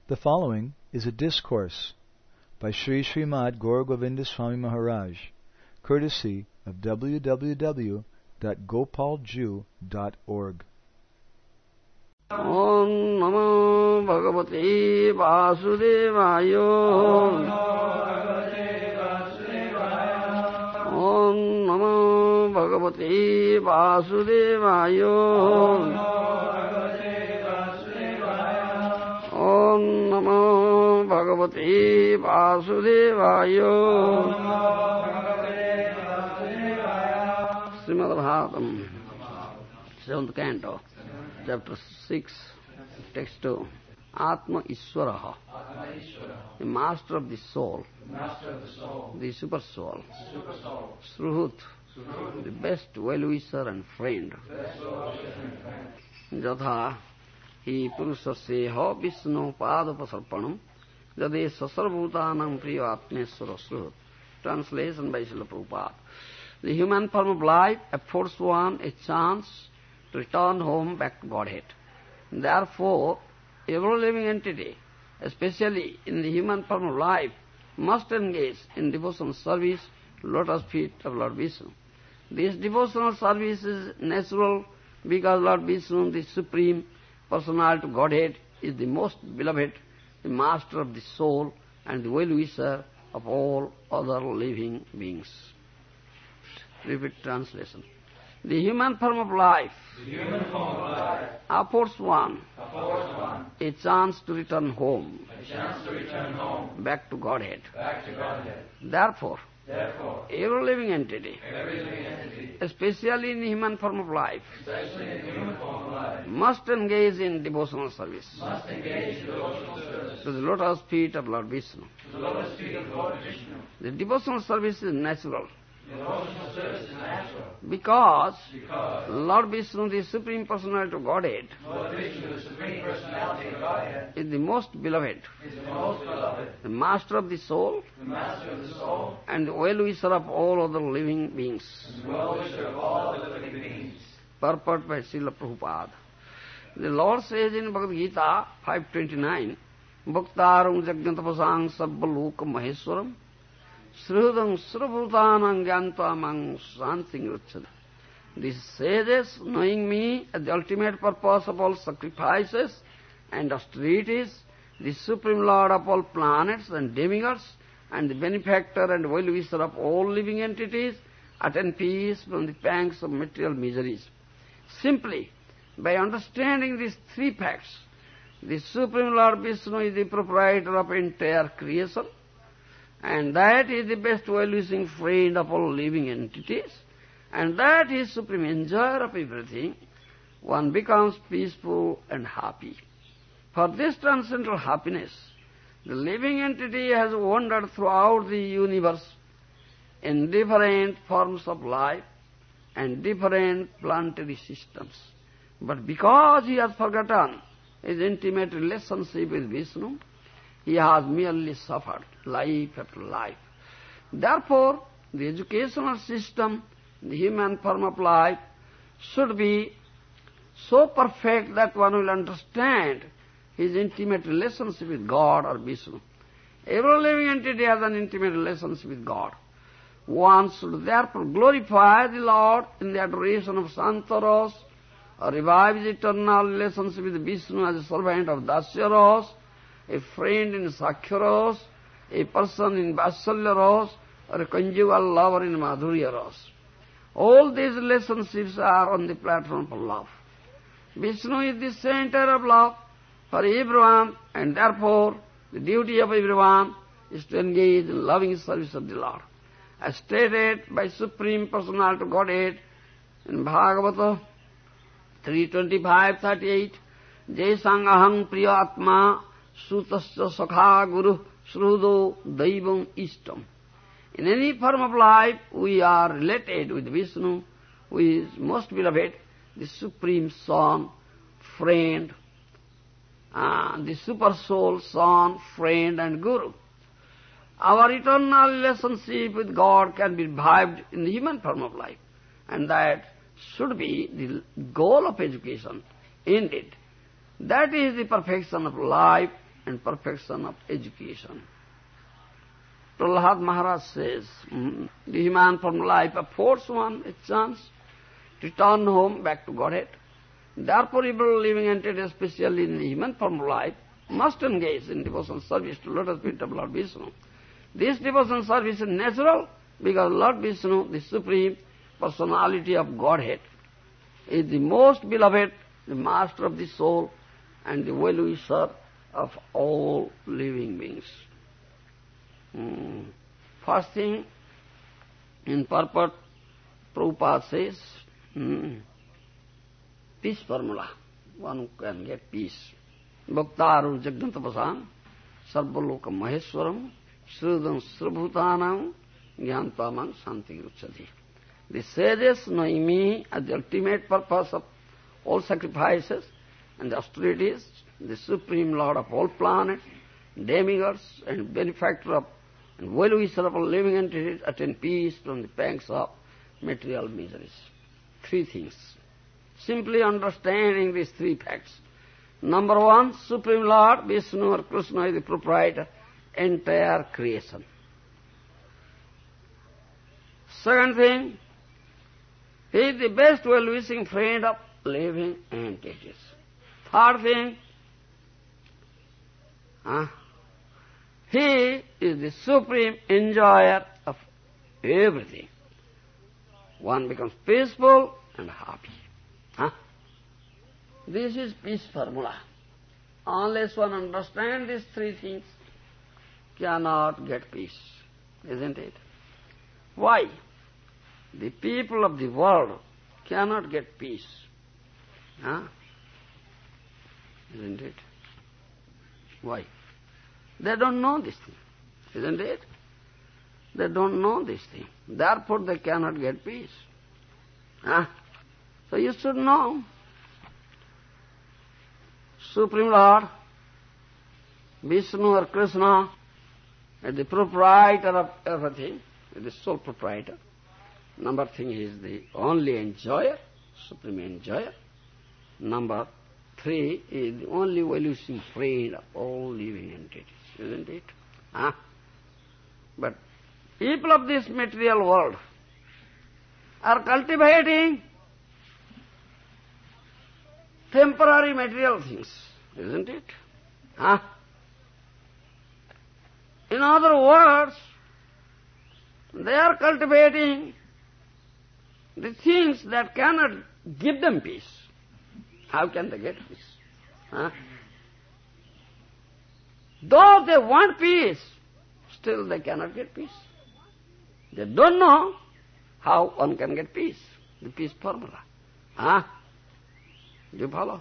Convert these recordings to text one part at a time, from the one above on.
The following is a discourse by Sri Srimad Gaur Govinda Swami Maharaj, courtesy of www.gopalju.org. Om Namo Bhagavate Vasudevaya. Om Namo Bhagavate Vasudevaya. Om Namo Bhagavate Vasudevaya. Srimad Bhagavatam, 7th canto, chapter 6, text 2. Atma Ishwaraha, the master of the soul, the super soul. Sruhut, the best well-wisher and friend. Jatha hi purusasya Vishnu padapasarpanam jade sasarvbhutanam priya atmeswara sruhut. Translation by Srila Prabhupada. The human form of life affords one a chance to return home back to Godhead. Therefore, every living entity, especially in the human form of life, must engage in devotional service to lotus feet of Lord Vishnu. This devotional service is natural because Lord Vishnu, the Supreme Personality of Godhead, is the most beloved, the master of the soul and the well-wisher of all other living beings. Repeat translation. The human form of life affords one a chance to return home, back to Godhead. Therefore, every living entity, especially in the human form of life, must engage in devotional service to the lotus feet of Lord Vishnu. The devotional service is natural because Lord Vishnu, the Supreme Personality of Godhead, is the most beloved, the master of the soul, and the well-wisher of all other living beings. Purport by Srila Prabhupada. The Lord says in Bhagavad Gita 5.29, Bhaktaram Jagnatapasang Sabbaloka Maheswaram Srudam Srabhutanam Gyantamang Santing Ruchada. These sages, knowing me as the ultimate purpose of all sacrifices and austerities, the Supreme Lord of all planets and demigods, and the benefactor and well-wisher of all living entities, attain peace from the pangs of material miseries. Simply, by understanding these three facts, the Supreme Lord Vishnu is the proprietor of entire creation, and that is the best well-wishing friend of all living entities, and that is supreme enjoyer of everything, one becomes peaceful and happy. For this transcendental happiness, the living entity has wandered throughout the universe in different forms of life and different planetary systems. But because he has forgotten his intimate relationship with Vishnu, he has merely suffered life after life. Therefore, the educational system, the human form of life, should be so perfect that one will understand his intimate relationship with God or Vishnu. Every living entity has an intimate relationship with God. One should therefore glorify the Lord in the adoration of Santaros, or revive his eternal relationship with Vishnu as a servant of Dasyaros, a friend in Sakhyaros, a person in Vatsalyaros, or a conjugal lover in Madhuryaros. All these relationships are on the platform of love. Vishnu is the center of love for everyone, and therefore the duty of everyone is to engage in loving service of the Lord. As stated by Supreme Personality of Godhead in Bhagavata 3.25.38, Jai Sangahang Priyatma Sutasya Sakha Guru Srudo Daivam Ishtam. In any form of life, we are related with Vishnu, who is most beloved, the Supreme Son, friend, the Super Soul, Son, friend and Guru. Our eternal relationship with God can be revived in the human form of life, and that should be the goal of education. Indeed, that is the perfection of life and perfection of education. Prahlad Maharaj says, the human from life affords one a chance to turn home back to Godhead. Therefore, every living entity, especially in the human form of life, must engage in devotional service to lotus feet of Lord Vishnu. This devotional service is natural because Lord Vishnu, the Supreme Personality of Godhead, is the most beloved, the master of the soul, and the well-wisher of all living beings. First thing, in purport, Prabhupada says, peace formula. One who can get peace. Bhaktaru Jagnantapasam, Sarvaloka Maheswaram, Sridham Srabhutanam, Gyantamam Santi Gruchati. The sages knowing me as the ultimate purpose of all sacrifices and austerities, the Supreme Lord of all planets, demigods and benefactor of and well-wisher of all living entities, attain peace from the pangs of material miseries. Three things. Simply understanding these three facts. Number one, Supreme Lord, Vishnu or Krishna is the proprietor, entire creation. Second thing, he is the best well-wishing friend of living entities. Third thing, he is the supreme enjoyer of everything. One becomes peaceful and happy. This is peace formula. Unless one understands these three things, cannot get peace, isn't it? Why? The people of the world cannot get peace. Isn't it? Why? They don't know this thing, isn't it? They don't know this thing. Therefore they cannot get peace. So you should know. Supreme Lord, Vishnu or Krishna, is the proprietor of everything, is the sole proprietor. Number three, he is the only enjoyer, supreme enjoyer. Number three, he is the only well-wishing friend of all living entities, isn't it? But people of this material world are cultivating temporary material things, isn't it? In other words, they are cultivating the things that cannot give them peace. How can they get peace? Though they want peace, still they cannot get peace. They don't know how one can get peace, the peace formula. Do you follow?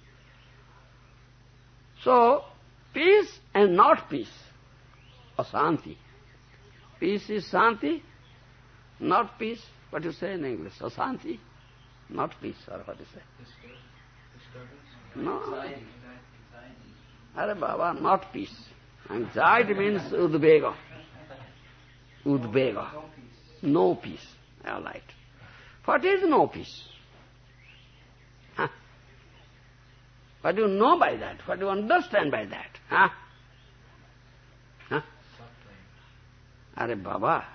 So, peace and not peace, asanti. Peace is santi, not peace. What do you say in English? Asanti, not peace, or what do you say? No. Arre Baba, not peace. Anxiety means udvega. Udvega. No peace. All right. What is no peace? What do you know by that? What do you understand by that? Arre Baba.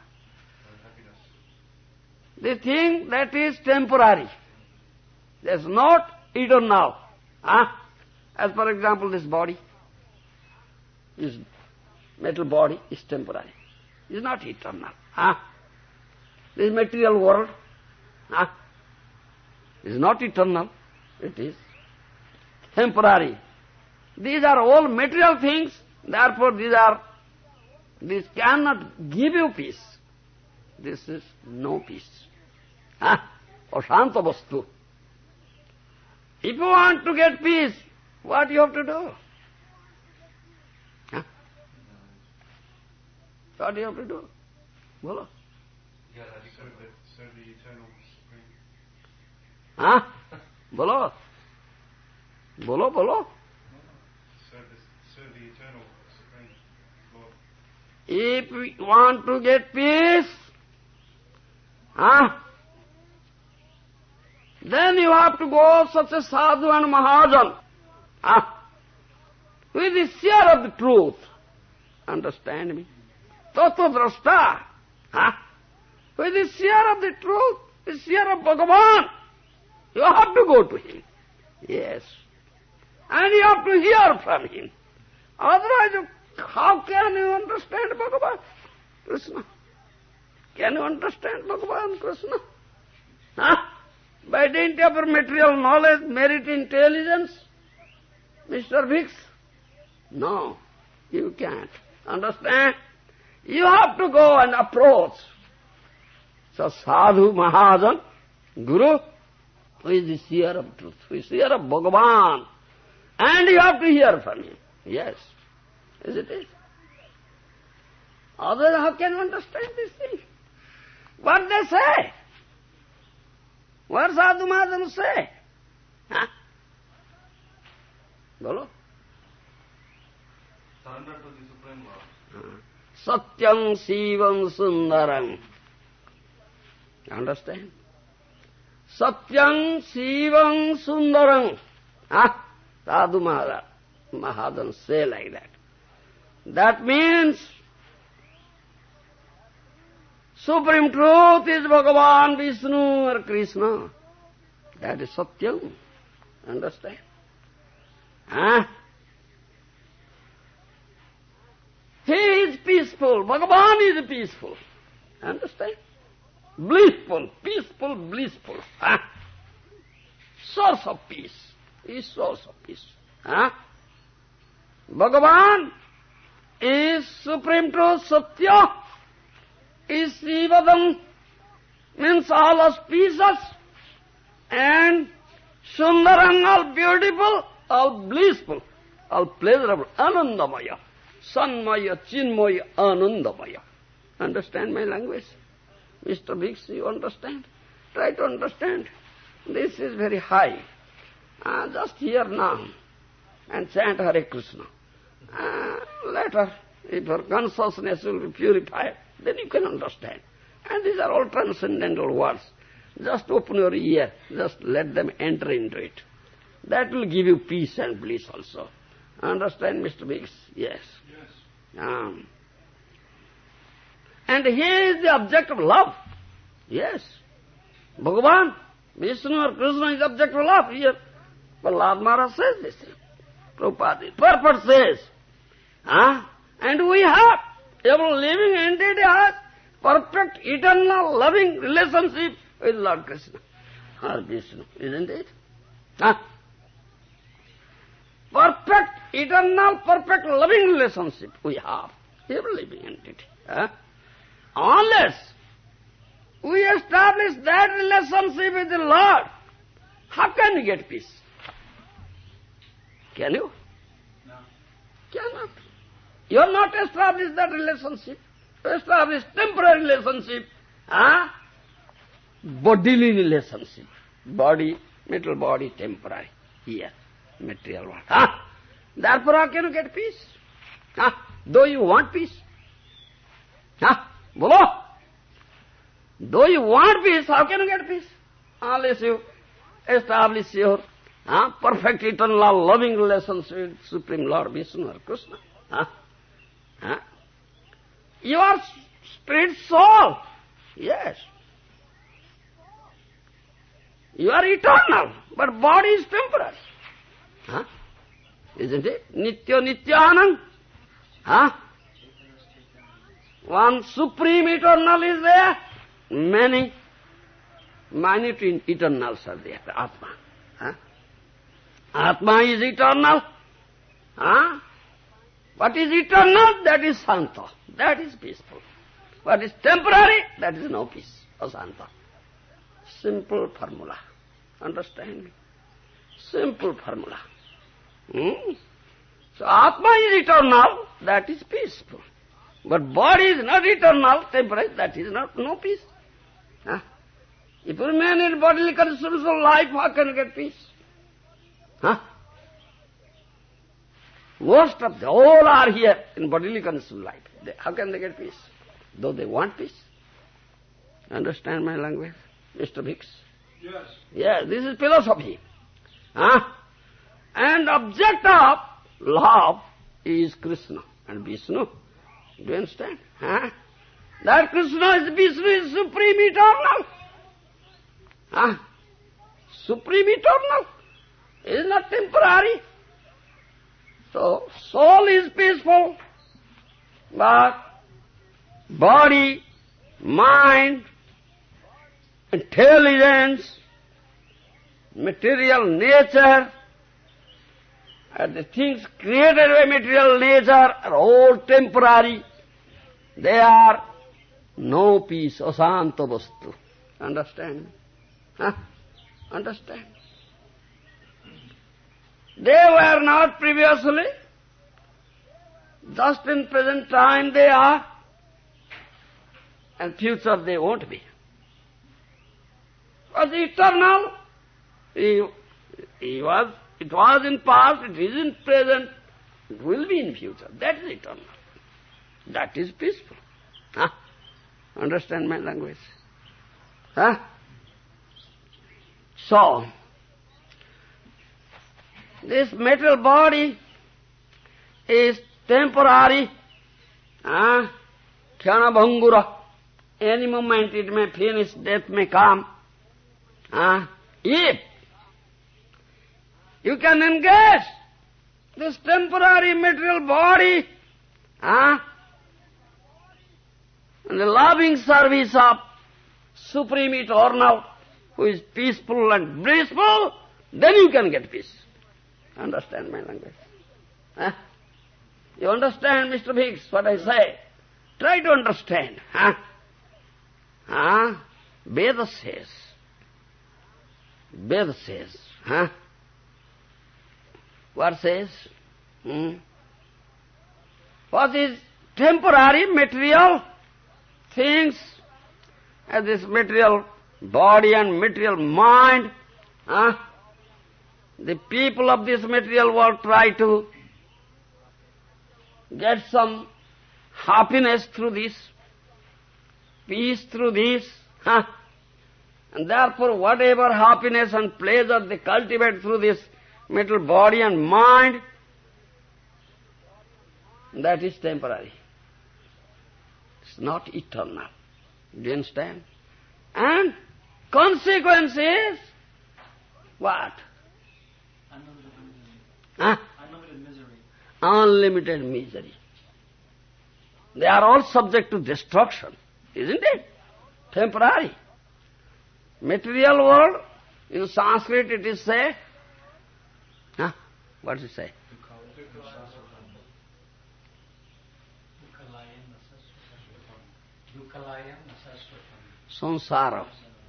The thing that is temporary, that's not eternal. As for example, this body, this metal body is temporary. It's not eternal. This material world is not eternal. It is temporary. These are all material things, therefore these cannot give you peace. This is no peace. Ashanta vastu. If you want to get peace, what you have to do? What do you have to do? Bolo. Serve the eternal Supreme. Bolo. Bolo. Serve the eternal Supreme Lord. If we want to get peace, then you have to go such a sadhu and mahajan. You who is the seer of the truth. Understand me? Tattvadrashta. Who is the seer of the truth? The seer of Bhagavan. You have to go to him. Yes. And you have to hear from him. Otherwise, how can you understand Bhagavan Krishna? Can you understand Bhagavan Krishna? By dint of your material knowledge, merit, intelligence, Mr. Bhix? No, you can't. Understand? You have to go and approach. So Sadhu Mahajan, Guru, who is the seer of truth, who is seer of Bhagavan. And you have to hear from him. Yes. Isn't it? Otherwise, how can you understand this thing? What they say? What Sadhu Mahajan say? Bolo? Surrender to the Supreme Lord. Satyam Sivam Sundaram. Understand? Satyam Sivam Sundaram. Sadhu Mahajan say like that. That means Supreme Truth is Bhagavan, Vishnu or Krishna. That is Satyam. Understand? He is peaceful. Bhagavan is peaceful. Understand? Blissful, peaceful, blissful. Source of peace. He is source of peace. Bhagavan is Supreme Truth, Satya, is Srivadam, means all auspicious, and Sundaram, all beautiful, all blissful, all pleasurable, Anandamaya, Sanmaya, Chinmaya, Anandamaya. Understand my language? Mr. Bhix, you understand? Try to understand. This is very high. Just hear now and chant Hare Krishna. Later, if your consciousness will be purified, then you can understand. And these are all transcendental words. Just open your ear, just let them enter into it. That will give you peace and bliss also. Understand, Mr. Bhix? Yes. Yes. And he is the object of love. Yes. Bhagavan, Vishnu or Krishna is the object of love. Here, Prahlad Maharaj says this thing. Prabhupada, purport says. And we have, every living entity has perfect, eternal, loving relationship with Lord Krishna or Vishnu, isn't it? Perfect, eternal, perfect, loving relationship we have, every living entity. Unless we establish that relationship with the Lord, how can you get peace? Can you? No. Cannot. You have not established that relationship. You establish temporary relationship, bodily relationship. Body, material body, temporary. Here, material world. Therefore, how can you get peace? Though you want peace. Bolo. Though you want peace, how can you get peace? Unless you establish your perfect, eternal, loving relationship with Supreme Lord Vishnu or Krishna. Your spirit soul, yes. You are eternal, but body is temporary. Isn't it? Nitya Nityanam. One supreme eternal is there. Many minute eternals are there. Atma. Atma is eternal. What is eternal? That is Santa. That is peaceful. What is temporary? That is no peace. Asanta. Simple formula. Understand me? Simple formula. So Atma is eternal. That is peaceful. But body is not eternal, temporary. That is not no peace. If you remain in bodily constitutional life, how can you get peace? Most of the all are here in bodily constitutional life. How can they get peace? Though they want peace. Understand my language, Mr. Bhix? Yes. Yes, this is philosophy. And object of love is Krishna and Vishnu. Do you understand? Huh? That Krishna is Vishnu is supreme eternal. Huh? Supreme eternal. It is not temporary. So, soul is peaceful, but body, mind, intelligence, material nature, and the things created by material nature are all temporary. They are no peace, asanta vastu. Understand? Huh? Understand? They were not previously. Just in present time they are. And future they won't be. Was eternal. It was in past, it is in present, it will be in future. That is eternal. That is peaceful. Huh? Understand my language? Huh? So, this material body is temporary. Khyana bhangura. Any moment it may finish, death may come. If you can engage this temporary material body in the loving service of Supreme Eternal, who is peaceful and blissful, then you can get peace. Understand my language? You understand, Mr. Biggs, what I say? Try to understand. Veda says. Veda says. What says? What is temporary material things, as this material body and material mind, the people of this material world try to get some happiness through this, peace through this, and therefore whatever happiness and pleasure they cultivate through this material body and mind, that is temporary. It's not eternal. Do you understand? And consequence is what? Unlimited misery. Unlimited misery. They are all subject to destruction, isn't it? Temporary. Material world, in Sanskrit it is said, what does it say? Samsara.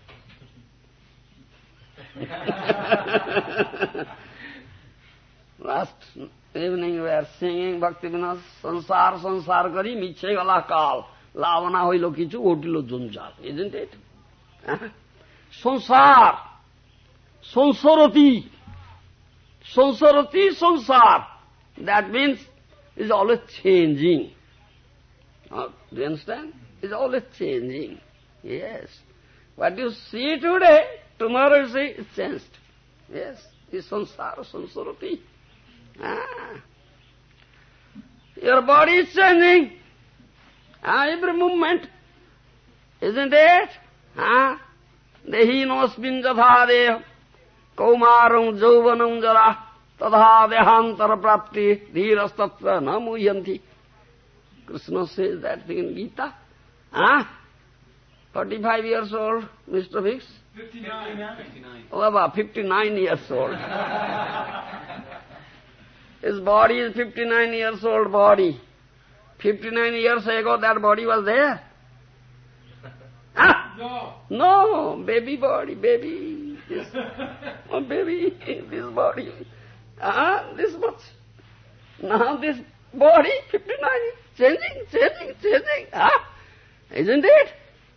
Last evening we were singing Bhakti Vinod, Sansar, Sansar Kari, Miche Gala Kal, Lavana Hoilo Kichu, Otilo Junjal, isn't it? Sansar, Sansarati, Sansarati, Sansar. That means it's always changing. Do you understand? It's always changing. Yes. What you see today, tomorrow you see it's changed. Yes. It's sansara, sansarati. Your body is changing. Every moment. Isn't it? Dehi nosmin jatha deha kaumaram jauvanam jara tadha dehantara prapti dhirastatra na muhyanti. Krishna says that thing in Gita. 45 years old, Mr. Hicks? 59. Oh, about 59 years old. His body is 59 years old body. 59 years ago that body was there. No, baby body, baby. This, baby, this body. This much. Now this body, 59, changing. Isn't it?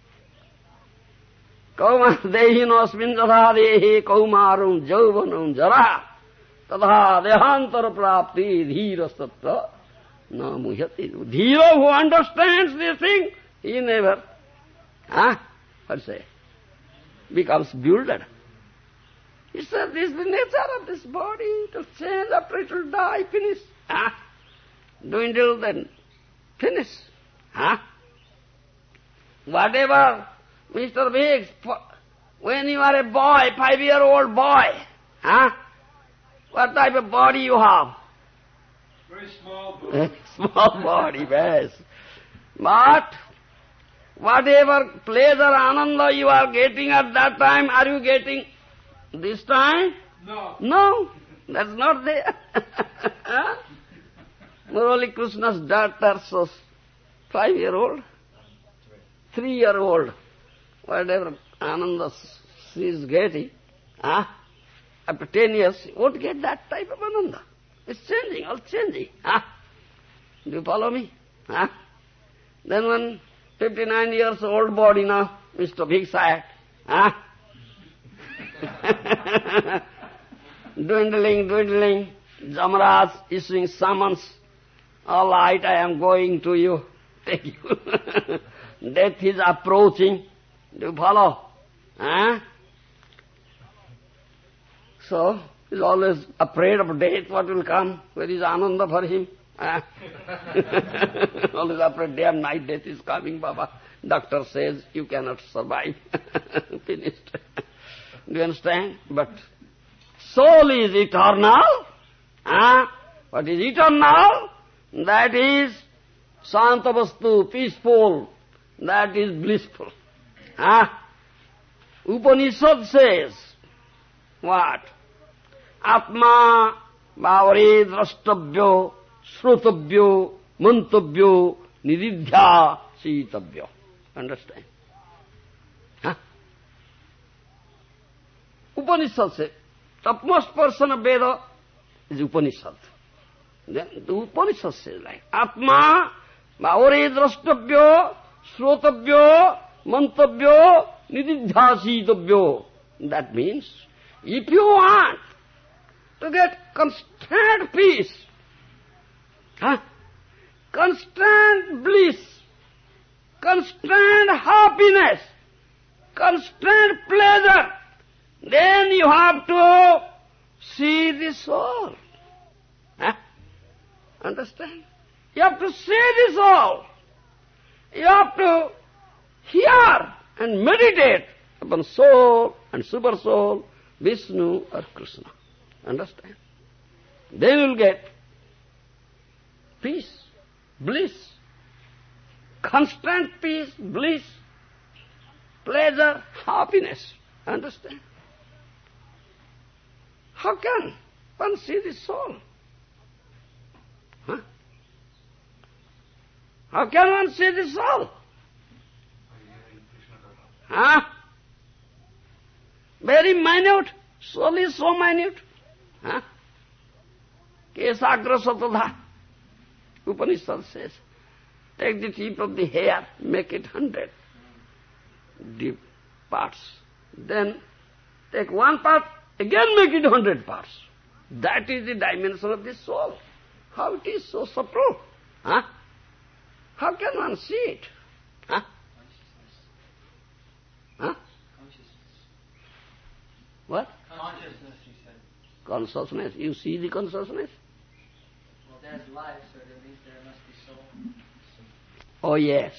Kauma dehinosmin jatha dehe kaumarum jauvanam jara tadha dehantara prapti dhirastatra na muhyati. Dhira who understands this thing, he never, becomes bewildered. He said, this is the nature of this body, it will change after it will die, finish. dwindle, then finish. Huh? Whatever, Mr. Biggs, when you are a boy, 5-year-old boy, huh? What type of body you have? Very small book. Small body, yes. But whatever pleasure, ananda you are getting at that time, are you getting this time? No. No, that's not there. Murali Krishna's daughter, so 5-year-old, 3-year-old, whatever ananda she is getting, after 10 years, she won't get that type of ananda. It's changing, all changing. Do you follow me? Then one 59 years old body now, Mr. Big Side, dwindling, Jamaraj issuing summons, all right, I am going to you, take you. Death is approaching, do you follow? So, he's always afraid of death, what will come, where is ananda for him? Always afraid day and night death is coming, Baba. Doctor says you cannot survive. Finished. Do you understand? But soul is eternal. What is eternal? That is Shantavastu, peaceful. That is blissful. Upanishad says, what? Atma bhavare drashtabhyo shrutavyo mantavyo nididhya sitavyo. Understand? Upanishad says, topmost person of Veda is Upanishad. Then the Upanishad says like, Atma bhavare drashtabhyo shrutavyo mantavyo nididhya sitavyo. That means, if you want to get constant peace, constant bliss, constant happiness, constant pleasure, then you have to see the soul. Understand? You have to see the soul. You have to hear and meditate upon soul and super soul, Vishnu or Krishna. Understand? Then you will get peace, bliss, constant peace, bliss, pleasure, happiness. Understand? How can one see the soul? How can one see the soul? Very minute. Soul is so minute. Kesagra satadha. Upanishad says, take the tip of the hair, make it 100 deep parts. Then take one part, again make it 100 parts. That is the dimension of the soul. How it is so subtle. How can one see it? What? Consciousness, you said. Consciousness. You see the consciousness? Well, there's life, so that means there must be soul. Oh, yes.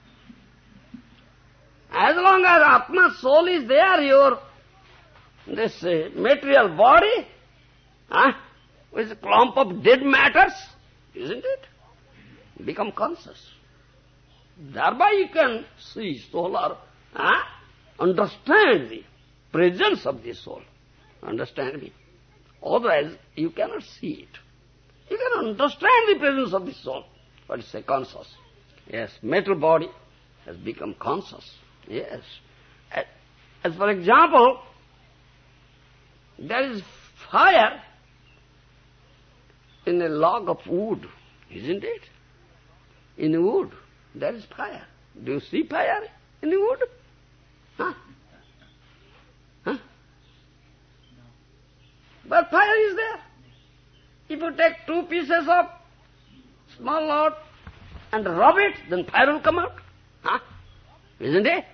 As long as Atma, soul is there, your this material body, with a clump of dead matters, isn't it? Become conscious. Thereby you can see soul or understand the presence of the soul. Understand me? Otherwise you cannot see it. You can understand the presence of the soul, but it's a conscious. Yes, metal body has become conscious. Yes. As for example, there is fire in a log of wood, isn't it? In wood, there is fire. Do you see fire in the wood? But fire is there. If you take 2 pieces of small log and rub it, then fire will come out. Isn't it?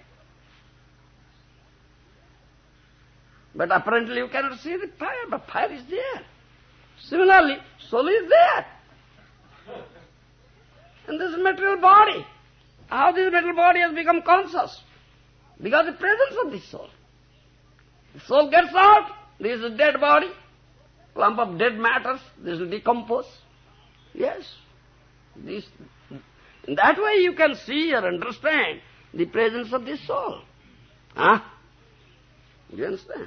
But apparently you cannot see the fire, but fire is there. Similarly, soul is there. in this material body. How this material body has become conscious? Because of the presence of this soul. The soul gets out, this is a dead body, clump of dead matters, this will decompose. Yes. This, in that way you can see or understand the presence of this soul. Huh? You understand?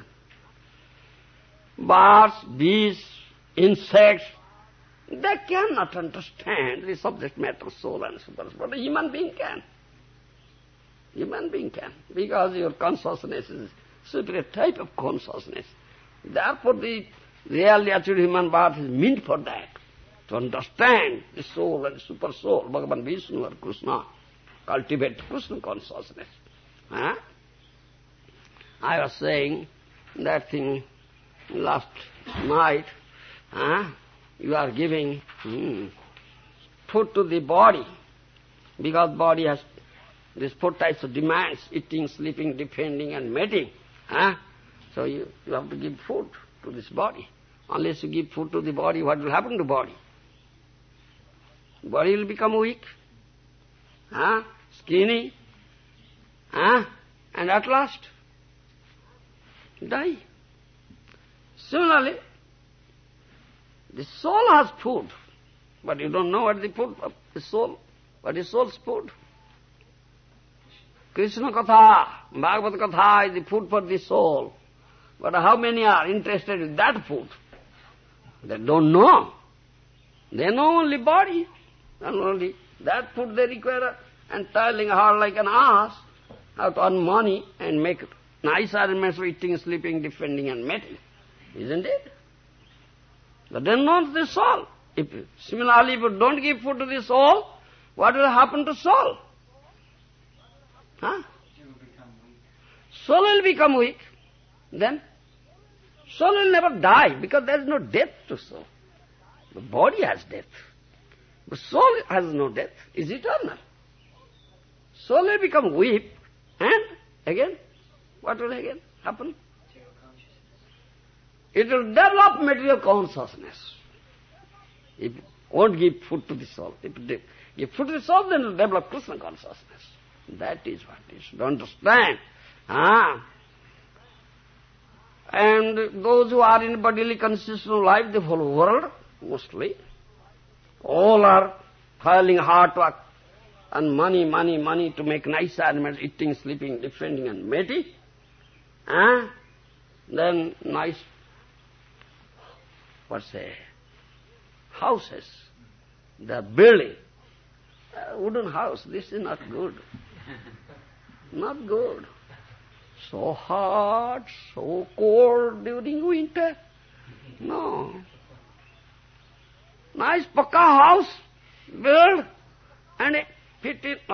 Birds, beasts, insects, they cannot understand the subject matter, soul and super soul, but a human being can. Human being can, because your consciousness is a superior type of consciousness. Therefore the real natural human birth is meant for that, to understand the soul and super soul, Bhagavan Vishnu or Krishna, cultivate Krishna consciousness. Huh? I was saying that thing last night, you are giving food to the body, because body has these 4 types of demands, eating, sleeping, defending and mating. So you have to give food to this body. Unless you give food to the body, what will happen to body? Body will become weak, skinny, and at last die. Similarly, the soul has food, but you don't know what the food of the soul, what is soul's food. Krishna Katha, Bhagavad Katha is the food for the soul. But how many are interested in that food? They don't know. They know only body, and only that food they require, and toiling hard like an ass, how to earn money and make nice arrangements for eating, sleeping, defending and mating. Isn't it? But they know the soul. Similarly, if you don't give food to the soul, what will happen to soul? Soul will become weak. Then soul will never die, because there is no death to soul. The body has death. But soul has no death, is eternal. Soul will become weak, and again, what will again happen? It will develop material consciousness. If you won't give food to the soul, if you give food to the soul, then it will develop Krishna consciousness. That is what you should understand. And those who are in bodily constitutional life, the whole world, mostly, all are toiling hard to earn money to make nice arrangements, eating, sleeping, defending and mating. Then nice, houses, they are building. A wooden house, this is not good. Not good. So hot, so cold during winter. No. Nice pakka house, build, and fit it,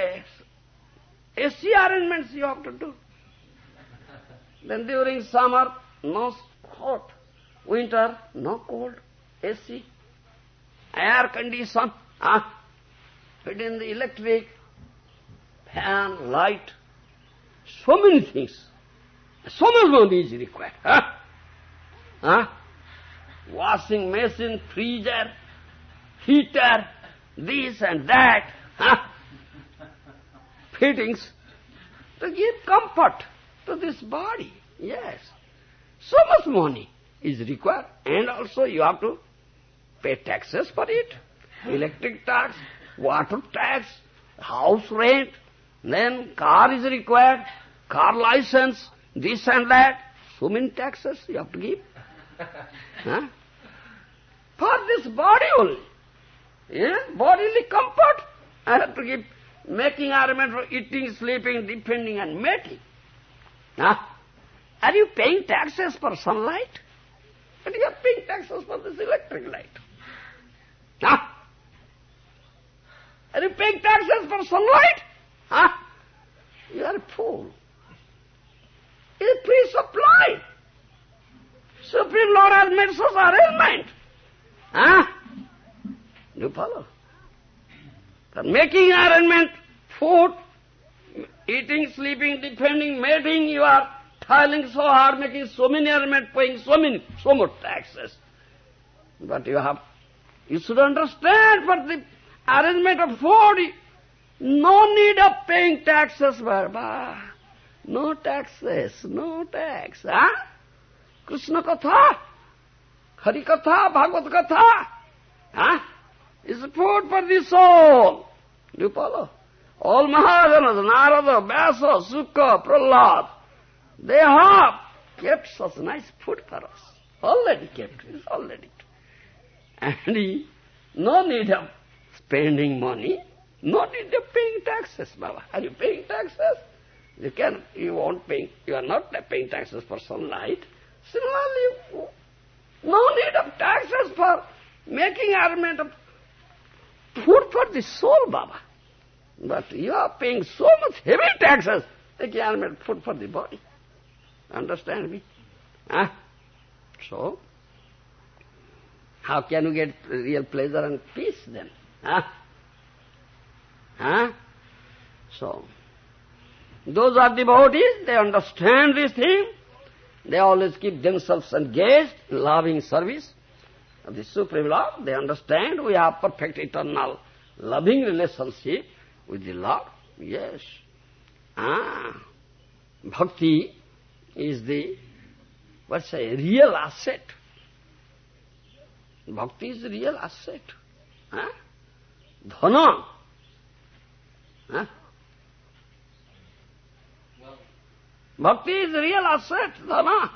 AC arrangements you have to do. Then during summer, no hot. Winter, no cold. AC. Air condition. Fit in the electric, fan, light. So many things. So much money is required. Washing machine, freezer, heater, this and that. Fittings to give comfort to this body. Yes. So much money is required. And also you have to pay taxes for it. Electric tax, water tax, house rent, then car is required, car license, this and that. So many taxes you have to give. For this body only. Bodily comfort, I have to give, making arrangement for eating, sleeping, defending and mating. Are you paying taxes for sunlight? But you are paying taxes for this electric light. Are you paying taxes for sunlight? You are a fool. It is free supply. Supreme Lord has made such arrangement. You follow? For making arrangement, food, eating, sleeping, defending, mating, you are toiling so hard, making so many arrangements, paying so much taxes. But you should understand for the arrangement of food, no need of paying taxes, Baba. No taxes, no tax. Huh? Krishna Katha, Hari Katha, Bhagavad Katha. Huh? Is food for the soul. Do you follow? All Mahajanas, Narada, Vyasa, Sukha, Prahlad, they have kept such nice food for us. Already kept, it's already. And no need of spending money, no need of paying taxes, Baba. Are you paying taxes? You are not paying taxes for sunlight. Similarly, no need of taxes for making arrangement of food for the soul, Baba. But you are paying so much heavy taxes, making arrangement of food for the body. Understand me? Huh? So, how can you get real pleasure and peace then? Huh? Huh? So, those are devotees, they understand this thing. They always keep themselves engaged in loving service of the Supreme Lord. They understand we have perfect eternal loving relationship with the Lord. Yes. Bhakti is the, real asset. Bhakti is the real asset. Dhana. Bhakti is the real asset, dhana.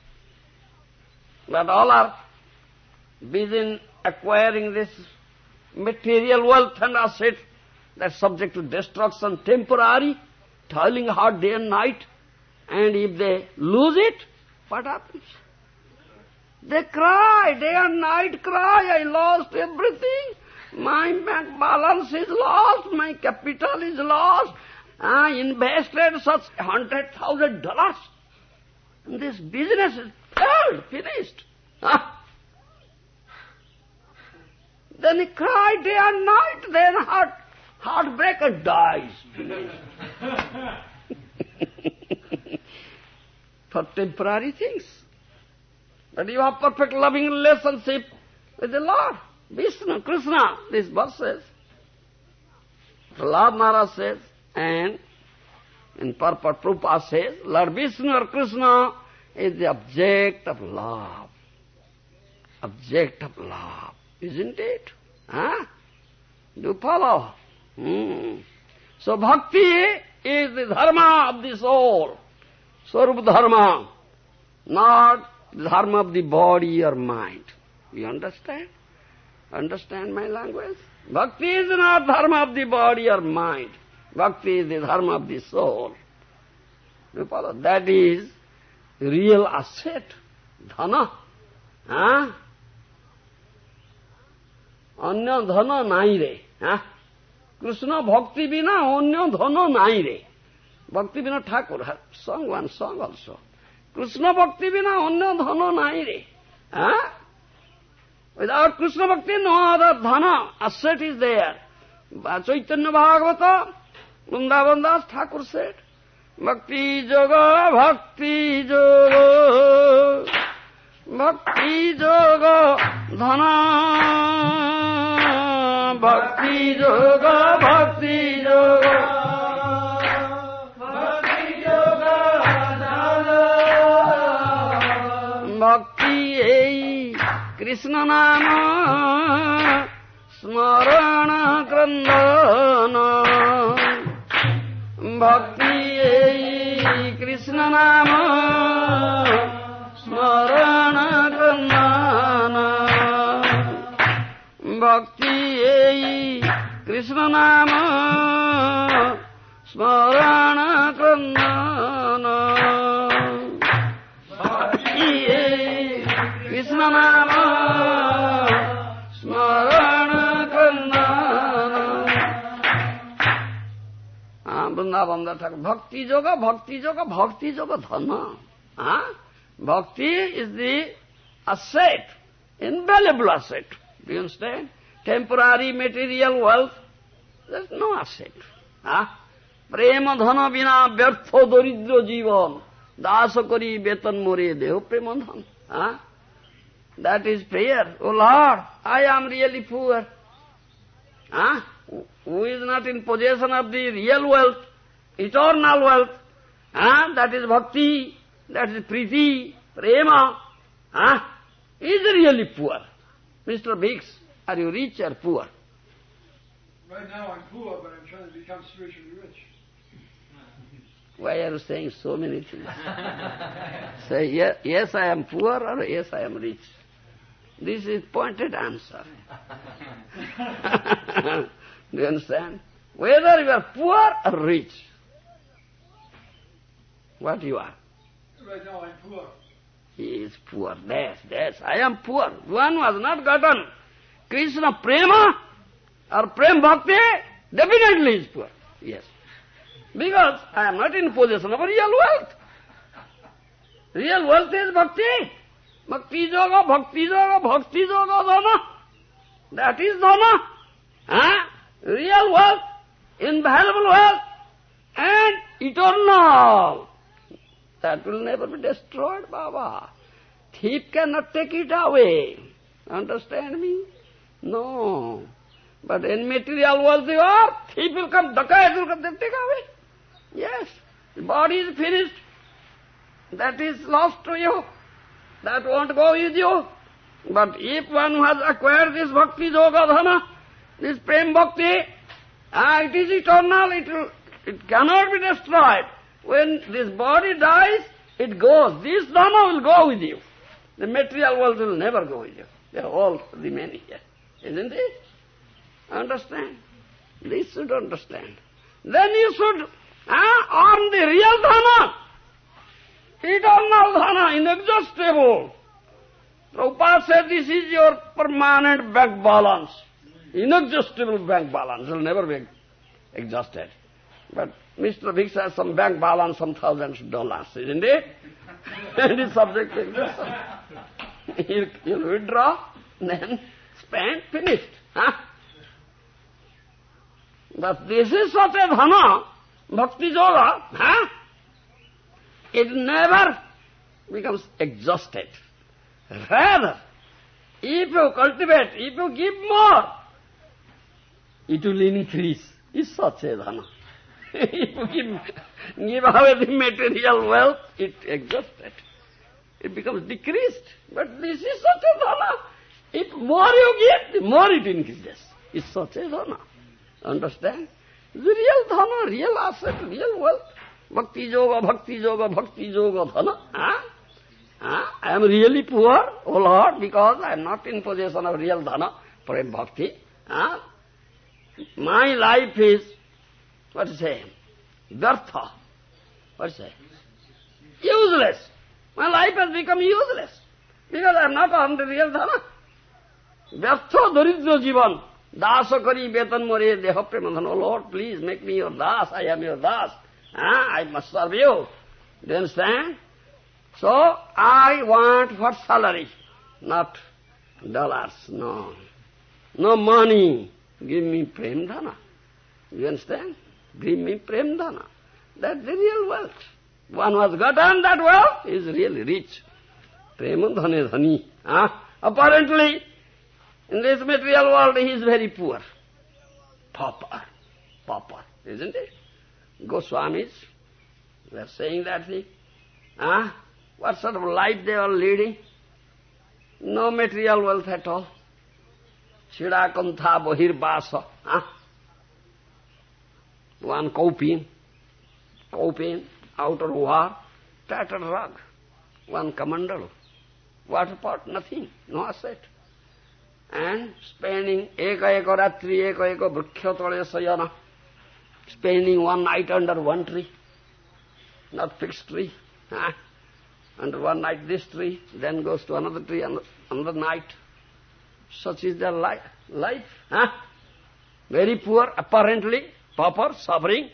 But all are busy in acquiring this material wealth and asset that's subject to destruction, temporary, toiling hard day and night. And if they lose it, what happens? They cry, day and night cry, I lost everything. My bank balance is lost, my capital is lost. I invested such $100,000. And this business is failed, finished. Then he cried day and night, then heartbreaker dies. For temporary things. But you have perfect loving relationship with the Lord, Vishnu, Krishna, these verses. Prahlad Maharaj says, and in purport Prabhupada says, Lord Vishnu or Krishna is the object of love. Object of love, isn't it? Huh? Do you follow? So bhakti is the dharma of the soul, Swarup dharma, not the dharma of the body or mind. You understand? Understand my language? Bhakti is not dharma of the body or mind. Bhakti is the dharma of the soul. You follow? That is real asset, dhana. Huh? Anya dhana nahi re. Huh? Krishna bhakti bina anya dhana nahi re. Bhakti bina Thakur has sung one song also. Krishna bhakti bina anya dhana nahi re. Huh? Without Krishna bhakti, no other dhana, asset is there. Chaitanya Bhagavata, Vrindavan Das Thakur said, Bhakti Yoga, Bhakti Yoga, Bhakti Yoga, Dhana, Bhakti Yoga, Bhakti Yoga, Bhakti Yoga, Dhana, Bhakti Krishna Nama, Smarana Krandana, Bhakti Krishna Nama, Smarana Krandana, Bhakti Krishna Nama, Smarana Krandana, Bhakti Krishna Nama, Smarana Krandana. Vrindavan Thakur, Bhakti Yoga, Bhakti Yoga, Bhakti Yoga Dhana. Bhakti is the asset, invaluable asset. Do you understand? Temporary material wealth, there's no asset. Prema dhana bina vyartho daridra jivan, dasa kari betan more deho prema dhana. That is prayer. Oh Lord, I am really poor. Who is not in possession of the real wealth, eternal wealth, that is bhakti, that is priti, prema, is really poor. Mr. Biggs, are you rich or poor? Right now I'm poor, but I'm trying to become spiritually rich. Why are you saying so many things? Say, yes, I am poor, or yes, I am rich. This is pointed answer. Do you understand? Whether you are poor or rich, what you are? Right now I'm poor. He is poor. That's. I am poor. One who has not gotten Krishna prema or prem bhakti, definitely is poor. Yes. Because I am not in possession of real wealth. Real wealth is bhakti. Bhakti yoga, bhakti yoga, bhakti yoga dhana. That is dhana. Real wealth, invaluable wealth, and eternal. That will never be destroyed, Baba. Thief cannot take it away. Understand me? No. But in material world you are, thief will come, dacoit will come, take away. Yes. The body is finished. That is lost to you. That won't go with you. But if one who has acquired this bhakti yoga dhana, this prem bhakti, it is eternal, it cannot be destroyed. When this body dies, it goes. This dhana will go with you. The material world will never go with you. They all remain here. Isn't it? Understand? This should understand. Then you should earn the real dhana. Eternal dhana, inexhaustible. Prabhupada said this is your permanent bank balance. Inexhaustible bank balance will never be exhausted. But Mr. Biggs has some bank balance, some thousands of dollars, isn't it? And it's subject to exhaustion. You'll withdraw, then spend, finished. But this is such a dhana, bhakti yoga, it never becomes exhausted. Rather, if you cultivate, if you give more, it will increase. It's such a dhana. If you give away the material wealth, it exhausted. It becomes decreased. But this is such a dhana. If more you give, the more it increases. It's such a dhana. Understand? The real dhana, real asset, real wealth. Bhakti yoga, bhakti yoga, bhakti yoga dhana. I am really poor, O Lord, because I am not in possession of real dhana, prem bhakti. My life is, what to say, vyartha. What to say? Useless. My life has become useless, because I am not on the real dhana. Vyartha daridra jivan. Dasa kari betan more deha premadhan. Oh Lord, please make me your das. I am your das. I must serve you. Do you understand? So, I want what salary? Not dollars, no. No money. Give me prem dhana. You understand? Give me prem dhana. That's the real wealth. One who has gotten that wealth is really rich. Prema dhane dhani. Apparently, in this material world, he is very poor. Pauper, isn't it? Goswamis were saying that thing. What sort of life they are leading? No material wealth at all. Chidakantha bohirbasa. One coping, outer war, tattered rug. One kamandalu. Water pot, nothing, no asset. And spending eka ratri, eka vriksha tale sayana. Spending one night under one tree, not fixed tree. Under one night this tree, then goes to another tree, another night. Such is their life. Very poor, apparently, pauper, suffering.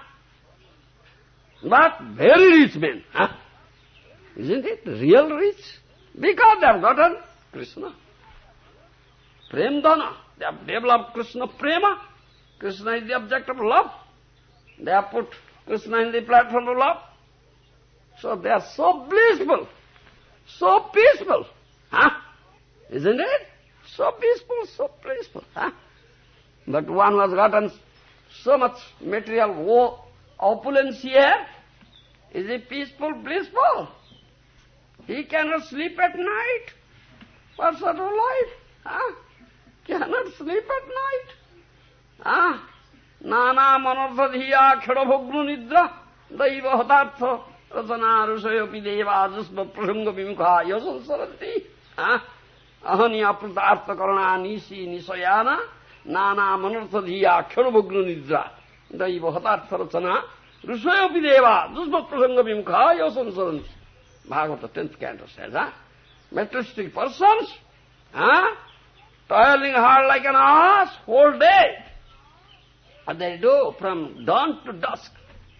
But very rich men. Isn't it? Real rich. Because they have gotten Krishna. Prem dhana. They have developed Krishna prema. Krishna is the object of love. They have put Krishna in the platform of love. So they are so blissful, so peaceful. Isn't it? So peaceful, so blissful. But one who has gotten so much material opulence here, is he peaceful, blissful? He cannot sleep at night. What sort of life? Cannot sleep at night. Nana manartha dhiya khedabhognu nidra daiva hatartha racana rushayopi deva jusma prasanga vimukha yasansaranti. Ahani apratartha karana nisi nisayana nana manartha dhiya khedabhognu nidra daiva hatartha racana rushayopi deva jusma prasanga vimukha yasansaranti. Bhagavata 10th canto says, materialistic persons, toiling hard like an ass whole day. What they do from dawn to dusk?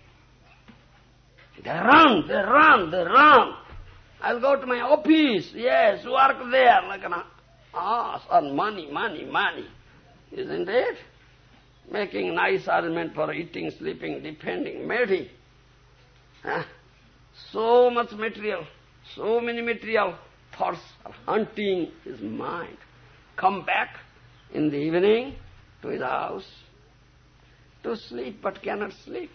They run. I'll go to my office, yes, work there like an ass, earn money. Isn't it? Making nice arrangement for eating, sleeping, defending, mating. So much material, so many material thoughts are hunting his mind. Come back in the evening to his house to sleep, but cannot sleep.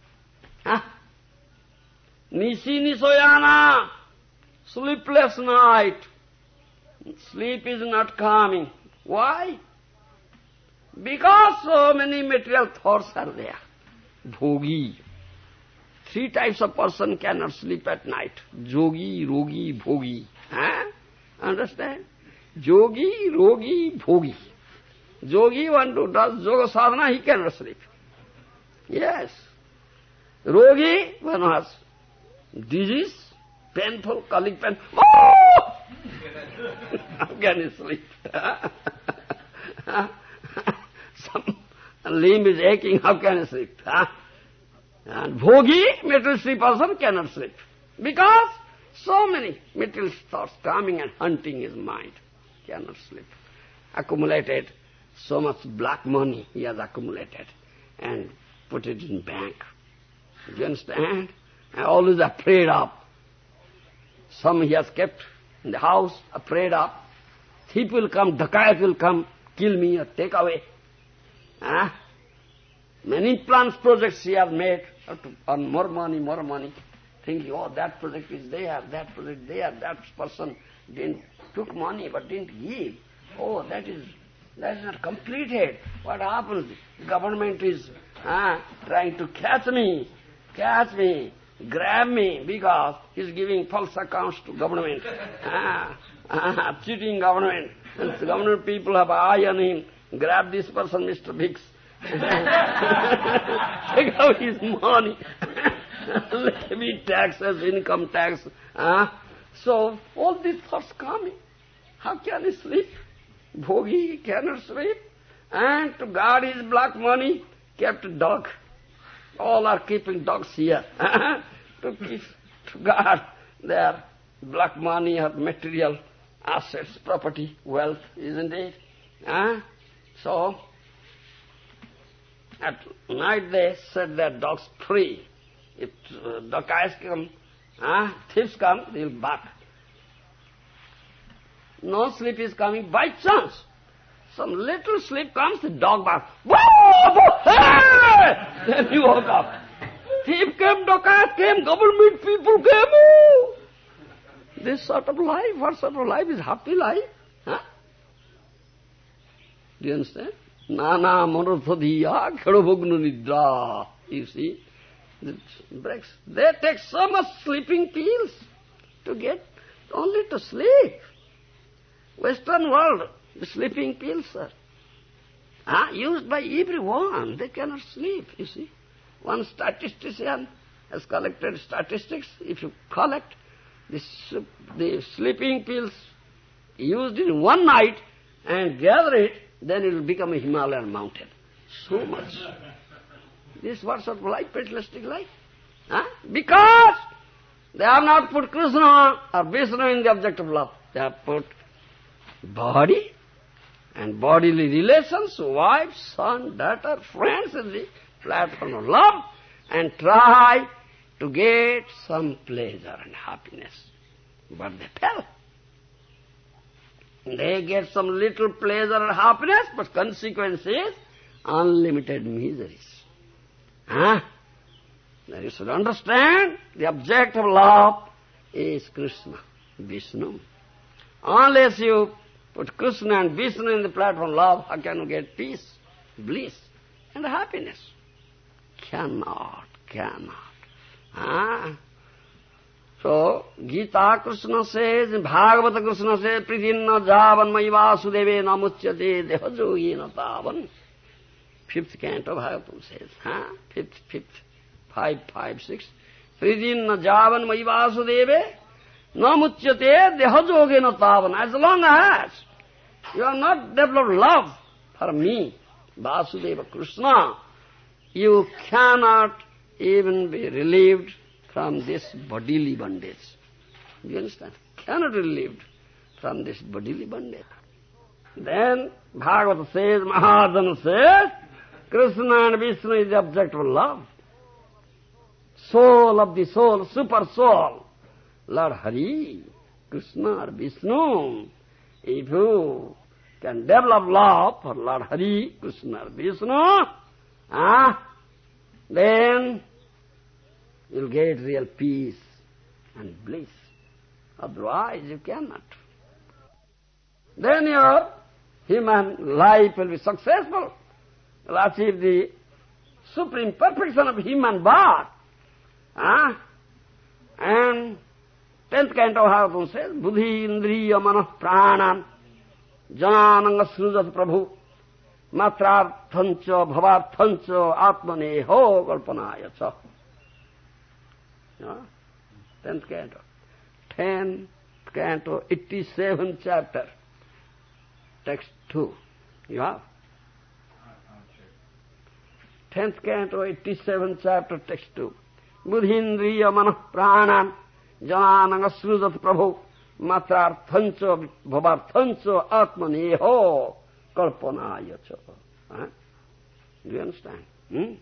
Nisi nisoyana, sleepless night. Sleep is not coming. Why? Because so many material thoughts are there. Bhogi. 3 types of person cannot sleep at night. Jogi, rogi, bhogi. Understand? Jogi, rogi, bhogi. Jogi, one who does yoga sadhana, he cannot sleep. Yes. Rogi, one who has disease, painful, colic pain. Oh! How can he sleep? Some limb is aching, how can he sleep? And bhogi, materialistic person cannot sleep. Because so many material thoughts coming and hunting his mind. Cannot sleep. Accumulated so much black money he has accumulated and put it in bank. Do you understand? And always afraid of. Some he has kept in the house, afraid of. Thief will come, dacoit will come, kill me or take away. Many plans, projects he has made to earn more money, thinking, oh, that project is there, that person took money but didn't give. Oh, that is not completed. What happens? Government is trying to catch me, grab me, because he's giving false accounts to government, cheating government. And the government people have eye on him, grab this person, Mr. Biggs, take out his money, levy taxes, income tax. So all these thoughts coming. How can he sleep? Bhogi cannot sleep. And to guard his black money, kept a dog. All are keeping dogs here to guard their black money or material assets, property, wealth, isn't it? So at night they set their dogs free. If dacoits come, thieves come, they'll bark. No sleep is coming by chance. Some little sleep comes, the dog barks. Hey! Then you woke up. Thief came, dacoit came, government people came. Oh! This sort of life, what sort of life is happy life? Do you understand? Nana manartha dhiya khedabhognu nidra. You see? They take so much sleeping pills to get only to sleep. Western world, the sleeping pills are used by everyone. They cannot sleep, you see. One statistician has collected statistics. If you collect the sleeping pills used in one night and gather it, then it will become a Himalayan mountain. So much. This what sort of life, materialistic life? Because they have not put Krishna or Vishnu in the object of love. They have put body and bodily relations, wife, son, daughter, friends in the platform of love, and try to get some pleasure and happiness. But they fell. They get some little pleasure and happiness, but consequence is unlimited miseries. Then you should understand the object of love is Krishna, Vishnu. Unless you put Krishna and Vishnu in the platform of love, how can you get peace, bliss, and happiness? Cannot. So, Gita Krishna says, Bhagavata Krishna says, Pritinna javan mai vasudeve namuchyate dehajogi na tavan. 5th canto Bhagavatam says, 5th, 5, 6. Pritinna javan mai vasudeve namuchyate dehajogi na tavan. As long as you have not developed love for me, Vasudeva Krishna, you cannot even be relieved from this bodily bondage. Do you understand? Cannot be relieved from this bodily bondage. Then Bhagavata says, Mahajana says, Krishna and Vishnu is the object of love. Soul of the soul, super soul, Lord Hari, Krishna or Vishnu. If you can develop love for Lord Hari, Krishna or Vishnu, then you'll get real peace and bliss. Otherwise you cannot. Then your human life will be successful. You'll achieve the supreme perfection of human birth. And 10th canto Bhagavatam says, Buddhi indriya manah pranam janananga srujat prabhu matrarthancha bhavarthancha atmaneho kalpanaya cha. 10th canto. 10th canto, 87th chapter. Text 2. You have? 10th canto, 87th chapter, text 2. Buddhindriya manah pranam janananga srujat prabhu matrarthancha bhavarthancha atmaneho kalpanaya cha. Do you understand? No.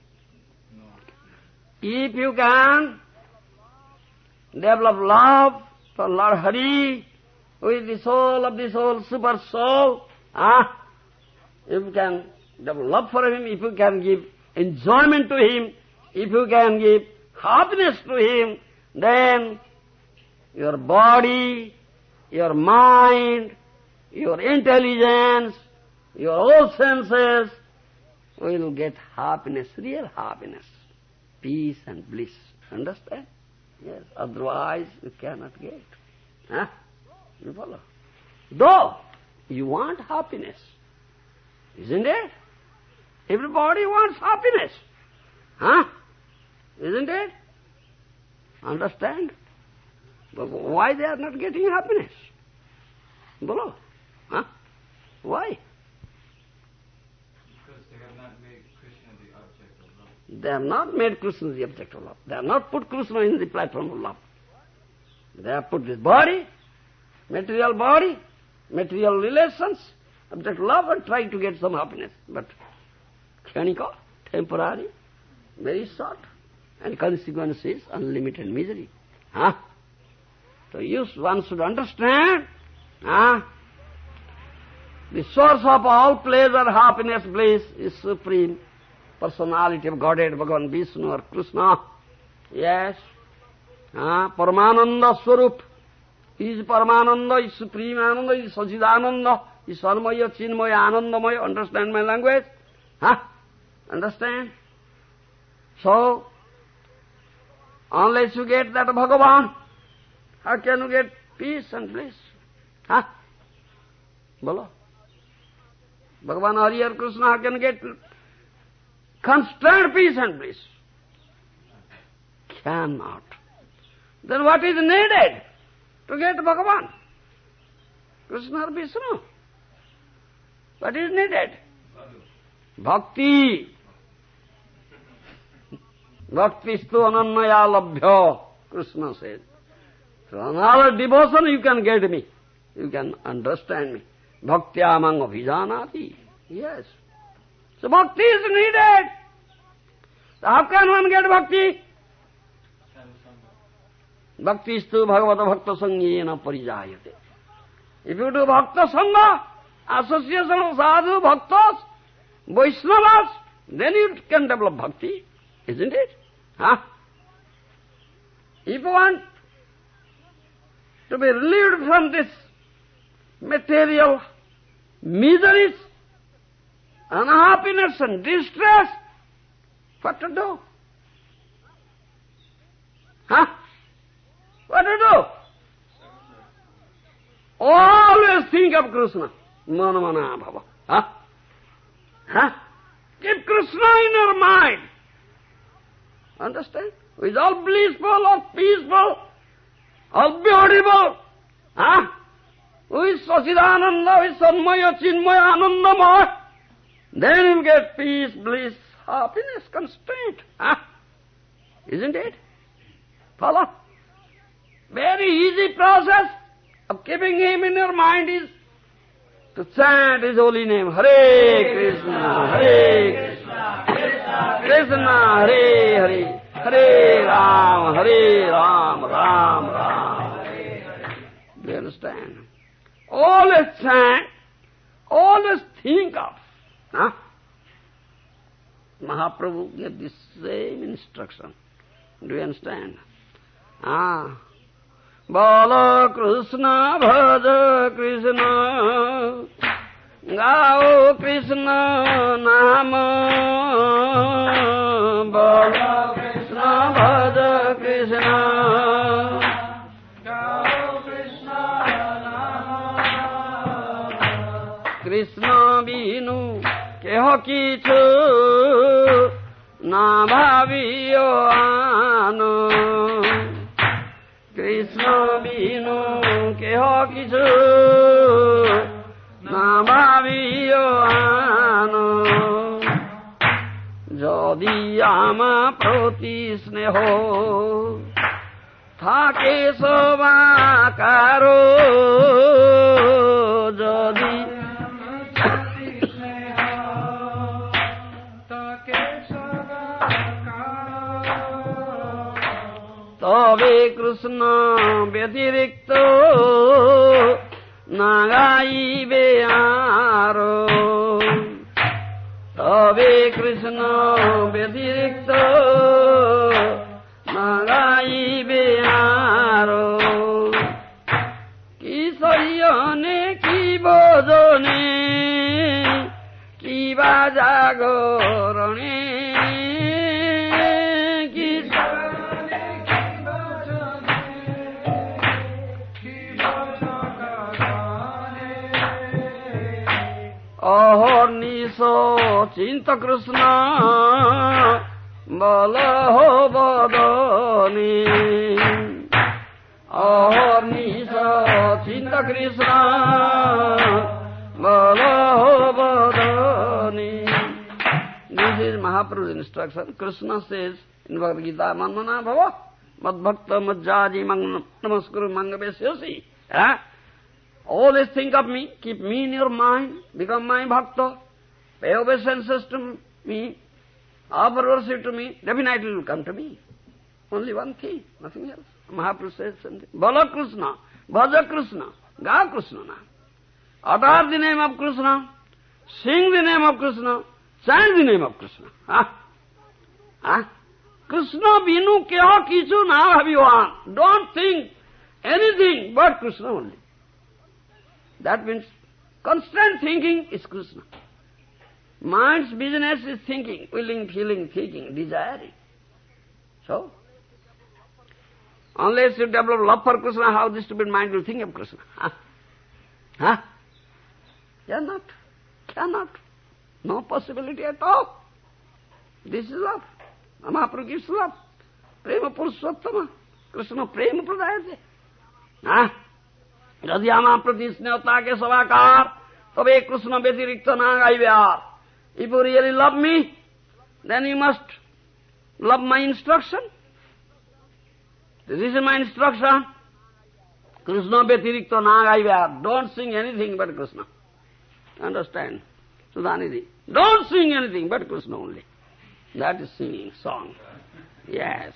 If you can develop love for Lord Hari, who is the soul of the soul, super soul, if you can develop love for him, if you can give enjoyment to him, if you can give happiness to him, then your body, your mind, your intelligence, your all senses will get happiness, real happiness, peace and bliss. Understand? Yes, otherwise you cannot get. You follow? Though you want happiness, isn't it? Everybody wants happiness. Isn't it? Understand? But why they are not getting happiness? Bolo? Why? Because they have not made Krishna the object of love. They have not made Krishna the object of love. They have not put Krishna in the platform of love. They have put this body, material relations, object of love, and trying to get some happiness. But kshanika, temporary, very short, and consequence is unlimited misery. So one should understand, the source of all pleasure, happiness, bliss is Supreme Personality of Godhead, Bhagavan Vishnu or Krishna. Yes. Paramananda Swarup. He is Paramananda, he is Supreme Ananda, he is Sachidananda, he is Sarmaya, Chinmaya, Anandamaya. Understand my language? Understand? So, unless you get that Bhagavan, how can you get peace and bliss? Bolo. Bhagavan Hari or Krishna, how can you get constant peace and bliss? Cannot. Then what is needed to get Bhagavan? Krishna or Vishnu? What is needed? Bhakti. Bhaktistu anannaya labhya, Krishna says. So another devotion you can get me. You can understand me. Bhaktyamang abhijanati. Yes. So bhakti is needed. So how can one get bhakti? Bhaktistu bhagavata bhakta sangyena parijayate. If you do bhakta sangha, association of sadhu bhaktas, Vaishnavas, then you can develop bhakti, isn't it? If you want to be relieved from this material miseries, unhappiness and distress, what to do? What to do? Always think of Krishna. Mana mana bhava. Keep Krishna in your mind. Understand? Who is all blissful, all peaceful, all beautiful. Who is Sachidananda, who is Sanmaya, Chinmaya, Anandamaya. Then you'll get peace, bliss, happiness, constraint. Isn't it? Follow? Very easy process of keeping him in your mind is to chant his holy name. Hare Krishna, Hare Krishna, Krishna Hare Hare, Hare Ram, Ram Ram. Do you understand? Always chant, always think of. Mahaprabhu gave this same instruction. Do you understand? Bala Krishna, Bhaja Krishna, Gao Krishna Nama. Bala Krishna, Bhaja Krishna, Gao Krishna Nama. Krishna binu keho kichu na bhaviyo ano. Krishna binu keho kichu na bhaviyo ano. Jodi ama proti sneho thake sobakaro. Jodi Tabe Krishna Vyatirikto Nagaibe Aro. Tabe Krishna Vyatirikto Nagaibe Aro. Ki Saryane Ki Bhajane Ki Bhajagorane. Ahorniso Chinta Krishna Balaho Badani. Ahorniso Chinta Krishna Balaho Badani. This is Mahaprabhu's instruction. Krishna says in Bhagavad Gita, Manmana Bhava Madbhakta Majjaji Namaskuru Mangabesyasi. Always think of me, keep me in your mind, become my bhakta, pay obeisances to me, offer worship to me, definitely will come to me. Only one thing, nothing else. Mahaprabhu says something. Bala Krishna, Bhaja Krishna, Ga Krishna. Utter the name of Krishna, sing the name of Krishna, chant the name of Krishna. Krishna binu kya kichu na bhavivan. Don't think anything but Krishna only. That means constant thinking is Krishna. Mind's business is thinking, willing, feeling, thinking, desiring. So, unless you develop love for Krishna, how this stupid mind will think of Krishna? Cannot. No possibility at all. This is love. Mahaprabhu gives love. Prema Purushottama. Krishna prema pradayate. Yadi ama prati snehata ke savakar, tabe Krishna vyatirikta na gaivyar. If you really love me, then you must love my instruction. This is my instruction. Krishna vyatirikta na gaivyar. Don't sing anything but Krishna. Understand? Sudanidhi. Don't sing anything but Krishna only. That is singing song. Yes.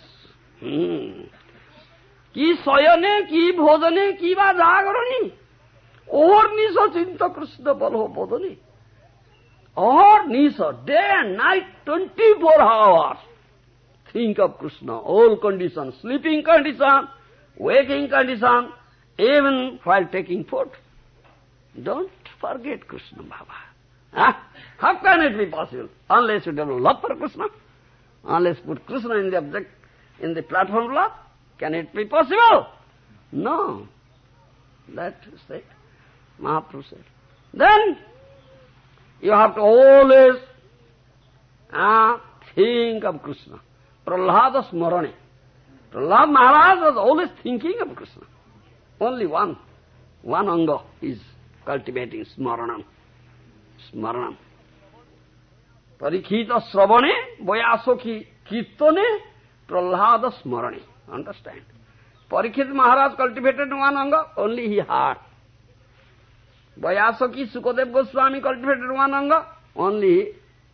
Ki soyane, ki bhodane, ki va jagarani. Orniso chinta Krishna balho bodhani. Or Nisa, day and night, 24 hours. Think of Krishna, all conditions, sleeping condition, waking condition, even while taking food. Don't forget Krishna, Baba. Huh? How can it be possible? Unless you develop love for Krishna, unless you put Krishna in the object, in the platform of love, can it be possible? No. That is it. Mahaprabhu said. Then, you have to always think of Krishna. Prahlada Smarane. Prahlad Maharaj was always thinking of Krishna. Only one anga is cultivating Smaranam. Smaranam. Parikhita Sravane, Vyasoki Kirtane, Prahlada Smarane. Understand? Parikshit Maharaj cultivated one anga, only he heard. Vyasaki Sukadev Goswami cultivated one anga, only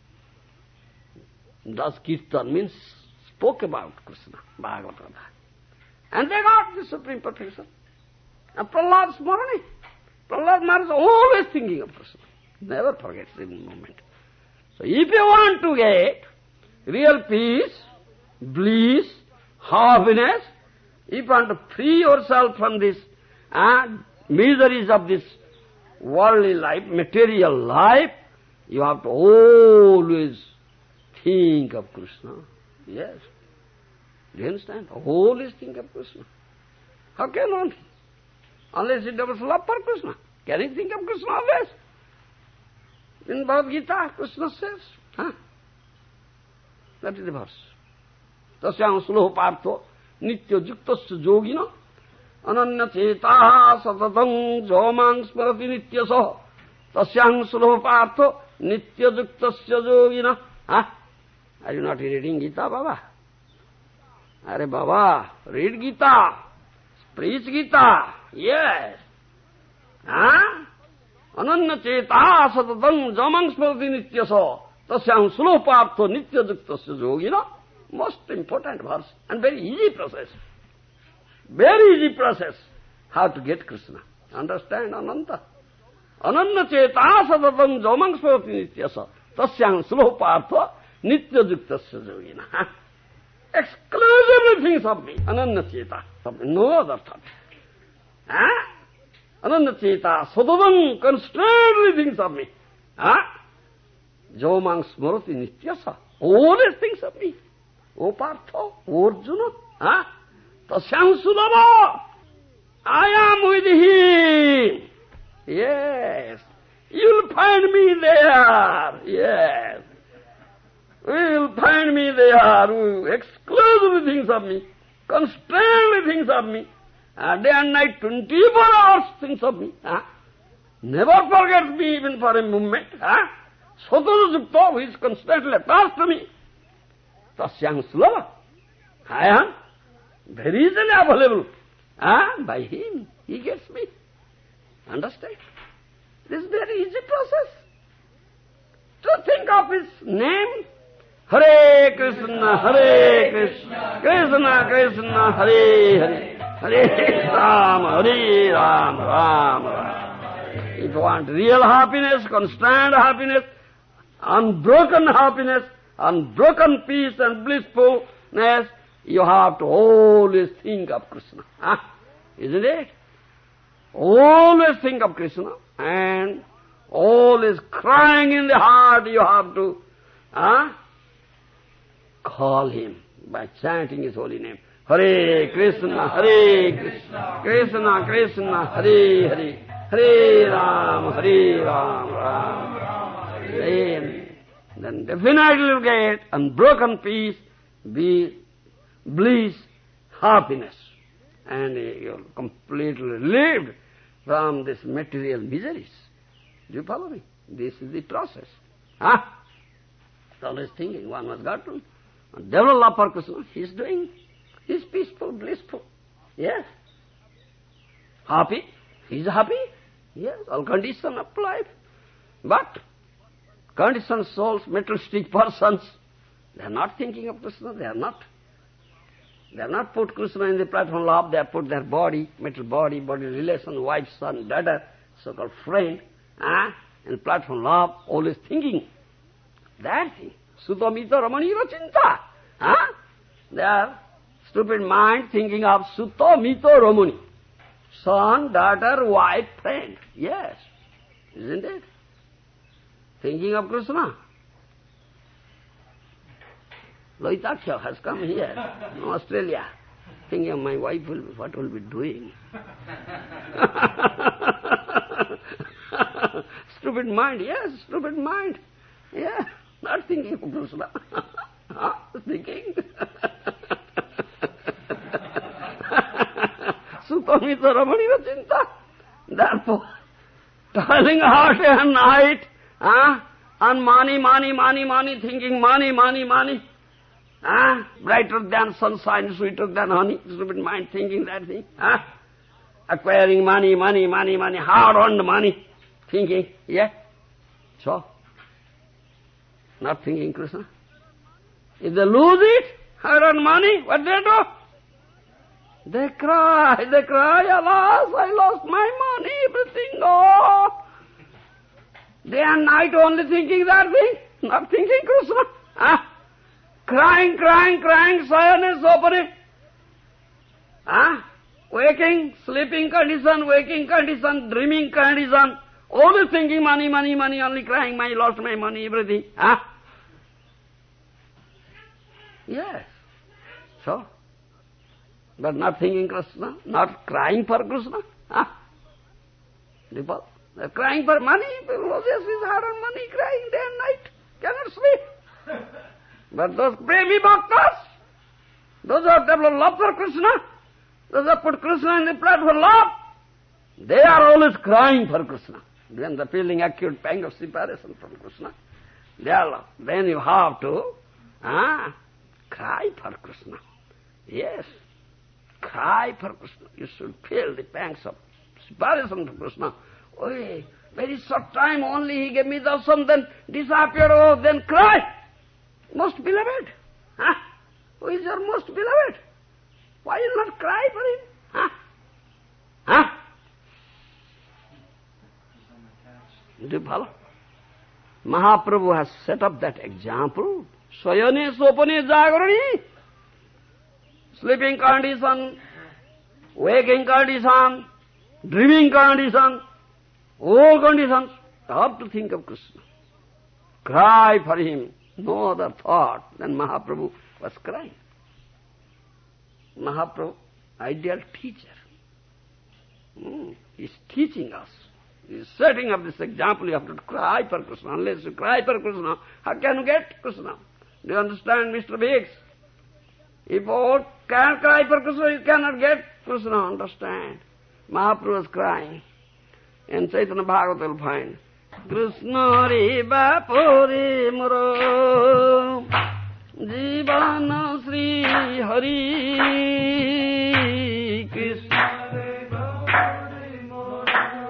he does kirtan, means spoke about Krishna, Bhagavata. And they got the supreme perfection. And Prahlad Smarani. Prahlad Maharaj is always thinking of Krishna. Never forgets in a moment. So if you want to get real peace, bliss, happiness, if you want to free yourself from this miseries of this worldly life, material life, you have to always think of Krishna. Yes. Do you understand? Always think of Krishna. How can one? Unless he develops love for Krishna. Can he think of Krishna always? In Bhagavad Gita, Krishna says, that is the verse. Tasyam sloho partho nitya juktasya yogina ananya chetaha satatam jomang smarati nitya saha tasyam sloho partho nitya juktasya yogina. Are you not reading Gita, Baba? Are Baba, read Gita, preach Gita, yes. Ananya chetaha satatam jomang smarati nitya saha tasyam sloho partho nitya juktasya yogina. Most important verse and very easy process. Very easy process how to get Krishna. Understand, Ananta? Ananya cheta sadatam jomang smrati nityasa tasyang sloh partha nitya juktasya yogina. Exclusively thinks of me. Ananya cheta. No other thought. Ananya cheta sadatam constantly thinks of me. Jomang smrati nityasa. Always thinks of me. O Partha, O Arjuna, Tasyam Sulabha, I am with him. Yes, you'll find me there. Yes, you'll find me there who exclusively thinks of me, constantly thinks of me, day and night, 24 hours thinks of me. Never forgets me even for a moment. Sotada Jukta, who is constantly attached to me. Tasyang Sulabha. I am very easily available. By him, he gets me. Understand? This is very easy process. To think of his name, Hare Krishna, Hare Krishna, Krishna Krishna, Hare Hare, Hare Rama, Hare Rama, Rama Rama. If you want real happiness, constant happiness, unbroken happiness, unbroken peace and blissfulness, you have to always think of Krishna. Isn't it? Always think of Krishna and always crying in the heart you have to call him by chanting his holy name. Hare Krishna, Hare Krishna, Krishna Krishna, Hare Hare, Hare Rama, Hare Rama, Rama Rama, Hare. Then definitely you get unbroken peace, bliss, happiness. And you're completely relieved from this material miseries. Do you follow me? This is the process. Always thinking, one has got to develop love for Krishna. He's doing, he's peaceful, blissful. Yes. Happy. He's happy. Yes. All conditions of life. But conditioned souls, materialistic persons, they are not thinking of Krishna, they are not. They have not put Krishna in the platform of love, they have put their body, material body, body relation, wife, son, daughter, so-called friend, And platform love, always thinking that thing. Sutamita Ramani Rachinta. Huh? Their stupid mind thinking of Sutamita Ramani. Son, daughter, wife, friend. Yes. Isn't it? Thinking of Krishna. Loitaksha has come here in Australia, thinking of my wife, what will be doing. Stupid mind, yes, stupid mind. Yeah, not thinking of Krishna. Thinking. Sutamita Ramani Rachinta. Therefore, toiling hard day and night, on money, thinking money. Brighter than sunshine, sweeter than honey. Stupid mind thinking that thing. Acquiring money, hard-earned money. Thinking, yeah. So, not thinking Krishna. If they lose it, hard-earned money, what they do? They cry, alas, I lost my money, everything, oh. Day and night only thinking that thing, not thinking Krishna. Crying, sayane, sopane. Waking, sleeping condition, waking condition, dreaming condition, always thinking money, only crying, I lost my money, everything. Yes. So, but not thinking Krishna, not crying for Krishna. People, they're crying for money, Moses is hard on money, crying day and night, cannot sleep. But those premi bhaktas, those who have developed love for Krishna, those who have put Krishna in the platform for love, they are always crying for Krishna. When they're feeling acute pang of separation from Krishna, they are love. Then you have to cry for Krishna. Yes, cry for Krishna. You should feel the pangs of separation from Krishna. Oh, very short time only he gave me darshan, then disappeared, oh, then cry. Most beloved. Who is your most beloved? Why you not cry for him? Do you follow? Mahaprabhu has set up that example. Swayane sopane jagarani. Sleeping condition, waking condition, dreaming condition, all conditions. You have to think of Krishna. Cry for him. No other thought than Mahaprabhu was crying. Mahaprabhu, ideal teacher. He's teaching us. He's setting up this example. You have to cry for Krishna. Unless you cry for Krishna, how can you get Krishna? Do you understand, Mr. Biggs? If all can't cry for Krishna, you cannot get Krishna. Understand? Mahaprabhu was crying. And Chaitanya Bhagavata will find, Krishna re bapo re moro, Jivana Sri Hari. Krishna re bapo re moro,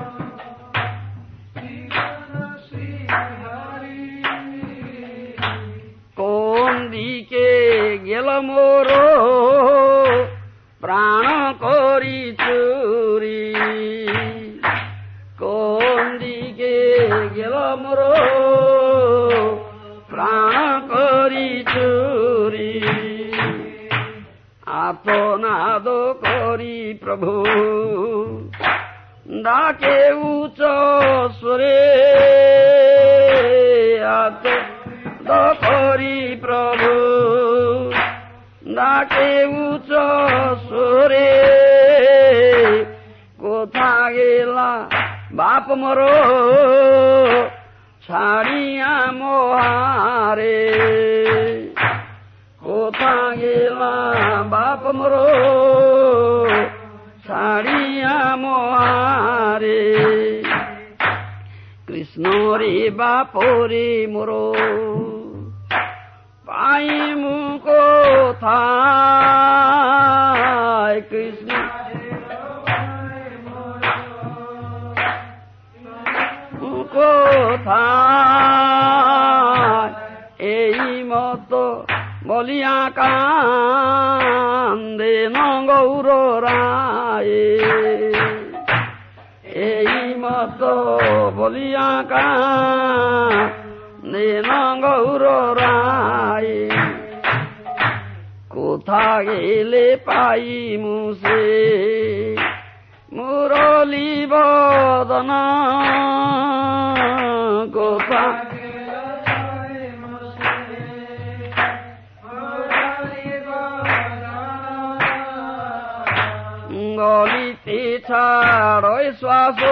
Jivana Sri Hari. Kon dike gela moro, prana kori churi. Gela moro prana kori churi, atonado kori prabhu, dake ucho sure, atonado kori prabhu, dake ucho sure, kotha gela बाप मरो छाड़िया मोहारे कोथा गेला बाप मरो छाड़िया मोहारे कृष्ण रे बापो रे मोरो पाई मुको था कृष्ण এই মতো বলিয়া কান্দে গৌর রায়ে এই মতো বলিয়া কান্দেন গৌর রায়, কোথা গেলে পাই মুসে মুরলী বদন, কোথা গলিতে ছাড়য় শ্বাস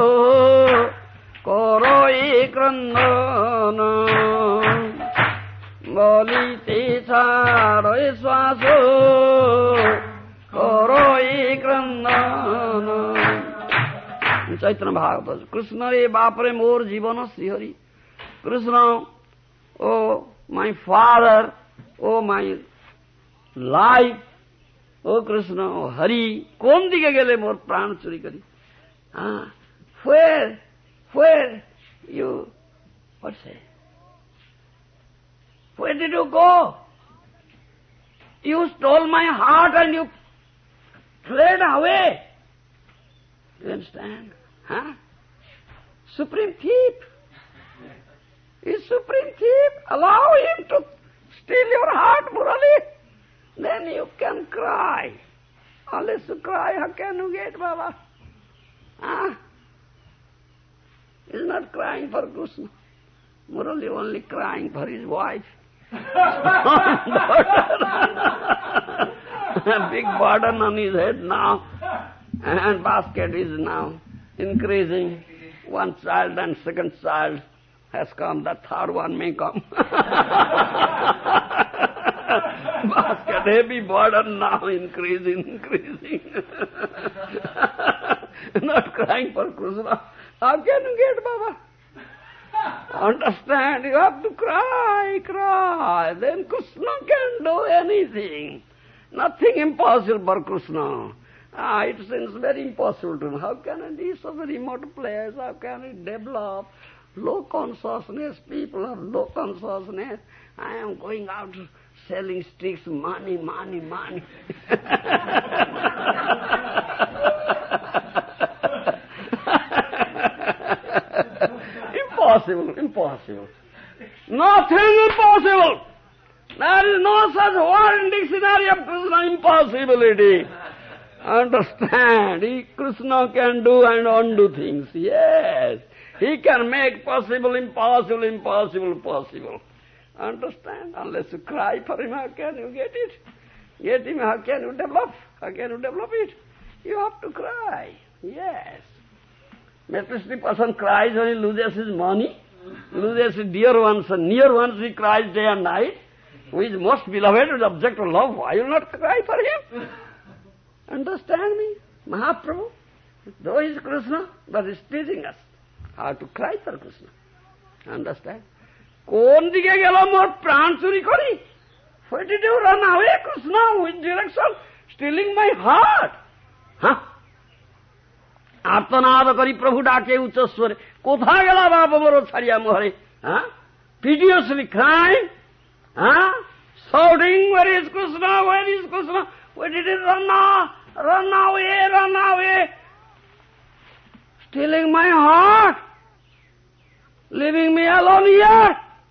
করয় ক্রন্দন, গলিতে ছাড়য় শ্বাস করয় ক্রন্দন। চৈতন্য ভাগবত। কৃষ্ণ রে বাপরে মোর জীবন Shrihari, Krishna oh my father, oh my life, ও কৃষ্ণ, ও হরি, কোন দিকে গেলে মোর প্রাণ চুরি করি? Where you, what say? Where did you go? You stole my heart and you fled away. You understand? Supreme thief. He's supreme thief. Allow him to steal your heart, Murali. Then you can cry. Unless you cry, how can you get Baba? He's not crying for Krishna. Murali only crying for his wife. Big burden on his head now. And basket is now increasing. One child and second child has come. The third one may come. Basket, heavy burden now, increasing. Not crying for Krishna. How can you get Baba? Understand, you have to cry. Then Krishna can do anything. Nothing impossible for Krishna. It seems very impossible to him. How can it be such a remote place? How can it develop low consciousness? People have low consciousness. I am going out selling sticks, money. Impossible. Nothing impossible. There is no such word in dictionary of Krishna, impossibility. Understand, Krishna can do and undo things, yes. He can make possible, impossible. Understand? Unless you cry for him, how can you get it? Get him, how can you develop? How can you develop it? You have to cry, yes. Materialistic person cries when he loses his money, loses his dear ones and near ones, he cries day and night. Who is most beloved, is object of love, why will not cry for him? Understand me? Mahaprabhu, though he is Krishna, but he is teaching us how to cry for Krishna. Understand? কোন দিকে গেল মোর প্রাণ চুরি করি? Where did you run away, Krishna? Which direction? Stealing my heart. আর্তনাদ করি প্রভু ডাকে উচ্চস্বরে, কোথায় গেল বাবা মোর ছাড়িয়া মোহরে? Piteously crying, shouting, where is Krishna? Where did he run away? Stealing my heart, leaving me alone here.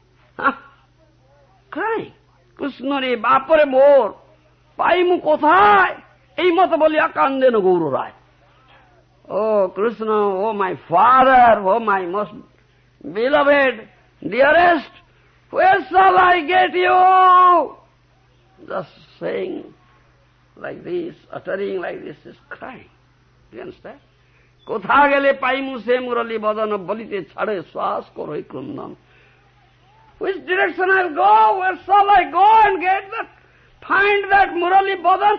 Crying, Krishna re bapare mor, paimu kothay? Ei mata boliya kandeno Gaura Rai. Oh Krishna, oh my father, oh my most beloved, dearest, where shall I get you? Just saying like this, uttering like this, is crying. Do you understand? কোথা গেলে পাইমু সে মুরলী বদন, বলিতে ছাড়ে শ্বাস করই ক্রন্দন। Which direction I'll go? Where shall I go and get that, find that Murali Badan?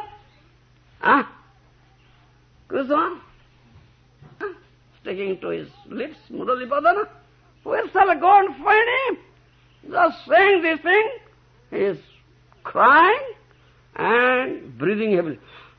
Krishna? Sticking to his lips, Murali Badana? Where shall I go and find him? Just saying this thing, he is crying and breathing heavily.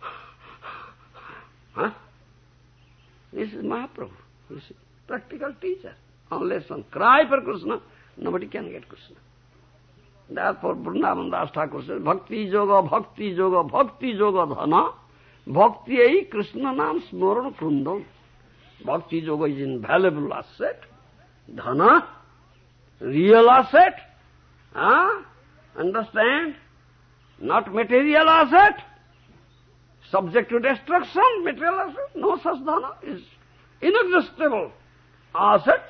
This is Mahaprabhu. This is practical teacher. Unless one cry for Krishna, nobody can get Krishna. Therefore, Vrindavan Das Thakur says, Bhakti yoga dhana, bhakti ei Krishna naam smaran krundan. Bhakti yoga is invaluable asset. Dhana, real asset. Understand? Not material asset. Subject to destruction, material asset. No such dhana is inexhaustible asset.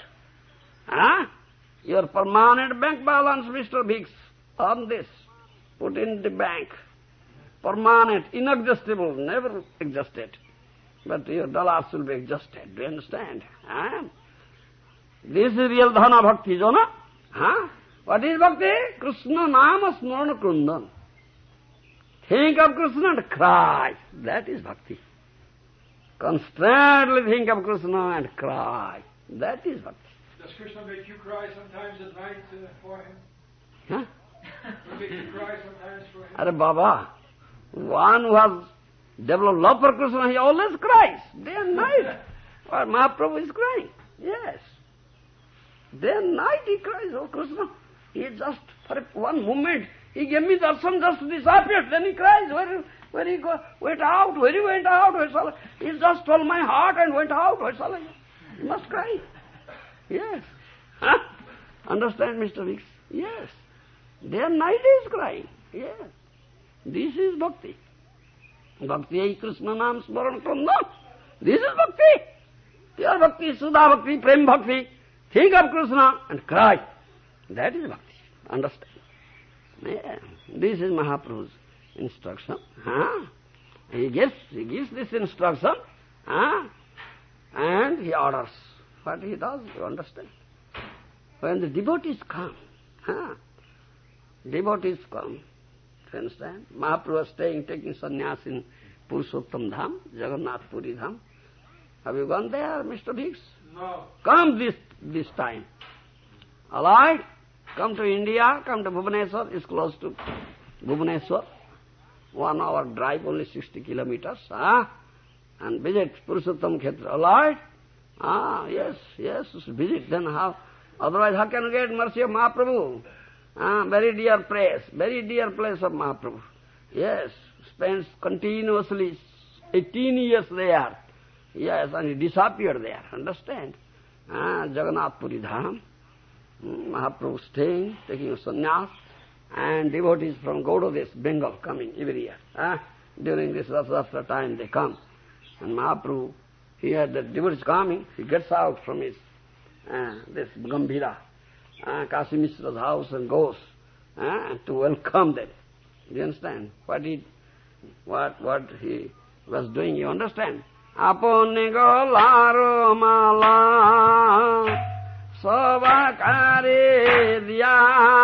Your permanent bank balance, Mr. Biggs, on this. Put in the bank. Permanent, inexhaustible, never exhausted. But your dollars will be exhausted. Do you understand? This is real dhana bhakti, Jona. What is bhakti? Krishna nama smrana kundan. Think of Krishna and cry. That is bhakti. Constantly think of Krishna and cry. That is bhakti. Does Krishna make you cry sometimes at night for him? Huh? Does he make you cry sometimes for him? Are Baba, one who has developed love for Krishna, he always cries, day and night. Or Mahaprabhu is crying. Yes. Day and night he cries, oh Krishna. He just, for one moment, he gave me darshan, just disappeared. Then he cries, where he went out, where he went out, where shall I? He just stole my heart and went out, where shall I? He must cry. Yes. Understand, Mr. Vicks? Yes. Day and night he is crying. Yes. This is bhakti. Bhakti hai Krishna nam smaran kunda. This is bhakti. Pure bhakti, Sudha bhakti, Prem bhakti. Think of Krishna and cry. That is bhakti. Understand? Yeah. This is Mahaprabhu's instruction. He gives this instruction, and he orders. What he does, you understand? When the devotees come, devotees come, you understand? Mahaprabhu was staying, taking sannyas in Purushottam Dham, Jagannath Puri Dham. Have you gone there, Mr. Biggs? No. Come this time. All right? Come to India, come to Bhubaneswar, it's close to Bhubaneswar. 1 hour drive, only 60 kilometers, and visit Purushottam Khetra. All right? Yes, visit. Then how? Otherwise, how can you get mercy of Mahaprabhu? Very dear place of Mahaprabhu. Yes, spends continuously 18 years there. Yes, and he disappeared there, understand? Jagannath Puri Dham. Mahaprabhu staying, taking a sannyas, and devotees from Gaudadesh, Bengal, coming every year. During this Rasatra time they come. And Mahaprabhu, he had the devotees coming, he gets out from his this Gambhira, Kasi Mishra's house, and goes to welcome them. You understand? What he was doing, you understand? Apone golaro mala Sobakare diya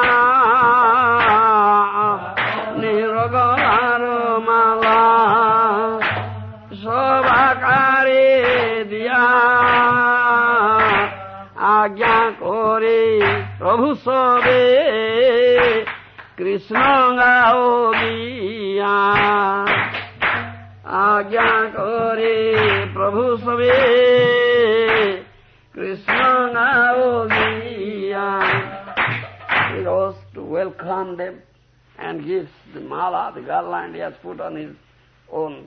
Nirogolaro mala Sobakare diya Agya kore Prabhu sobe Krishna gao giya Agya kore Prabhu sobe Krishna gao giya. He goes to welcome them and gives the mala, the garland he has put on his own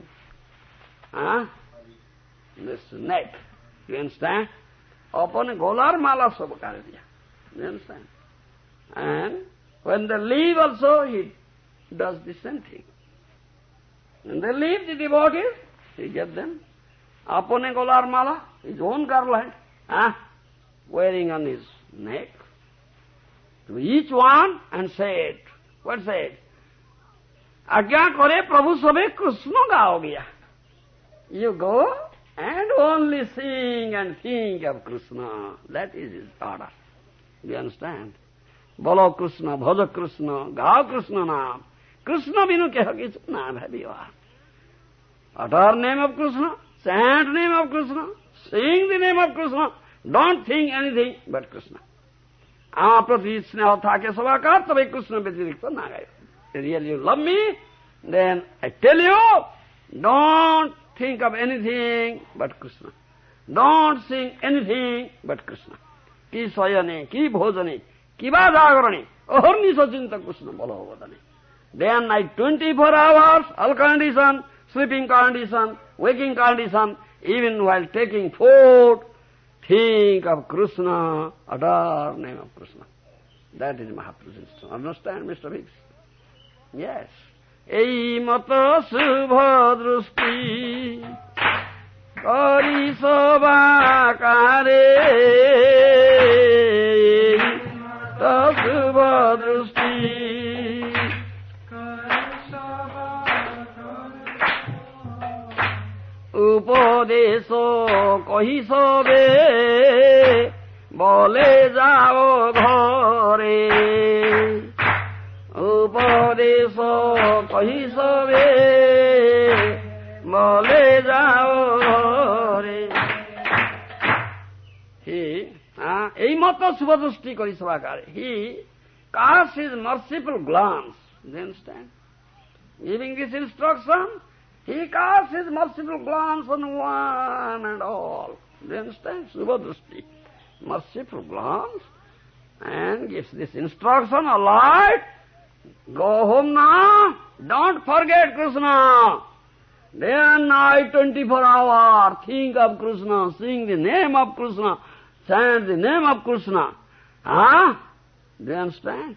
this neck. You understand? Upon a golar mala sabakar diya. You understand? And when they leave also, he does the same thing. When they leave the devotees, he gives them upon a golar mala, his own garland, wearing on his neck, to each one, and said, what said? Agya kore Prabhu sabe Krishna gao gaya. You go and only sing and think of Krishna. That is his order. Do you understand? Bolo Krishna, bhaja Krishna, gao Krishna naam. Krishna binu keha kichu na bhabiva. Utter name of Krishna, chant name of Krishna, sing the name of Krishna. Don't think anything but Krishna. Prati sneha thake sabakar tabe Krishna vyatirikta na gayo. Really you love me, then I tell you, don't think of anything but Krishna. Don't sing anything but Krishna. Ki sayane, ki bhojane, ki vajagarane, ahorni sachinta Krishna bolo vadane. Day and night, 24 hours, all condition, sleeping condition, waking condition, Even while taking food, think of Krishna, adore name of Krishna. That is Mahaprabhu's instruction. Understand, Mr. Biggs? Yes. Ei mata subha drushti kari sabha kare ta subha drushti upadeso kahi sabe bole jao ghare upadeso kahi sabe bole jao ghare. He, ei mata subhadrushti kari sabakare. He casts his merciful glance. Do you understand? Giving this instruction, he casts his merciful glance on one and all. Do you understand? Subhadrushti. Merciful glance, and gives this instruction, all right, go home now, don't forget Krishna. Day and night, 24 hours, think of Krishna, sing the name of Krishna, chant the name of Krishna. Do you understand?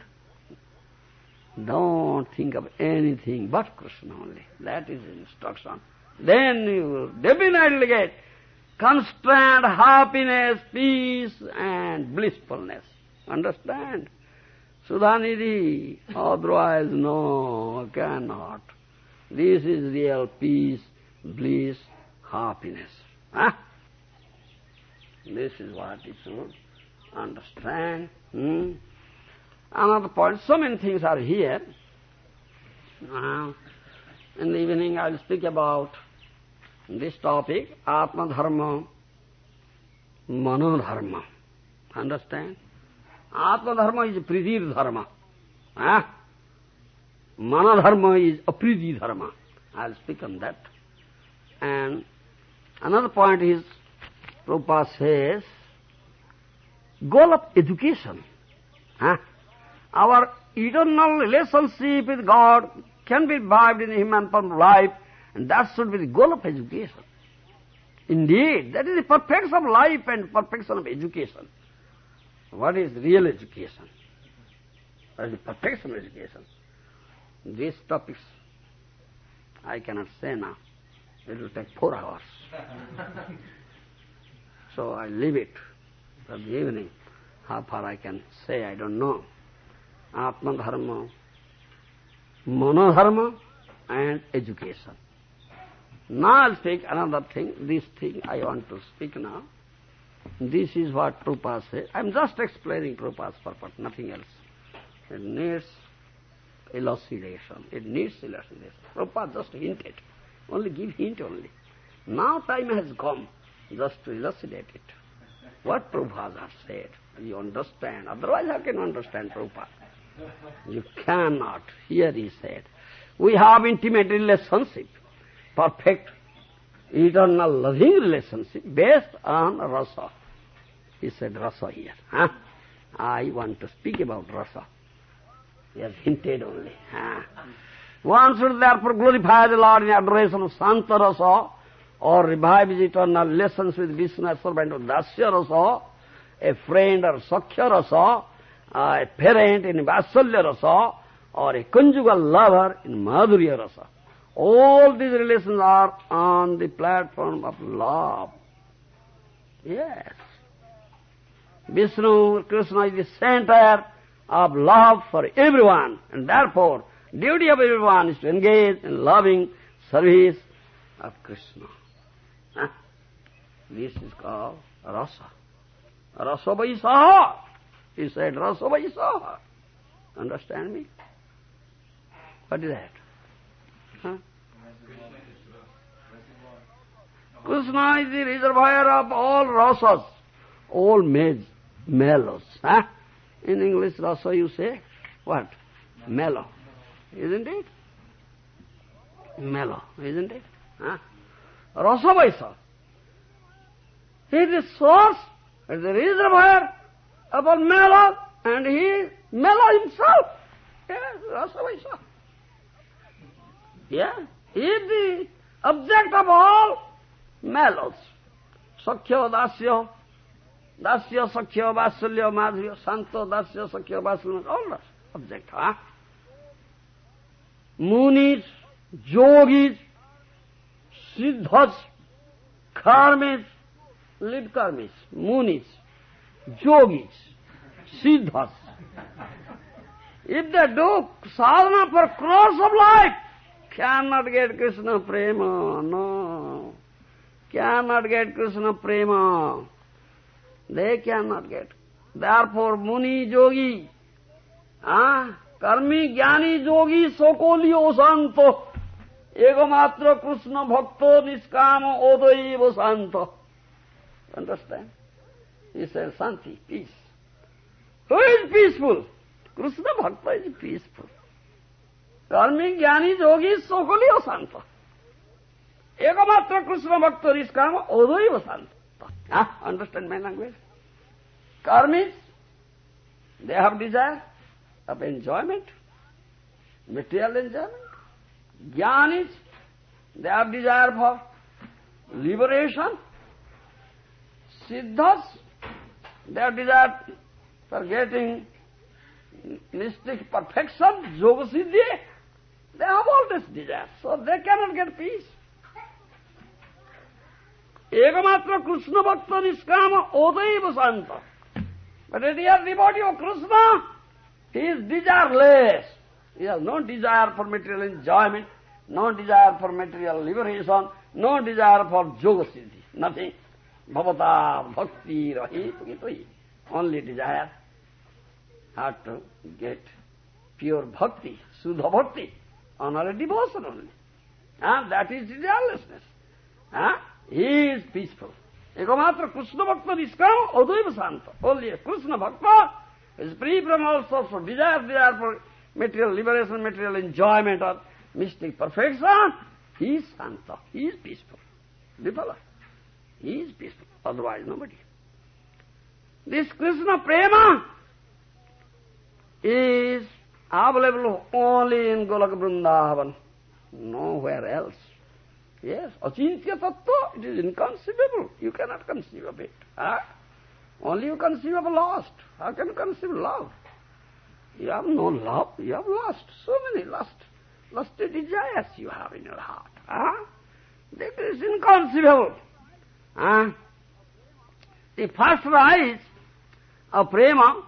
Don't think of anything but Krishna only. That is the instruction. Then you will definitely get constant happiness, peace and blissfulness. Understand? Sudhanidhi, otherwise no, cannot. This is real peace, bliss, happiness. This is what you should understand. Another point, so many things are here. In the evening I will speak about this topic, Atma Dharma, Mano Dharma. Understand? Atma Dharma is Priti Dharma. Mana Dharma is Apriti Dharma. I will speak on that. And another point is, Prabhupada says, goal of education. Our eternal relationship with God can be revived in human form of life, and that should be the goal of education. Indeed, that is the perfection of life and perfection of education. What is real education? What is the perfection of education? These topics I cannot say now. It will take 4 hours. So I leave it for the evening. How far I can say, I don't know. Atma Dharma, Mano Dharma and education. Now I'll speak another thing. This thing I want to speak now. This is what Prabhupada said. I'm just explaining Prabhupada's purpose, nothing else. It needs elucidation. It needs elucidation. Prabhupada just hinted. Only give hint only. Now time has come just to elucidate it. What Prabhupada has said, you understand. Otherwise how can you understand Prabhupada? You cannot. Here he said, we have intimate relationship, perfect, eternal loving relationship based on rasa. He said rasa here. I want to speak about rasa. He has hinted only. One should therefore glorify the Lord in adoration of Santa rasa, or revive his eternal relations with Vishnu as servant of Dasya rasa, a friend or Sakhya rasa, a parent in Vasalya rasa, or a conjugal lover in Madhurya rasa. All these relations are on the platform of love. Yes. Vishnu, Krishna is the center of love for everyone, and therefore duty of everyone is to engage in loving service of Krishna. This is called rasa. Rasa vaisaha. He said rasa vaisaha. Understand me? What is that? Krishna is the reservoir of all rasas, all mellows. In English, rasa you say, what? Mellow. Isn't it? Mellow, isn't it? Rasa vaisa. He is the source, is the reservoir of all mellow, and he is mellow himself. Yes, rasa vaisa. Yeah, he is the object of all mellows. Sakhya, Dasya, Dasya, Sakhya, Vasalya, Madhurya, Santo, Dasya, Sakhya, Vasalya, all that object. Munis, Yogis, Siddhas, Karmis, lead Karmis, Munis, Yogis, Siddhas. If they do sadhana for crores of life, cannot get Krishna prema, no. Cannot get Krishna prema. They cannot get. Therefore, Muni, Yogi, Karmi, Jnani, Yogi, Sokoli, Osanto, Egomatra, Krishna, Bhakto, Niskama, Odaiva, Santo. Understand? He says, Santi, peace. Who is peaceful? Krishna Bhakta is peaceful. Karmi, Jnani, Yogi, Sokoli, Osanto. Egamatra Krishna Bhakta Niskama, Odaiva, Santo. Understand my language? Karmis, they have desire of enjoyment, material enjoyment. Jnanis, they have desire for liberation. Siddhas, they have desire for getting mystic perfection, yoga siddhi. They have all this desire, so they cannot get peace. Egamatra Krishna Bhakta Niskama Odaiva Santa. But at the devotee of Krishna, he is desireless. He has no desire for material enjoyment, no desire for material liberation, no desire for yoga siddhi, nothing. Bhavata bhakti rahi. Only desire how to get pure bhakti, Sudha bhakti, honorary devotion only. And that is desirelessness. He is peaceful. Egamatra Krishna Bhakta Niskama Odaiva Santa. Only a Krishna Bhakta is free from all sorts of desire for material liberation, material enjoyment or mystic perfection. He is Santa. He is peaceful. Vipala. He is peaceful. Otherwise nobody. This Krishna Prema is available only in Golaka Vrindavan. Nowhere else. Yes, achintya tattva, it is inconceivable. You cannot conceive of it. Only you conceive of lust. How can you conceive love? You have no love, you have lust. So many lusty desires you have in your heart. That is inconceivable. The first rise of prema,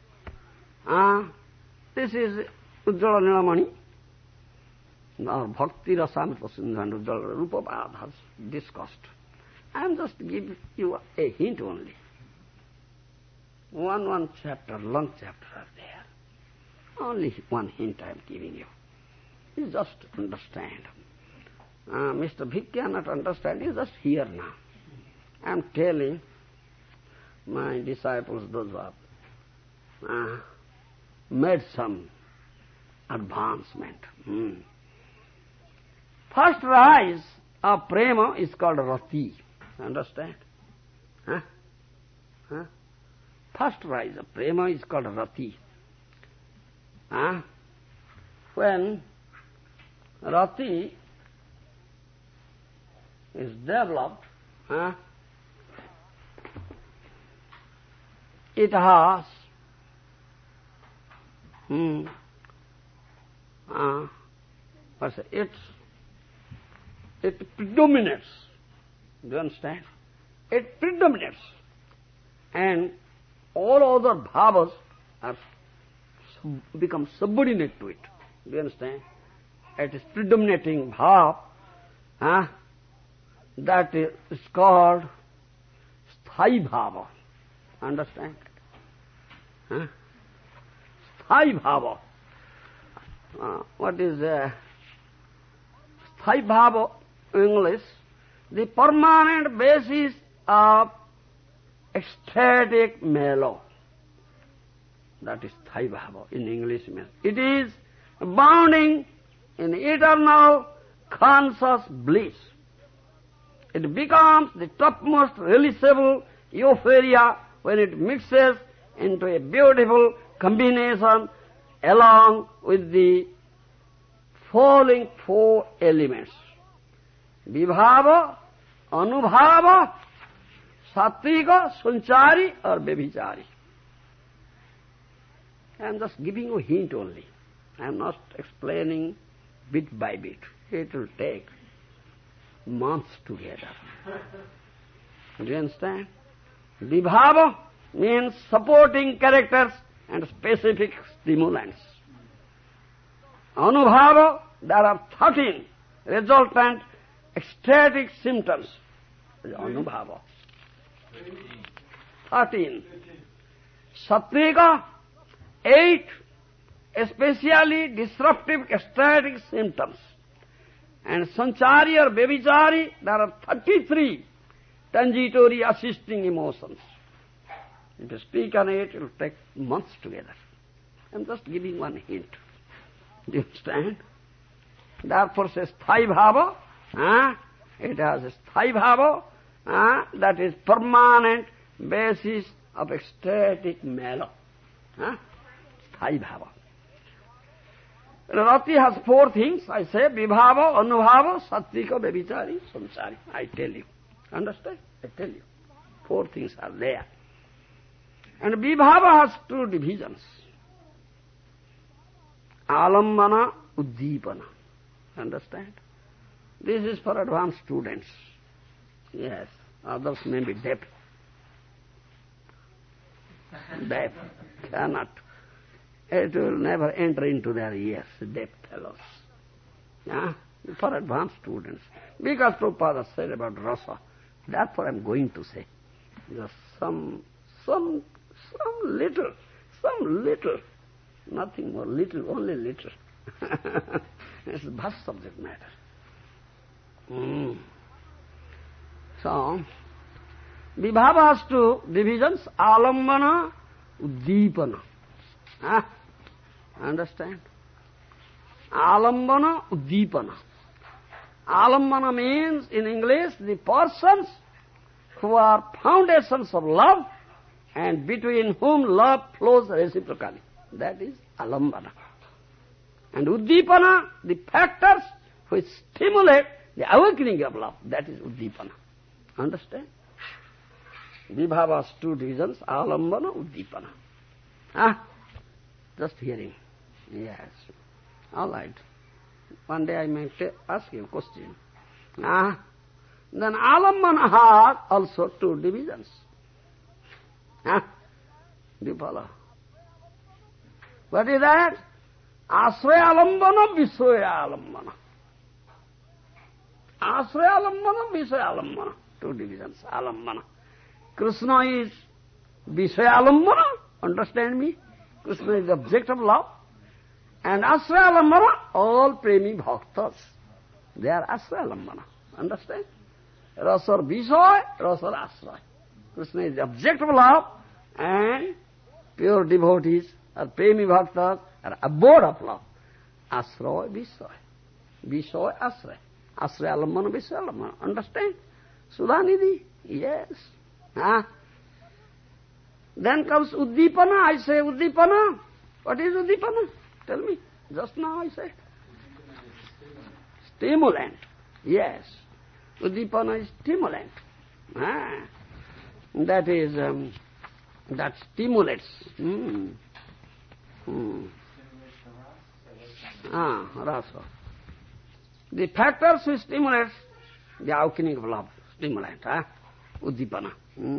this is Ujjvala Nilamani. Our Bhakti Rasamrita Sindhu and Ujjvala Rupabad has discussed. I am just giving you a hint only. One chapter, long chapter are there. Only one hint I am giving you. You just understand. Mr. Bhik cannot understand, you just hear now. I am telling my disciples, those who have made some advancement. First rise of prema is called rati. Understand? First rise of prema is called rati. When rati is developed, it has it predominates. Do you understand? It predominates. And all other bhavas become subordinate to it. Do you understand? It is predominating bhav. That is called sthai bhava. Understand? Sthai bhava. What is sthai bhava in English? The permanent basis of ecstatic mellow. That is sthai bhava in English. It is abounding in eternal conscious bliss. It becomes the topmost relishable euphoria when it mixes into a beautiful combination along with the following four elements. Vibhava, Anubhava, Sattvika, Sanchari or Bevichari. I am just giving you a hint only. I am not explaining bit by bit. It will take months together. Do you understand? Vibhava means supporting characters and specific stimulants. Anubhava, there are 13 resultant ecstatic symptoms. Anubhava. 13. Sattvika, 8 especially disruptive ecstatic symptoms. And Sanchari or Bevichari, there are 33 transitory assisting emotions. If you speak on it, it will take months together. I am just giving one hint. Do you understand? Therefore says Sthai Bhava, it has a Sthai Bhava, that is permanent basis of ecstatic mellow. Sthai Bhava. Rati has 4 things, I say, Vibhava, Anubhava, Sattvika, Bevichari, Sanchari. I tell you. Understand? I tell you. 4 things are there. And Vibhava has 2 divisions. Alambana, Uddipana. Understand? This is for advanced students. Yes, others may be deaf. Deaf. Cannot. It will never enter into their ears, deaf fellows. For advanced students. Because Prabhupada said about rasa, therefore I am going to say. Because some little, nothing more, little, only little. It's a vast subject matter. So, Vibhava has 2 divisions, Alambana, Uddipana. Understand? Alambana, Uddipana. Alambana means, in English, the persons who are foundations of love and between whom love flows reciprocally. That is Alambana. And Uddipana, the factors which stimulate the awakening of love. That is Uddipana. Understand? Vibhava has 2 divisions, Alambana, Uddipana. Just hearing. Yes. All right. One day I may ask you a question. Then Alambana has also 2 divisions. Do you follow? What is that? Asraya Alambana, Visraya Alambana. Asraya Alambana, Visraya Alambana. 2 divisions, Alambana. Krishna is Visraya Alambana, understand me? Krishna is the object of love. And Asraya Alambana, all premi bhaktas. They are Asraya Alambana, understand? Rasar Visay, Rasar Asraya. Krishna is the object of love, and pure devotees or premi bhaktas are abode of love. Asraya Visay. Visay Asraya. Asraya Alambana, Visay Alambana. Understand? Sudhanidhi? Yes. Then comes Uddipana. I say Uddipana. What is Uddipana? Tell me. Just now I said. Stimulant. Yes. Uddipana is stimulant. That is, that stimulates. Rasa. The factors which stimulates the awakening of love. Stimulant. Uddipana.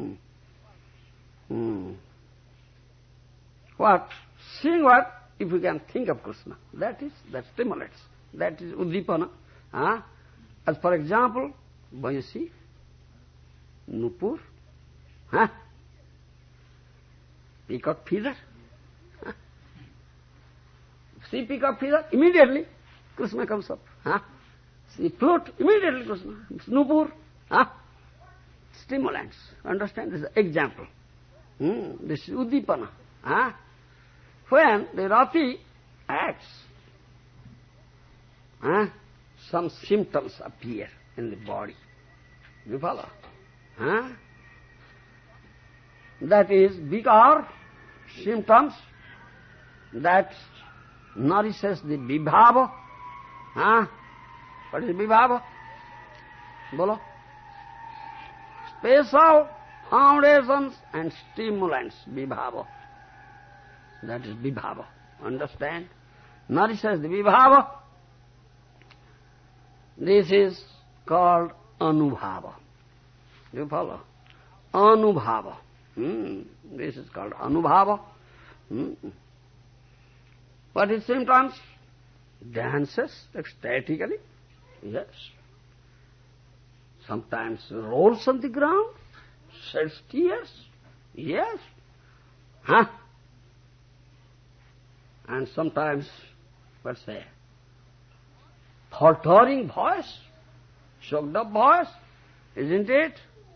What? Seeing what? If you can think of Krishna. That stimulates. That is Uddipana. As for example, Bansi, Nupur, peacock feather. See peacock feather? Immediately Krishna comes up. See flute? Immediately Krishna. Nupur. Stimulants. Understand? This is an example. This is Uddipana. When the Rati acts, some symptoms appear in the body. You follow? That is because symptoms that nourishes the Vibhava. What is Vibhava? Bolo. special foundations and stimulants, vibhava. That is vibhava. Understand? Nourishes the vibhava. This is called anubhava. Do you follow? Anubhava. This is called anubhava. What is symptoms? Dances ecstatically. Yes. Sometimes rolls on the ground, sheds tears. Yes. And sometimes, let's say, faltering voice, choked up voice, isn't it?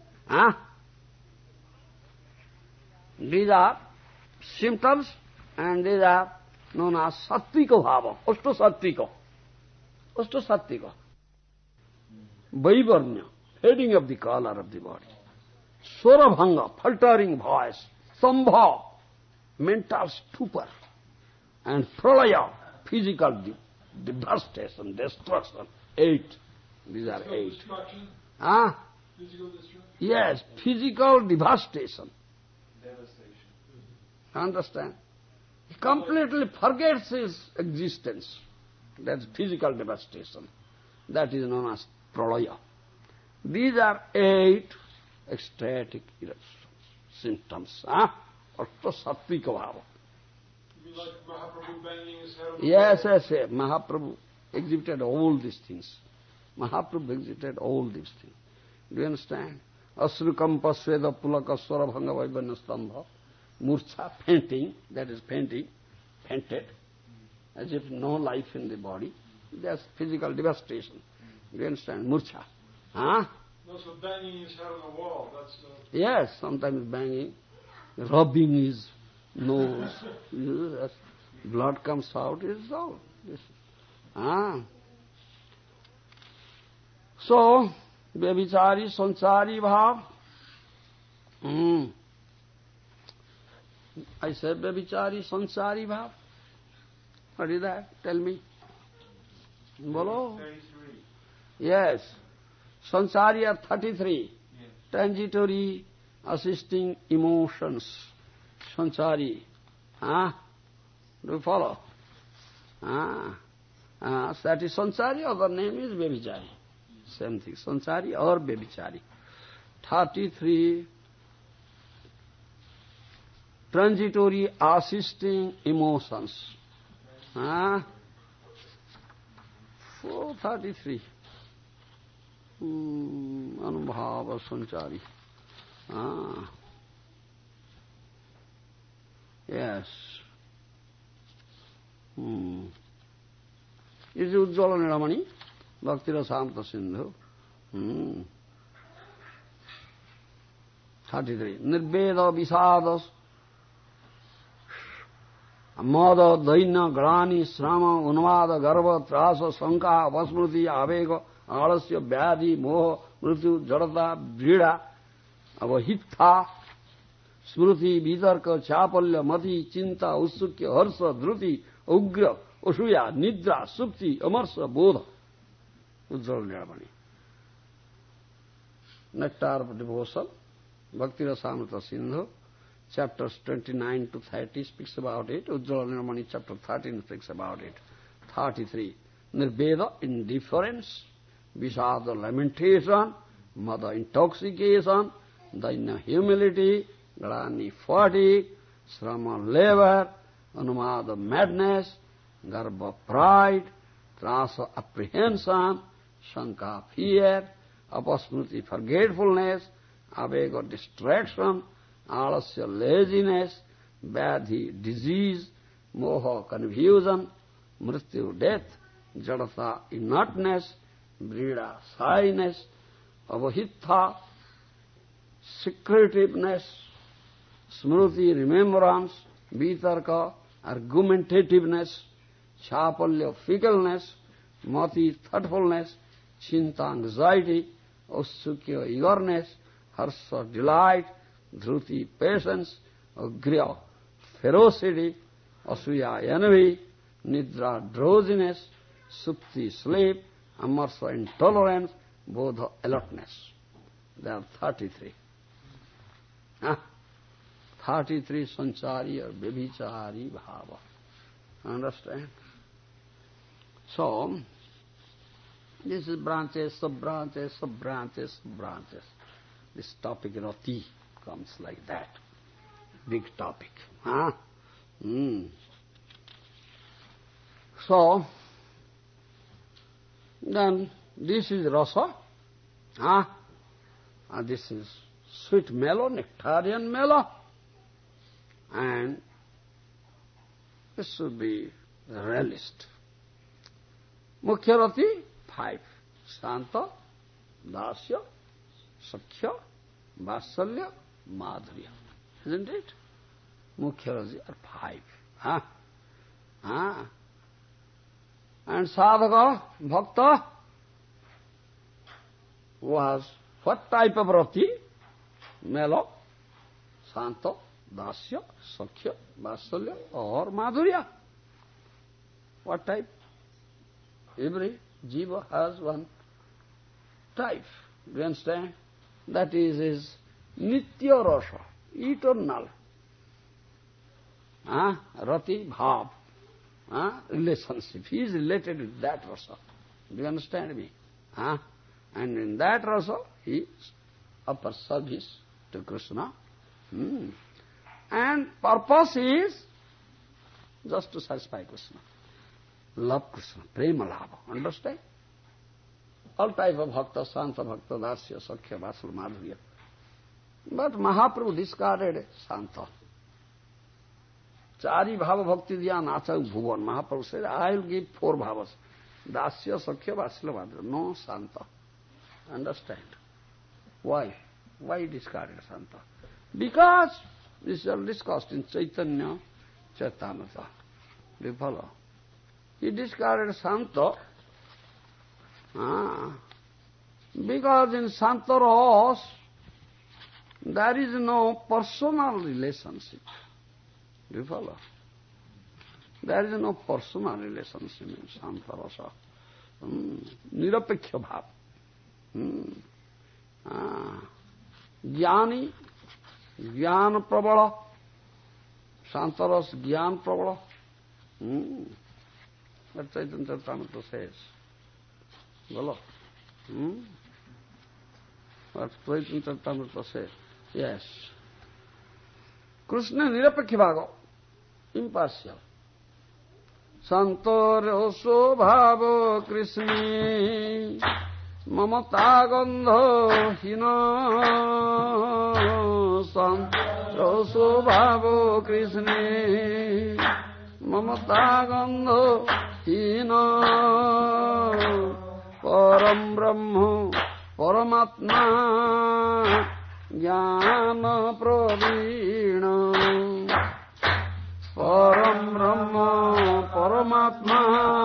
These are symptoms, and these are known as sattvika bhava, ashta sattvika. Vaivarnya, fading of the color of the body. Swarabhanga, faltering voice. Sambha, mental stupor. And pralaya, physical devastation, destruction. 8. These are 8. Destruction? Physical destruction? Yes, physical devastation. Understand? He completely forgets his existence. That's physical devastation. That is known as pralaya. These are 8 ecstatic symptoms. Ashta sattvika bhava. You mean like Mahaprabhu banging his head on the Yes. wall? Mahaprabhu exhibited all these things. Mahaprabhu exhibited all these things. Do you understand? Asrukampa sveda pulaka swarabhanga vaibhanya stambha. Murcha, fainting, that is fainting, fainted, as if no life in the body. That's physical devastation. Do you understand? Murcha. Also banging his head on the wall, that's... Yes, sometimes banging, rubbing his nose. Yes, blood comes out, is all. This. So, Vyabhichari, Sansari Bhav. I said Vyabhichari, Sansari Bhav. What is that? Tell me. Bolo? 33. Yes. Sansari are 33. Yes. Transitory, assisting emotions. Sansari. Do you follow? That is Sansari, other name is Vyabhichari. Same thing. Sansari or Vyabhichari. 33. Transitory, assisting emotions. 433. Anubhava Sanchari. Yes. Is Ujjvala Nilamani? Bhakti Rasamrita Sindhu. 33. Nirbeda Visadas. Mada, Daina, Grani, Srama, Unvada, Garva, Trasa, Sanka, Vasmruti, Avega, Alasya, Vyadhi, Moha, Mrityu, Jadata, Brida, Avahitha, Smruti, Vitarka, Chapalya, Mati, Chinta, Utsukya, Harsa, Dhruti, Ugra, Ushuya, Nidra, Supti, Amarsa, Bodha. Ujjvala Nilamani. Nectar of Devotion, Bhakti Rasamrita Sindhu. Chapters 29 to 30 speaks about it. Ujjvala Nilamani chapter 13 speaks about it. 33. Nirbeda, indifference. Visada, lamentation. Mada, intoxication. Daina, humility. Grani, fatigue. Srama, labor. Anumada, madness. Garbha, pride. Trasa, apprehension. Shanka, fear. Apasmruti, forgetfulness. Avega, distraction. Alasya, laziness. Vyadhi, disease. Moha, confusion. Mrityu, death. Jadata, inertness. Brida, shyness. Avahitha, secretiveness. Smruti, remembrance. Vitarka, argumentativeness. Chapalya, fickleness. Mati, thoughtfulness. Chinta, anxiety. Ausukya, eagerness. Harsa, delight. Dhruti, patience. Agriya, ferocity. Asuya, envy. Nidra, drowsiness. Supti, sleep. Amarsa, intolerance. Bodha, alertness. There are 33. 33 sanchari or vibhichari bhava. Understand? So, this is branches, sub-branches, sub-branches, sub-branches. This topic rati comes like that. Big topic. So, then this is rasa. This is sweet mellow, nectarian mellow. And this should be relished. Mukhya rati, 5. Shanta, dasya, sakhya, vasalya, madhurya. Isn't it? Mukhya rati are 5. And sadhaka, bhakta, was what type of rati? Mellow, shanta, dasya, sakhya, vasalya, or madhurya. What type? Every jiva has one type. Do you understand? That is his nitya rasa, eternal. Rati bhav, relationship. He is related with that rasa. Do you understand me? And in that rasa, he offers service to Krishna. And purpose is just to satisfy Krishna. Love Krishna, prema lava. Understand? All type of bhakta, santa bhakta, dasya, sakhya, vasalya, madhurya. But Mahaprabhu discarded santa. Chari bhava bhakti diya nacha bhuvan. Mahaprabhu said, I will give 4 bhavas. Dasya, sakhya, vasalya, madhurya. No santa. Understand? Why? Why he discarded santa? Because this is all discussed in Chaitanya Chaitamrita. Do you follow? He discarded santa because in santa ras there is no personal relationship. Do you follow? There is no personal relationship in santa rasa. Nirapeksha bhav. Jnani, jnana prabala. Santa rasa, jnana prabala. That Chaitanya Charitamrita says. Follow? What Chaitanya Charitamrita says. Yes. Krishna nirapekhi bhava, impartial. Santoraso bhavo Krishna mamata gandho hina. Santoraso bhavo Krishna mamata gandho hina. Param brahma paramatma jnana pravina. Param brahma paramatma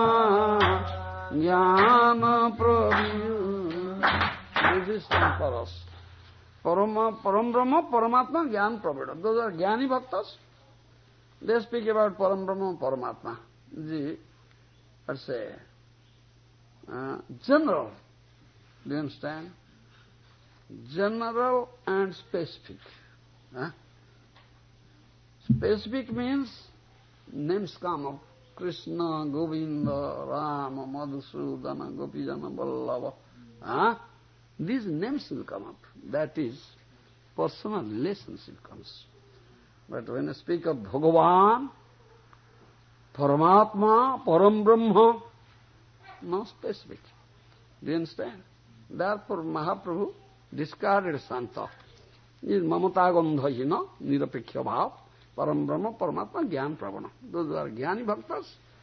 jnana pravina. This is Samparas. Param brahma paramatma jnana pravina. Those are jnani bhaktas. They speak about Param Brahma, Paramatma. Let's say, general. Do you understand? General and specific. Specific means names come of Krishna, Govinda, Rama, Madhusudana, Gopijana, Vallabha. These names will come up. That is, personal relationship comes. But when you speak of Bhagavan, Paramatma, Param Brahma, no specific. Do you understand? Therefore Mahaprabhu discarded santa. Is mamata gandhahina, nirapeksha bhav, Param Brahma, Paramatma, Jnana Pravana. Those are Jnani bhaktas.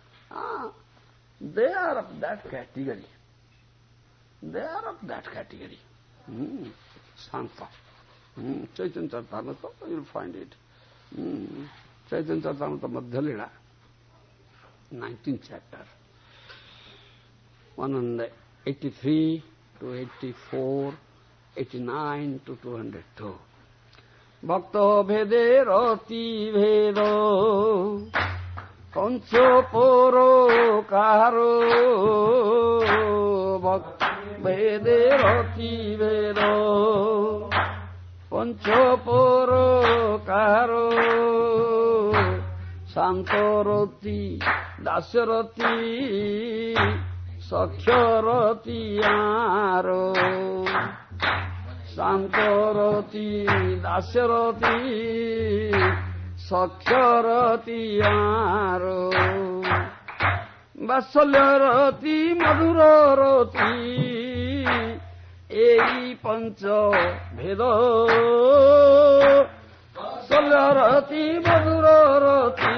They are of that category. They are of that category. Santa. Chaitanya Charitamrita, you will find it. Chaitanya Charitamrita Madhya Lila, 19th chapter, 183 to 84, 89 to 202. Bhakta bhede rati bhedo, pancho poro karo, bhakta ভেদে রতি ভেদ পঞ্চপরকার শান্তরতি দাসরতি সখ্যরতি আর শান্তরতি দাসরতি সখ্যরতি আর বাৎসল্যরতি মধুররতি এই পঞ্চ ভেদ বাৎসল্যরতি মধুররতি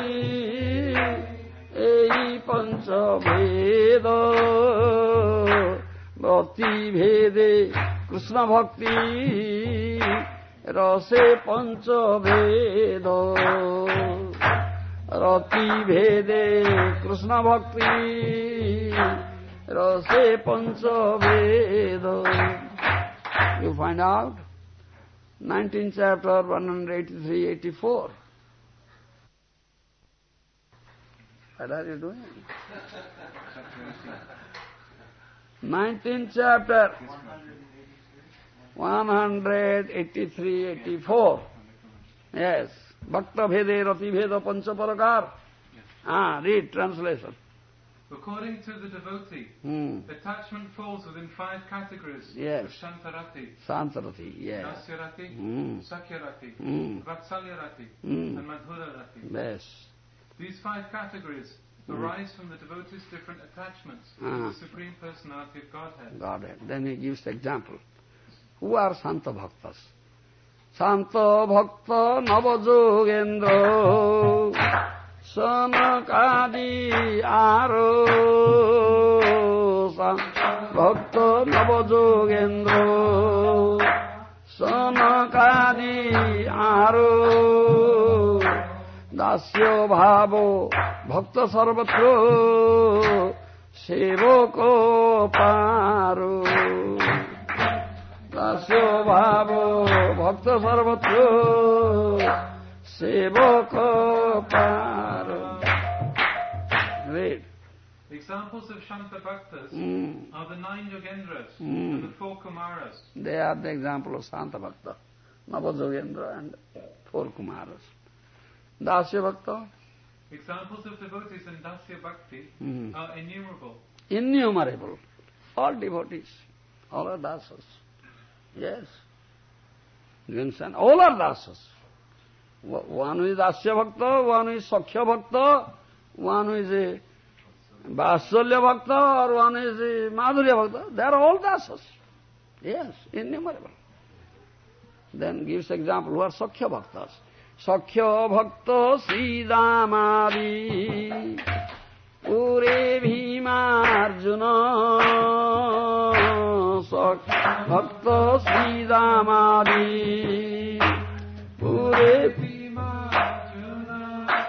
এই পঞ্চ ভেদ রতি ভেদে কৃষ্ণ ভক্তি রসে পঞ্চ ভেদ রতি ভেদে কৃষ্ণ ভক্তি রসে পঞ্চ ভেদ You find out 19th chapter 183-84. What are you doing? 19th chapter 183-84. Yes. Bhakta Vede, Rati Veda, Panchaparakar. Read translation. According to the devotee, attachment falls within 5 categories of Shantarati, Santarati, yes. Dasyarati, Sakyarati, Vatsalyarati, and Madhurarati. Yes. These 5 categories arise from the devotee's different attachments to the Supreme Personality of Godhead. Then he gives example. Who are Santa Bhaktas? Santa Bhakta Navajogendra Sanakadi Aro Santa Bhakta Navajogendra Sanakadi Aro Dasya Bhavo Bhakta Sarvatra Sevako Paro Dasya Bhavo Bhakta Sarvatra Sevaka Paro. Read. Examples of Shanta Bhaktas are the 9 Yogendras and the 4 Kumaras. They are the example of Shanta Bhakta, Navajogendra and 4 Kumaras. Dasya Bhakta? Examples of devotees in Dasya Bhakti are innumerable. Innumerable. All devotees. All are dasas. Yes. You understand? All are dasas. One is Dasya Bhakta, one is Sakhya Bhakta, one is a Vasalya Bhakta, or one is a Madhurya Bhakta. They are all dasas. Yes, innumerable. Then gives example who are Sakhya Bhaktas. Sakhya Bhakta Sridamadi Ure Bhima Arjuna Sakhya Bhakta Sridamadi Ure Bhima Arjuna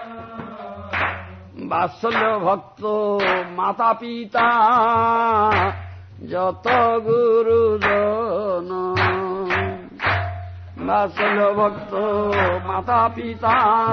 Vasalya Bhakta Mata Pita Jata Guru Jana Vasalya Bhakta Mata Pita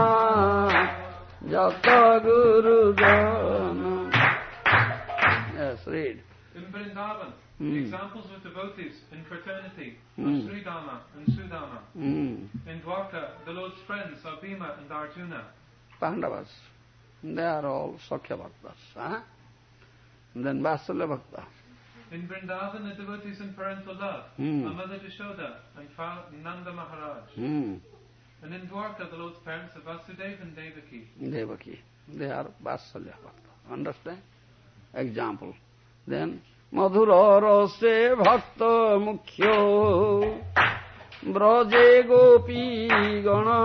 Jata Guru Jana. Yes, read. In Vrindavan, examples of devotees in fraternity are Sridama and Sudama. In Dwarka, the Lord's friends are Bhima and Arjuna. Pandavas, they are all Sakhya Bhaktas. Then Vasalya Bhakta. In Vrindavan, the devotees in parental love are Mother Yashoda and Nanda Maharaj. And in Dwarka, the Lord's parents are Vasudeva and Devaki. Devaki. They are Vasalya Bhakta. Understand? Example. Then Madhura Rase Bhakta Mukhyo Braje Gopi Gana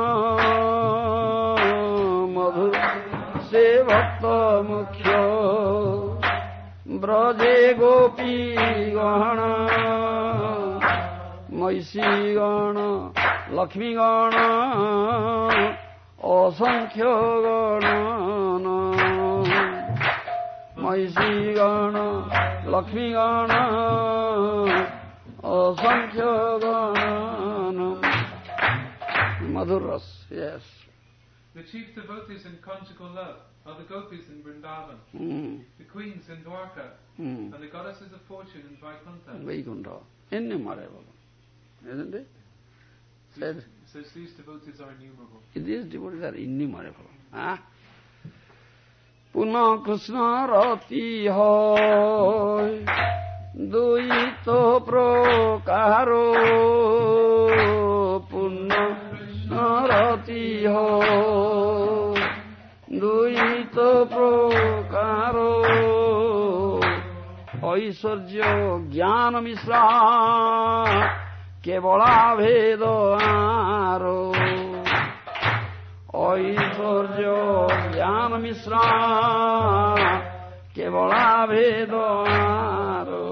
Madhura Rase Bhakta Mukhyo Braje Gopi Gana Maisi Gana Lakshmi Gana Asankhya Gana Maisi Gana Lakshmi Gana Asankhya Gana Madhuras, yes. The chief devotees in conjugal love are the gopis in Vrindavan, the queens in Dwarka, and the goddesses of fortune in Vaikuntha. Vaikuntha, innumerable, isn't it? Says these devotees are innumerable. These devotees are innumerable. Puna Krishna rati hoy, duito prokaro. Puna Krishna rati hoy, duito prokaro. Aishwarya jnana misra kevala vedaro. Aishwarya jnana misra kevala vedaro.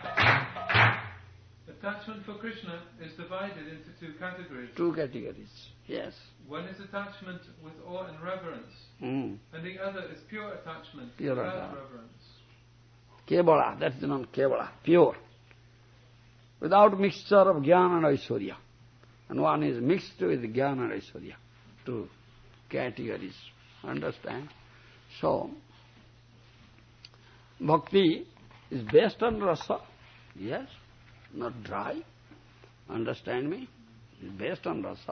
Attachment for Krishna is divided into two categories. Two categories, yes. One is attachment with awe and reverence, and the other is pure attachment without reverence. Kevala, that's the name, Kevala, pure. Without mixture of Jnana and Aishwarya. And one is mixed with Jnana and Aishwarya. Two categories. Understand? So, bhakti is based on rasa. Yes, not dry. Understand me? It's based on rasa.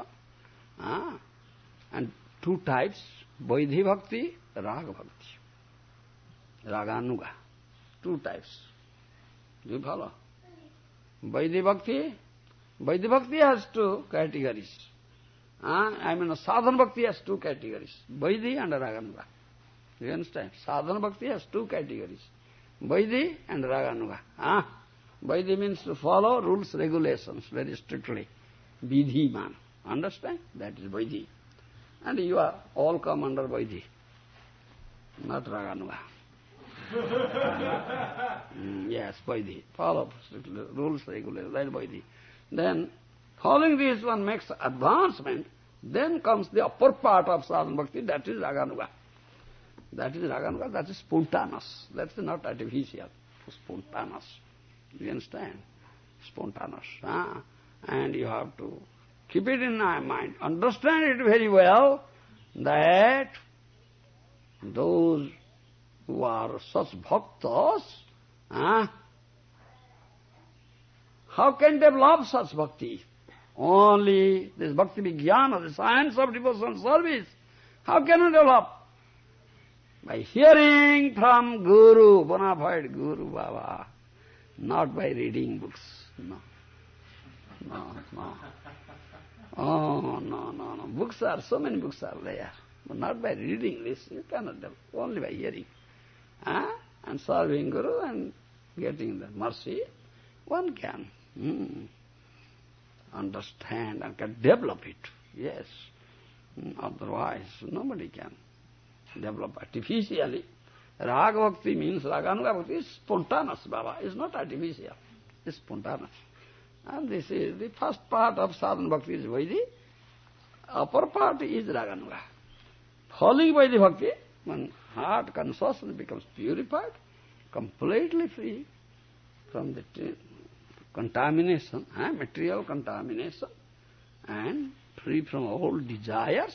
And two types, Vaidhi bhakti, Raga bhakti. Raganuga. Two types. Do you follow? Vaidhi bhakti has two categories. Sadhana bhakti has two categories. Vaidhi and Raganuga. You understand? Sadhana bhakti has two categories. Vaidhi and Raganuga. Vaidhi means to follow rules, regulations very strictly. Vidhi man. Understand? That is Vaidhi. And you are all come under Vaidhi, not Raganuga. Yes, Vaidhi. Follow strictly rules, regulations, that is Vaidhi. Then, following this one makes advancement, then comes the upper part of sadhana bhakti, that is Raganuga. That is Raganuga, that is spontaneous. That is not artificial, spontaneous. You understand? Spontaneous. And you have to keep it in my mind. Understand it very well that those who are such bhaktas, how can develop such bhakti? Only this bhakti vijnana, the science of devotional service. How can we develop? By hearing from Guru, bona fide Guru Baba. Not by reading books. No. Oh, no. Books are, so many books are there. But not by reading this. You cannot develop. Only by hearing. And serving Guru and getting the mercy, one can understand and can develop it. Yes. Otherwise, nobody can develop artificially. Raga bhakti means, Raganuga bhakti is spontaneous, Baba. It's not artificial. It's spontaneous. And this is the first part of sadhana bhakti is Vaidhi. Upper part is Raganuga. Following Vaidhi bhakti, when heart consciousness becomes purified, completely free from the contamination, material contamination, and free from all desires,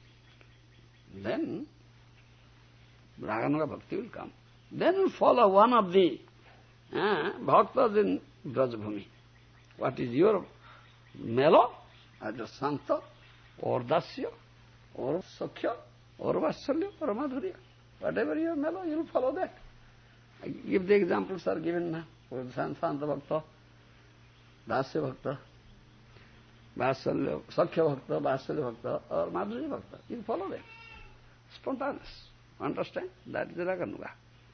then Raganuga bhakti will come. Then will follow one of the bhaktas in Brajabhumi. What is your melo, either Santa, or Dasya, or Sakhya, or Vasalya, or Madhurya. Whatever your melo, you will follow that. I give the examples are given now. For Santa Bhakta, Dasya Bhakta, Vasalya, Sakhya Bhakta, Vasalya Bhakta, or Madhurya Bhakta. You follow that. Spontaneous. Understand? That is the Raganuga.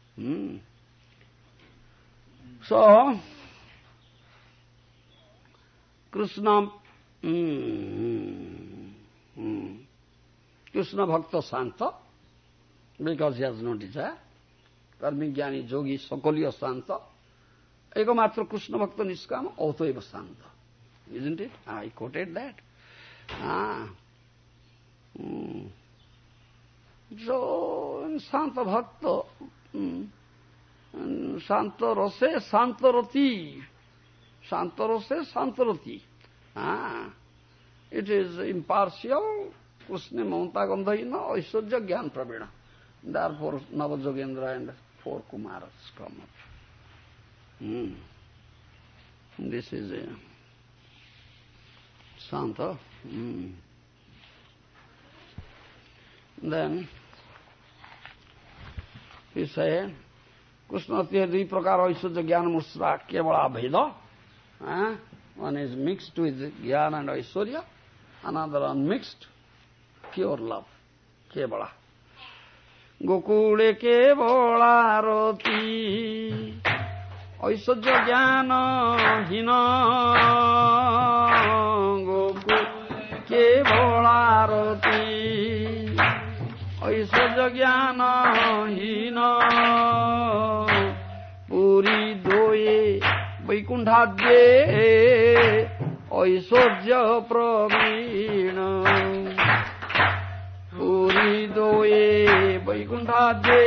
So, Krishna, Krishna Bhakta Santa, because he has no desire. Karmi Jnani Jogi Sakaliya Santa. Ekamatra Krishna Bhakta Niskama, Autoeva Santa. Isn't it? I quoted that. So, in Santa Bhakta, Santa Rase Santarati. Santa Rase Santarati. It is impartial, Krishna Mamta Gandhaina, Aishwarya Gyan Pravina. Therefore, Navajogendra and 4 Kumaras come up. This is a Santa. Then he said, Krishna Tya Prakara Aishwarya Jnana Musra Kevala Bheda. One is mixed with Jnana and Aishwarya, another unmixed, pure love, Kevala. Gokule Kevala Roti Aishwarya Jnana Hina. Gokule Kevala Roti Aishwarya Jnana Hina. Puri Doye Vaikunthaje Aishwarya Pravina. Puri Doye Vaikunthaje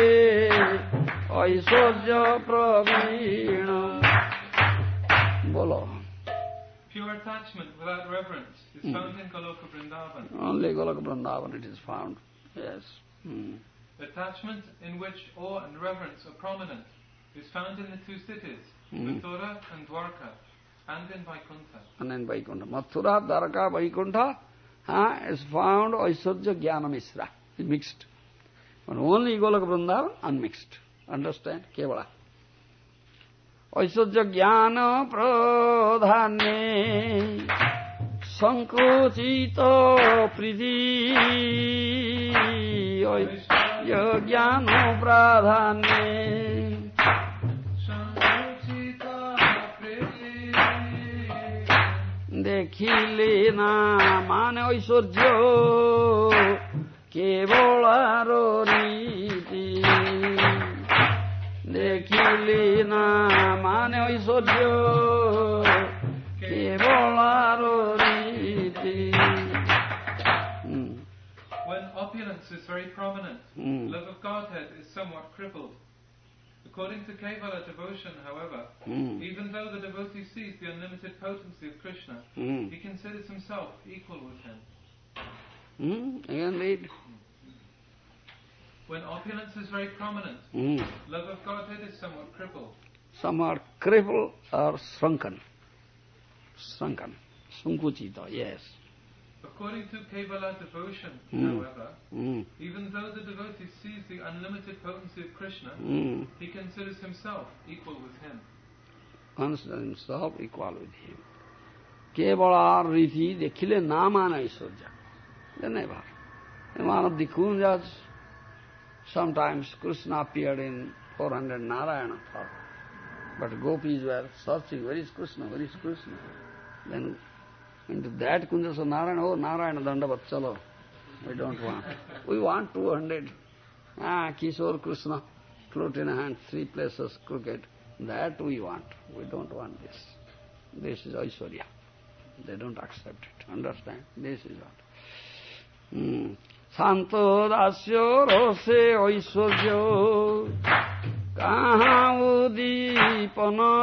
Aishwarya Pravina. Bolo. Pure attachment without reverence is found in Goloka Vrindavan. Only Goloka Vrindavan it is found. Yes. Attachment in which awe and reverence are prominent is found in the 2 cities, Mathura and Dwarka, and in Vaikuntha. And in Vaikuntha. Mathura, Dwarka, Vaikuntha is found Aishwarya Jnana Mishra. It's mixed. But only Goloka Vrindavan unmixed. Understand? Kevala. Aishwarya Jnana Pradhane Sankuchita Priti. Aishwarya Jnana Pradhane Sankuchita Priti. Dekhile na mane Aishwarya Kevala Riti. Dekhile na mane Aishwarya Kevala Riti. When opulence is very prominent, love of Godhead is somewhat crippled. According to Kevala devotion, however, even though the devotee sees the unlimited potency of Krishna, he considers himself equal with him. Again read. When opulence is very prominent, love of Godhead is somewhat crippled. Somewhat crippled or shrunken. Shrunken. Sankuchita, yes. According to Kevala devotion, however, even though the devotee sees the unlimited potency of Krishna, he considers himself equal with him. Considers himself equal with him. Kevala Riti Dekhile Namana Aishwarya. They never. In one of the Kunjas, sometimes Krishna appeared in 400 Narayana form. But gopis were searching, where is Krishna, where is Krishna? Then into that Kunja said, Narayana, oh Narayana Dandavat, chalo. We don't want. We want 200. Kishore Krishna, flute in a hand, 3 places, crooked. That we want. We don't want this. This is Aishwarya. They don't accept it. Understand? This is what. Santo dasya rose Aishwarya kaha udipana.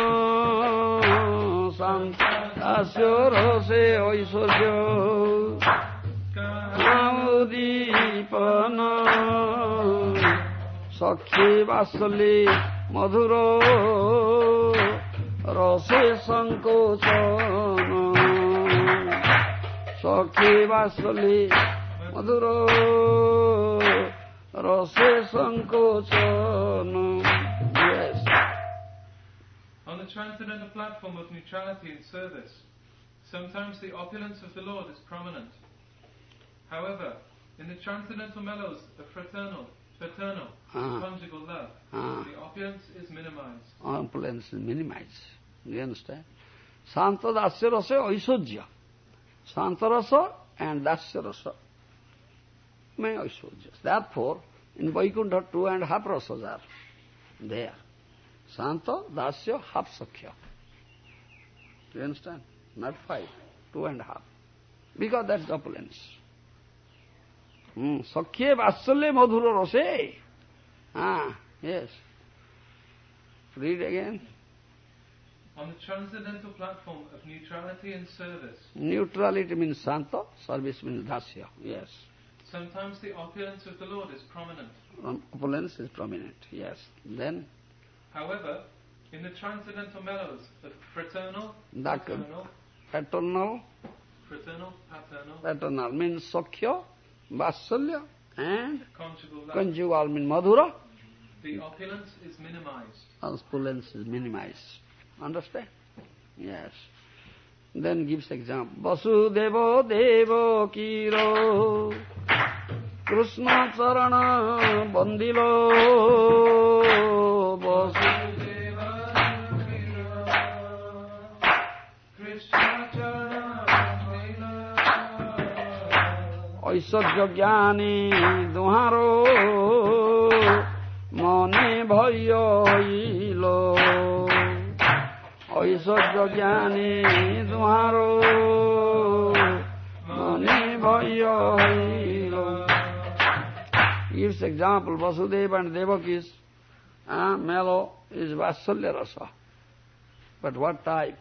Santo dasya rose Aishwarya kaha udipana. Sakhi vasali madhuro rose sankochana. Sakhi vasali madhuro rose sankochana. Yes. On the transcendental platform of neutrality and service, sometimes the opulence of the Lord is prominent. However, in the transcendental mellows of fraternal, conjugal love, the opulence is minimized. Opulence is minimized. You understand? Santa dasya rasa aishwarya. Santa rasa and dasya rasa. May aishwarya. Therefore, in Vaikuntha 2.5 rasas are there. Santa, dasya, half sakhya. You understand? Not 5, 2.5. Because that's opulence. Sakhya vasalya madhura rase. Yes. Read again. On the transcendental platform of neutrality and service. Neutrality means santa, service means dasya. Yes. Sometimes the opulence of the Lord is prominent. Opulence is prominent, yes. Then, however, in the transcendental mellows of fraternal, paternal means Sakhya, Vasalya, and conjugal love, conjugal means Madhura. The opulence is minimized. Opulence is minimized. Understand? Yes. Then gives example. Vasudeva Deva Kiro Krishna Charana Bandilo Vasudeva Kiro Krishna Charana Bandilo Aishwarya Jnani Duharo Mane Bhayailo Aishwarya Jnani Duharo Mane Bhayailo. Gives example, Vasudeva and Devaki's mellow is Vasalya Rasa. But what type?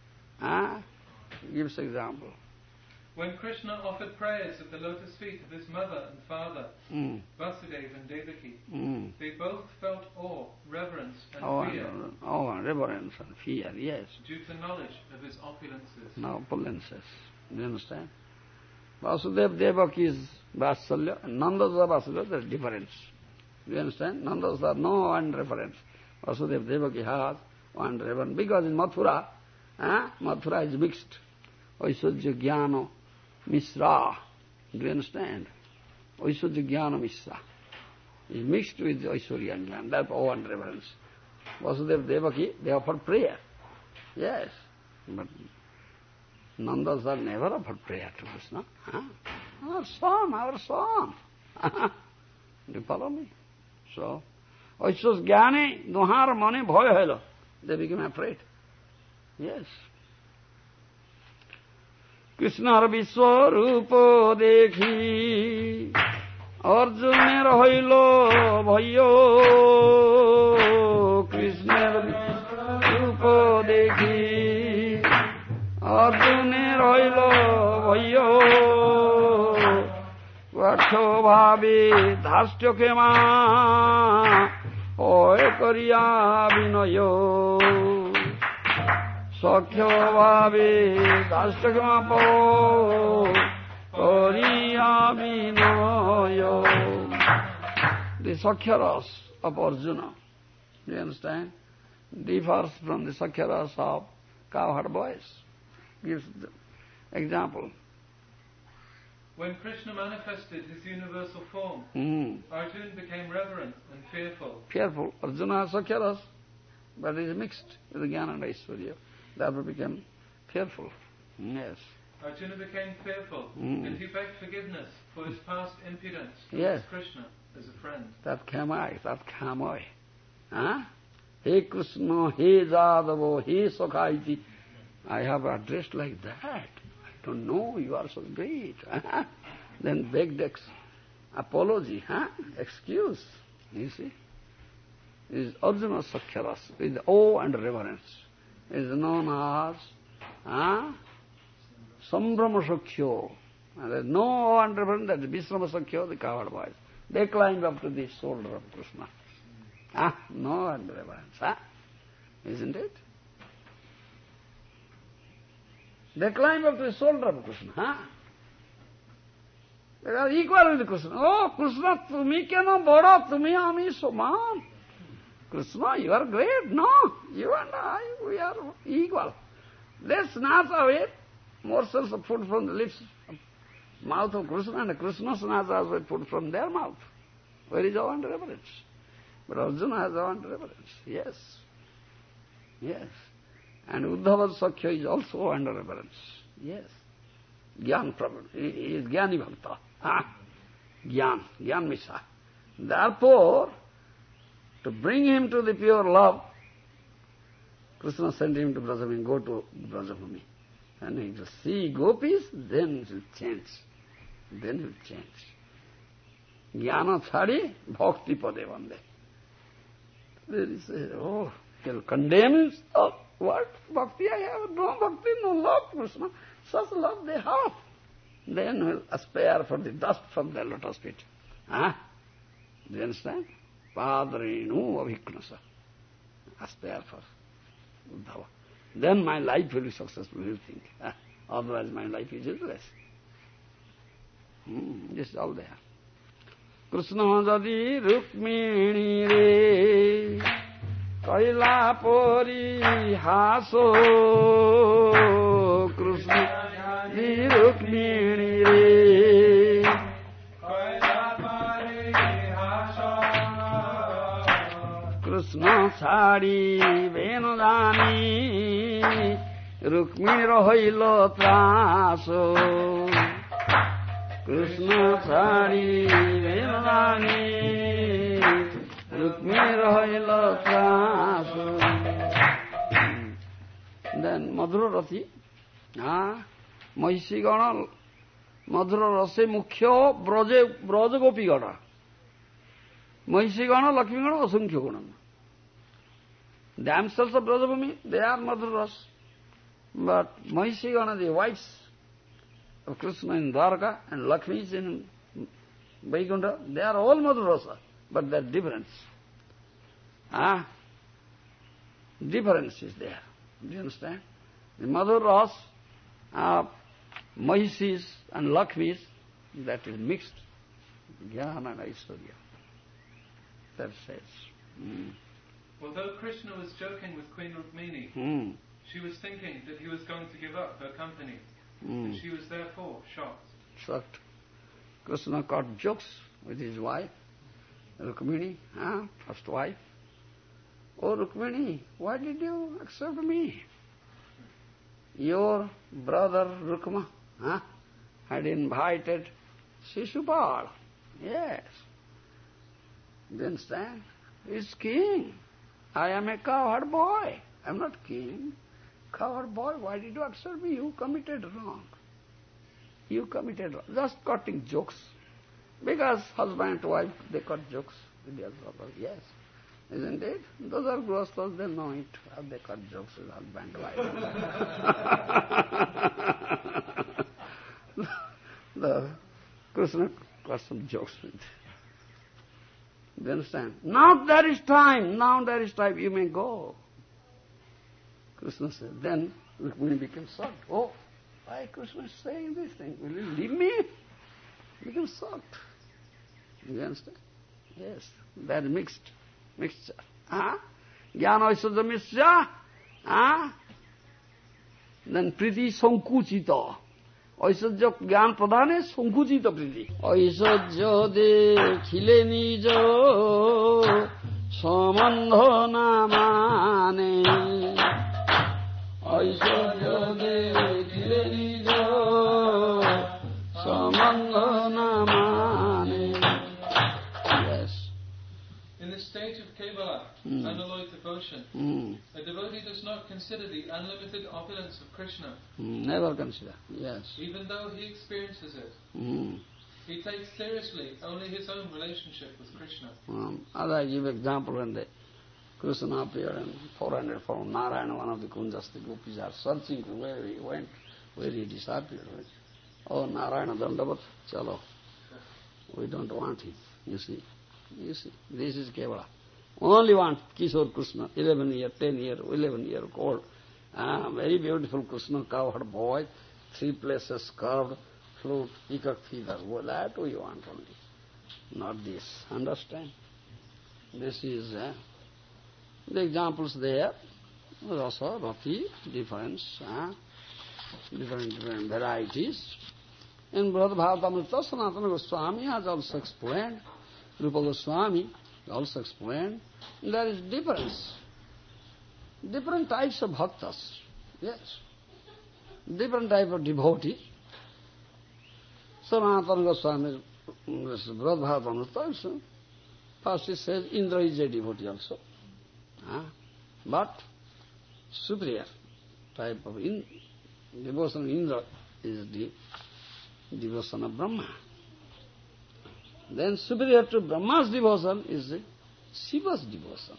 Gives example. When Krishna offered prayers at the lotus feet of his mother and father, Vasudeva and Devaki, they both felt awe, reverence and fear. Reverence and fear, yes. Due to knowledge of his opulences. Opulences. Do you understand? Vasudeva Devaki is Vasalya, and Nanda's are Vasalya, there's difference. Do you understand? Nanda's are no one reference. Vasudeva Devaki has one reference. Because in Mathura, Mathura is mixed. Aishwarya Jnana Misra. Do you understand? Aishwarya Jnana Misra is mixed with Aishwarya Jnana. That's all one reference. Vasudeva Devaki, they offered prayer. Yes. But Nandas are never offered prayer to Krishna. Our son. Do you follow me? So, Aishwarya Jnani Duhar Mane Bhaya Helo. They became afraid. Yes. Krishnar Vishwarupa dekhi Arjuner hoilo bhayo. Krishnar Vishwarupa dekhi Arjuner hoilo bhayo. Vaksho bhavi dhastya kema Oe kariya vinayo. Sakhya bhavi dastakamapo kariya vinayo. The Sakhya ras of Arjuna, do you understand, differs from the Sakhya ras of cowherd boys. Gives the example. When Krishna manifested his universal form, Arjuna became reverent and fearful. Fearful. Arjuna has Sakhya ras, but it is mixed with the Jnana and Aishwarya. Therefore became fearful. Yes. Arjuna became fearful, and he begged forgiveness for his past impudence towards Krishna as a friend. Tat khamai. Hey Krishna, hey Jadava, hey Sakhaiti. I have addressed like that. I don't know, you are so great. Then begged apology, excuse. You see? This is Arjuna's Sakhya ras, with awe and reverence. It is known as Sambrama Sakhya. And there is no awe and reverence, that is Vishrama Sakhya, the cowherd boys. They climbed up to the shoulder of Krishna. No awe and reverence, isn't it? They climb up to the shoulder of Krishna. They are equal with Krishna. Oh, Krishna, tumi kena bada, tumi ami saman. Krishna, you are great. No, you and I, we are equal. They snatch away morsels of food from the lips, mouth of Krishna, and Krishna snatches away food from their mouth. Where is awe and reverence? But Arjuna has awe and reverence. Yes. Yes. And Uddhava's Sakhya is also awe and reverence. Yes. Gyan Prabhu. He is Jnani Bhakta. Gyan Mishra. Therefore, to bring him to the pure love, Krishna sent him to Brajabhumi, go to Brajabhumi. And he will see gopis, then he will change. Jnana chadi, bhakti pade vande. There is he'll condemn himself. What bhakti I have? No bhakti, no love, Krishna. Such love they have. then will aspire for the dust from the lotus feet. Do you understand? Padarenu abhiknasa. Aspire for Uddhava. Then my life will be successful, you think. Otherwise my life is useless. This is all there. Krishna jadi Rukmini re kaila pori haso. Krishna jadi Rukmini re kaila pori haso. Krishna chadi venodani Rukmini rohilo traso. Krishna chadi venodani Rukmini rohilo traso. Then Madhura Rati, Mahishi Gana, Madhura Rase Mukhya Braja Gopi Gana. Mahishi Gana, Lakshmi Gana, Asankhya Gana. Damsels of Brajabhumi, they are Madhura Ras. But Mahishi Gana, the wives of Krishna in Dwarka and Lakshmi is in Vaikuntha, they are all Madhura Rasa, but there are difference. Difference is there. Do you understand? The Madhura Ras, Mahishis and Lakshmis, that is mixed. Jnana and Aishwarya. That says. Although Krishna was joking with Queen Rukmini, she was thinking that he was going to give up her company, and she was therefore shocked. Krishna caught jokes with his wife, Rukmini, first wife. Oh Rukmini, why did you accept me? Your brother Rukma had invited Shishupal. Yes. Do you understand? He's king. I am a cowherd boy. I am not king. Cowherd boy, why did you accept me? You committed wrong. You committed wrong. Just cutting jokes. Because husband and wife, they cut jokes with their brother. Yes. Isn't it? Those are grosthas, they know it. How they cut jokes with husband and wife. The Krishna cut some jokes with. Do you understand? Now there is time, you may go. Krishna said, then Rukmini became shocked. Oh, why Krishna is saying this thing? Will you leave me? Became shocked. You understand? Yes, that mixture. Jnana Aishwarya mixture. Then Priti Sankuchita. Aishwarya Gyan Pradhane Sankuchita Priti. Aishwarya dekhile nijo samandha namane. Aishwarya dekhile nijo samandha namane. Yes. In the state of Kevala, unalloyed devotion, a devotee does not consider the unlimited opulence of Krishna. Never consider, yes. Even though he experiences it. He takes seriously only his own relationship with Krishna. I give example when the Krishna appeared in 400 from Narayana, one of the kunjas, the gopis are searching where he went, where he disappeared. Oh, Narayana Dandavat, chalo. We don't want him, you see. This is Kevala. Only want Kishore Krishna, 11 year, 10 year, 11 year old. Very beautiful Krishna, cowherd boy, 3 places curved, flute, peacock feathers. Well, that we want only. Not this. Understand? This is the examples there. Rasa, Rati, difference, different varieties. In Brihad Bhagavatamrita, Sanatana Goswami has also explained. Rupa Goswami also explained, there is difference. Different types of bhaktas, yes. Different type of devotees. Sanatana Goswami, Brihad Bhagavatamrita, first he says Indra is a devotee also. But superior type of devotion of Indra is the devotion of Brahma. Then superior to Brahma's devotion is Shiva's devotion.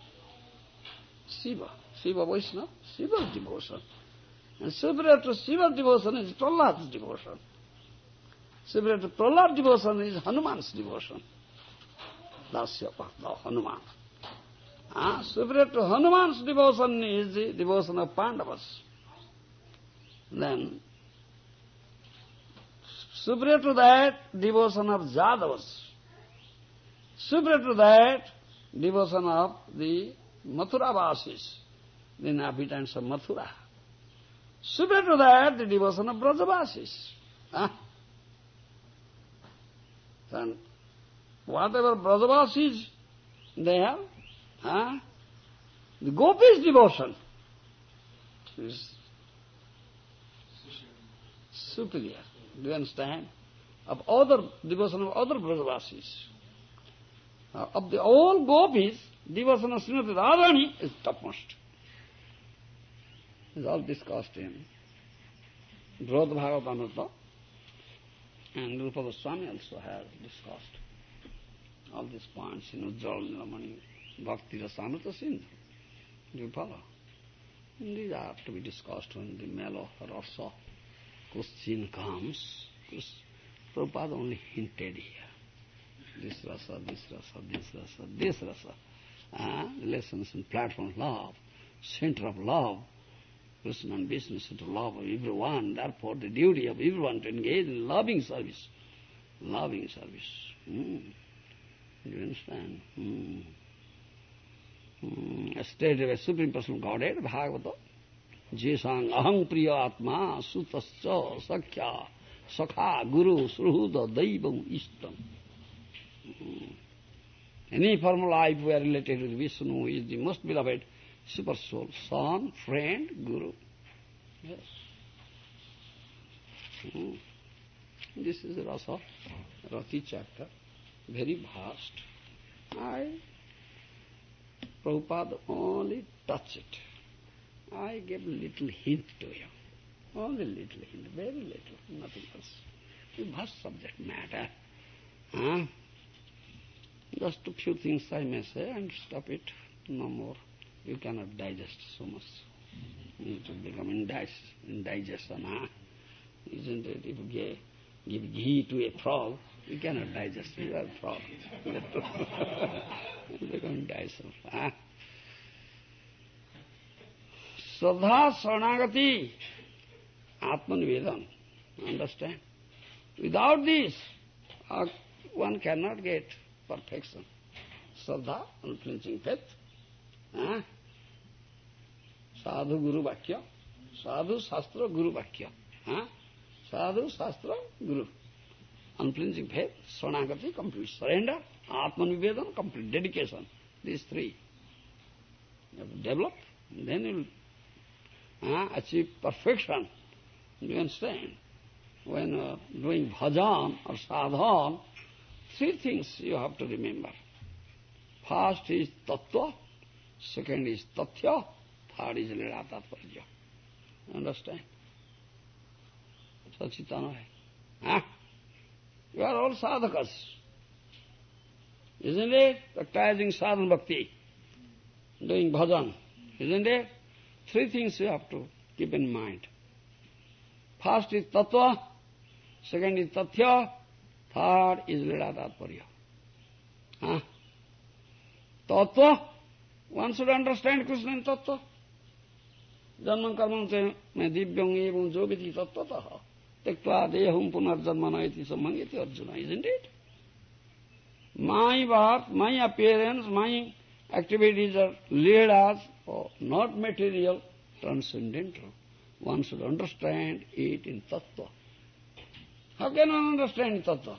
Shiva Vaishnava, Shiva's devotion. And superior to Shiva's devotion is Prahlad's devotion. Superior to Prahlad devotion is Hanuman's devotion. Dasya Bhakta, Hanuman. Superior to Hanuman's devotion is the devotion of Pandavas. Then, superior to that, devotion of Jadavas. Superior to that, devotion of the Mathuravasis, the inhabitants of Mathura. Superior to that, the devotion of Brajavasis. And whatever Brajavasis they have, the Gopis' devotion is superior. Do you understand? Of other devotion of other Brajavasis. Of the all Gopis, devotion of Srimati Radharani is topmost. It's all discussed in Brihad Bhagavatamrita, and Rupa Goswami also has discussed all these points in Ujjwala Nilamani, Bhakti Rasamrita Sindhu. Do you follow? And these are to be discussed when the mellow rasa question comes. Because Prabhupada only hinted here. This rasa, this rasa, this rasa, this rasa. Lessons in platform of love, center of love, Krishna and Vishnu center of love of everyone. Therefore, the duty of everyone to engage in loving service. Loving service. Do you understand? Stated by Supreme Personal Godhead, Bhagavata, Jesang aham priya atma sutascha sakhya sakha guru sruhuda daivam ishtam. Any formal life we are related to Vishnu, who is the most beloved super soul, son, friend, guru. Yes. This is the rasa, Rati chapter, very vast. Prabhupada only touched it. I gave little hint to you. Only little hint, very little, nothing else. A vast subject matter. Just a few things I may say and stop it, no more. You cannot digest so much. You need to become indigestion. Isn't it? If you give ghee to a frog, you cannot digest it. You are a frog. You become indigestion. Shraddha Saranagati, Atmanivedan. Understand? Without this, one cannot get perfection. Shraddha, unflinching faith. Sadhu Guru Vakya. Sadhu Shastra Guru Vakya. Sadhu Shastra Guru. Unflinching faith, Saranagati, complete surrender, Atmanivedan, complete dedication. These three. You have to develop, and then you will achieve perfection. Do you understand? When doing bhajan or sadhan, three things you have to remember. First is tattva, second is tathya, third is lila tatparya. Understand? Sachitana hai. You are all sadhakas. Isn't it? Practicing sadhana bhakti, doing bhajan. Isn't it? Three things you have to keep in mind. First is tattva, second is tathya, third is lila tatparya. Tattva, one should understand Krishna in tattva. Janman karman se me divyam evam jogiti tattvataha. Tektva deham punarjanmana iti sammangiti Arjuna, isn't it? My birth, my appearance, my activities are leelas, not material, transcendental. One should understand it in tattva. How can one understand in tattva?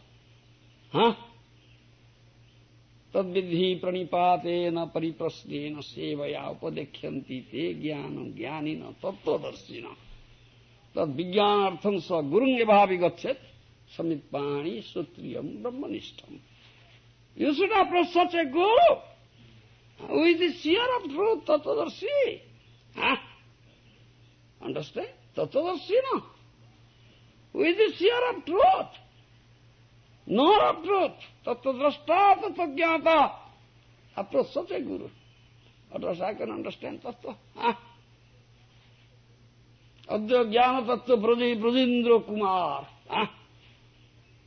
Tadvidhi pranipatena pariprasnena sevaya upadekyanti te jnanam jnanina tattva-darsina. Tad vijnanartham sva gurunge bhavi gachet samitpani sutriyam brahmanishtam. You should approach such a guru who is the seer of truth, tattva-darshi. Understand? Tattva-darshina. Who is the seer of truth? Knower of truth. Tattva-drashta, tattva-jnata. Approach such a guru. Otherwise I can understand tattva. Adya jnana tattva brajendra kumar.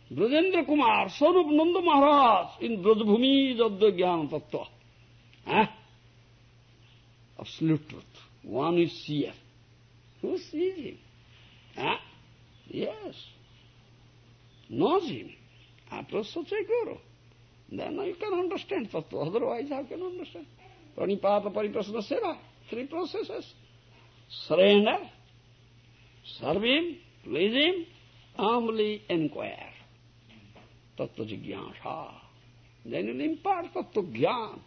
Brajendra Kumar, son of Nanda Maharaj, in Brajabhumi Jadya Jnana Tattva. Absolute truth. One is seer. Who sees him? Yes. Knows him. After such a guru. Then you can understand Tattva. Otherwise, how can you understand? Pranipata Pariprasana Seva. 3 processes. Surrender, serve him, please him, humbly inquire. Tattva Jigyasa. Then you'll impart Tattva Jnana.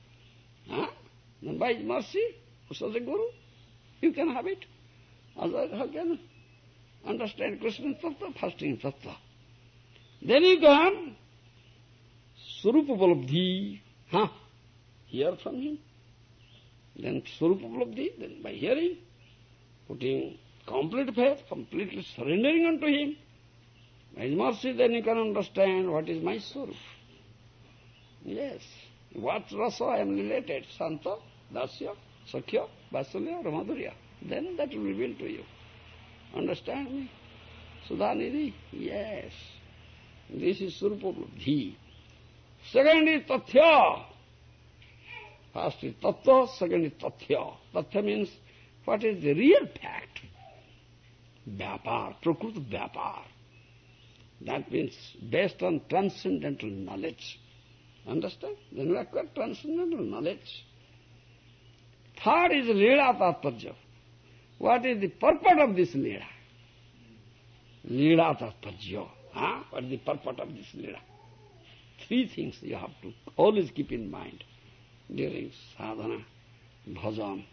Then by his mercy, such a guru, you can have it. Otherwise, how can you understand Krishna Tattva? First in Tattva. Then you can Swarupa Upalabdhi, hear from him. Then Swarupa Upalabdhi, then by hearing, putting complete faith, completely surrendering unto him, by his mercy, then you can understand what is my Swarup. Yes. What rasa I am related, Santa, Dasya, Sakhya, Vasalya, Ramadurya. Then that will reveal to you. Understand me? Sudhanidhi? Yes. This is Swarupa Upalabdhi. Second is Tathya. First is Tattva, second is Tathya. Tathya means what is the real fact. Vyapar, Prakrut Vyapar. That means based on transcendental knowledge. Understand? Then we acquire transcendental knowledge. Third is Leela Tatparya. What is the purport of this Leela? Leela Tatparya. What is the purport of this Leela? 3 things you have to always keep in mind during sadhana, bhajan.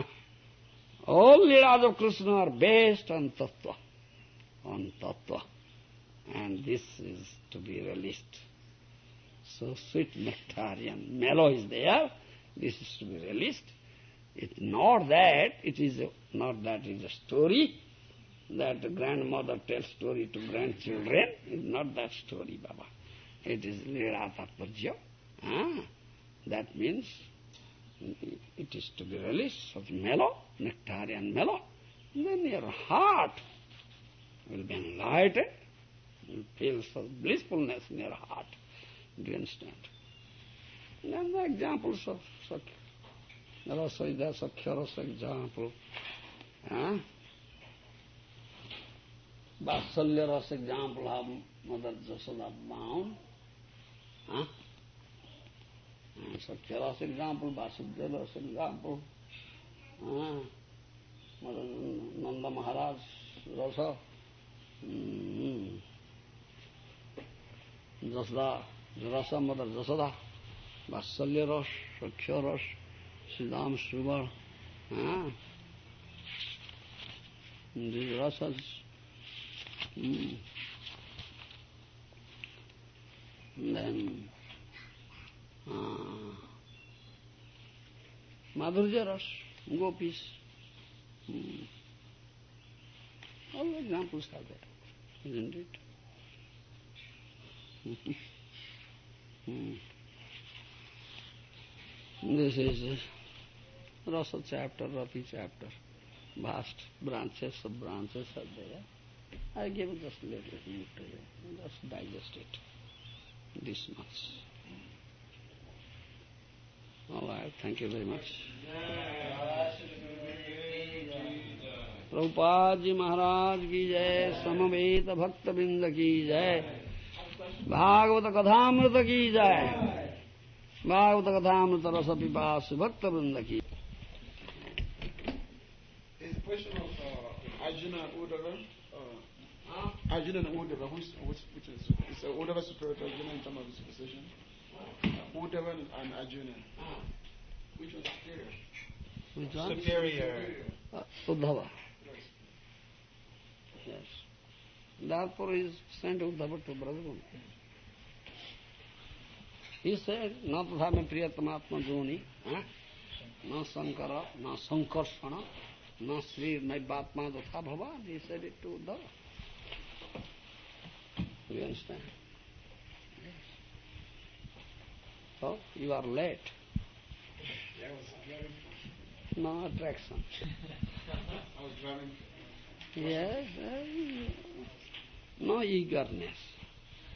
All Leelas of Krishna are based on Tattva. On Tattva. And this is to be released. So sweet nectarian mellow is there. This is to be released. It's not that it is a story that the grandmother tells story to grandchildren. It's not that story, Baba. It is Leela Tatparya. That means it is to be released of mellow, nectarian mellow. Then your heart will be enlightened. You feel such blissfulness in your heart. Do you understand? And the examples of Rasa is there, Sakhya Rasa example. Vasalya Rasa example, how Mother Jasoda bound. Sakhya Rasa example, Vasudeva Rasa example. Mother Nanda Maharaj Rasa. Jasoda, Rasa, Mother Jasoda. Vasalya Rasa, Sakhya Rasa, Siddham Srivar. These rasas. Then Madhurya Ras, Gopis. All the examples are there, isn't it? This is Rasa chapter, Rati chapter. Vast branches are there. I give just a little hint to you. Just digest it. This much. All right, thank you very much. Prabhupada Ji Maharaj ki jai, Samaveta Bhakta Binda ki jai, Bhagavata Kathamrita ki jai, Bhagavata Kathamrita Rasa Pipasa Bhakta Binda ki. Is the question of Arjuna and Uddhava? Arjuna and Uddhava, which is? Is Uddhava superior to Arjuna in terms of his position? Uddhava and Arjuna. Which one is superior? Which one? Superior. Uddhava. Yes. Therefore he sent Uddhava to Brajavani. He said, Na tadhame priyatamatma joni, na sankara, na sankarsana, na sri naivatma datha bhava. He said it to Uddhava. Do you understand? Yes. So, you are late. Yeah, I was driving. No attraction. I was driving. Yes, no eagerness.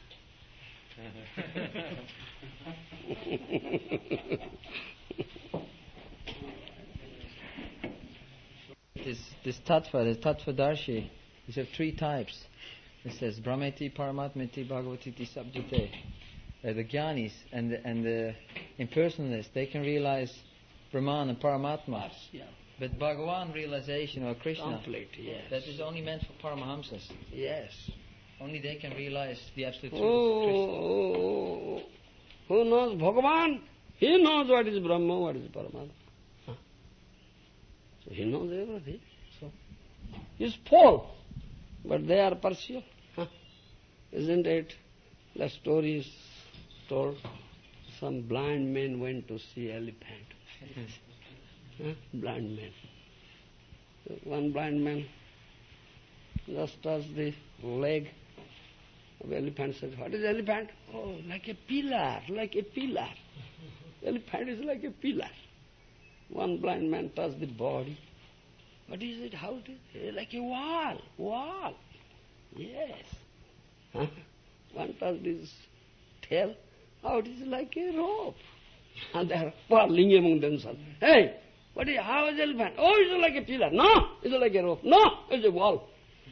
This tattva, the tattvadarshi, is of three types. It says Brahmeti, Paramatmeti, Bhagavatiti, Sabdite. The Jnanis and the impersonalists, they can realize Brahman and Paramatma. Yeah. But Bhagavan realization or Krishna, Complete, yes. that is only meant for Paramahamsas. Yes. Only they can realize the absolute truth of Krishna. Who knows Bhagavan? He knows what is Brahma, what is Paramatma. Huh? So he knows everything. So he's full, but they are partial. Huh? Isn't it? The story is told. Some blind men went to see elephant. Huh? Blind men. So one blind man just touched the leg of elephant. Says, "What is elephant?" "Oh, like a pillar, like a pillar." Elephant is like a pillar. One blind man touched the body. What is it? How it is? Like a wall. Wall. Yes. Huh? One touched his tail. How it is? Like a rope. And they are quarreling among themselves. "Hey, how is elephant?" "Oh, it's like a pillar." "No, it's like a rope." "No, it's a wall."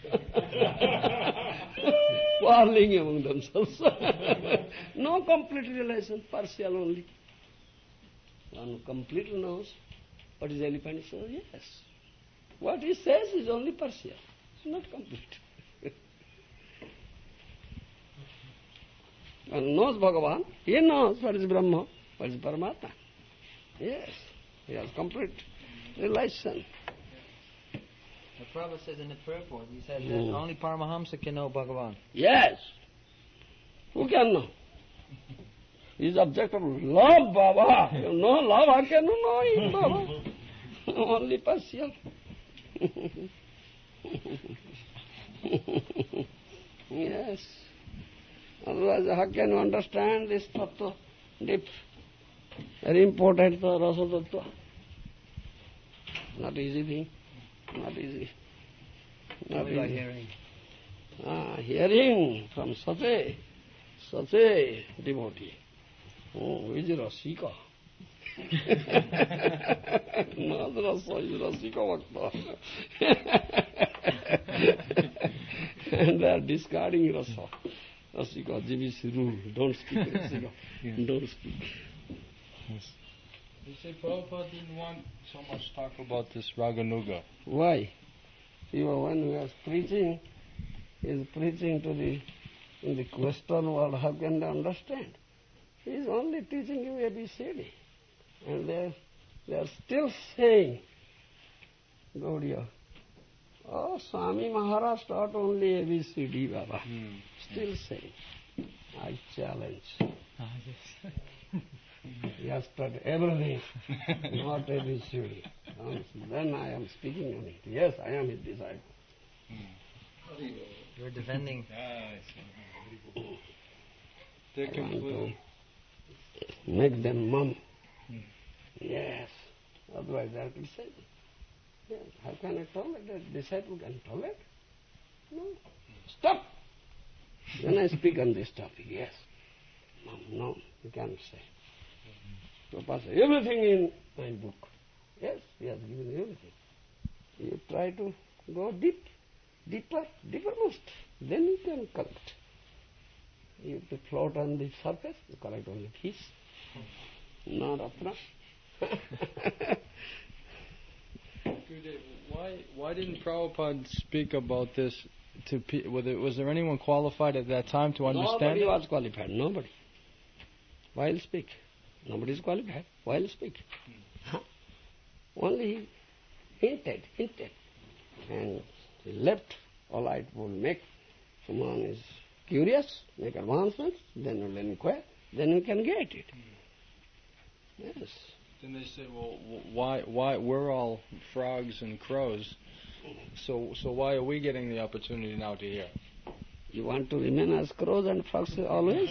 Quarreling among themselves. No complete realization, partial only. One completely knows what is elephant. So yes, what he says is only partial, it's not complete. One knows Bhagavan, he knows what is Brahma, what is Paramatma. Yes, he has complete realization. The Prabhupada says in the purport, he says that only Paramahamsa can know Bhagavan. Yes. Who can know? He is object of love, Baba. You know love, how can you know him, Baba? Only partial. Yes. Otherwise, how can you understand this tattva deep? Very important, rasa tattva. Not easy thing. Not easy. Not Only easy. by hearing. Hearing from such a devotee. Oh, is Rasika. Not Rasa, is Rasika Bhakta. And they are discarding Rasa. Rasika, GBC rule. Don't speak Rasika. Don't speak. Yes. You say Prabhupada didn't want so much talk about this Raganuga. Why? See, when he was preaching, he is preaching in the Western world, how can they understand? He is only teaching you ABCD. And they are still saying, Gaudiya, oh, Swami Maharaj taught only ABCD, Baba. Still saying, I challenge. He has taught everything, not ABCD. Then I am speaking on it. Yes, I am his disciple. You're defending. They're completely. Make them mum. Yes. Otherwise they are criticizing. Yes. How can I tolerate that? Disciple can tolerate? No. Stop! Then I speak on this topic. Yes. No, you can't say. Prabhupada says, everything in my book. Yes, he has given everything. You try to go deepermost. Then you can collect. You have to float on the surface, you collect only peace. Not apna. Why didn't Prabhupada speak about this to people? Was there anyone qualified at that time to understand Nobody it? was qualified, nobody. Why will speak? Nobody is qualified. Why will speak? Huh? Only hinted. And he left. All right, will make. Someone is curious, make advancements, then will inquire, then we can get it. Yes. Then they say, well, why we're all frogs and crows, so why are we getting the opportunity now to hear? You want to remain as crows and frogs always?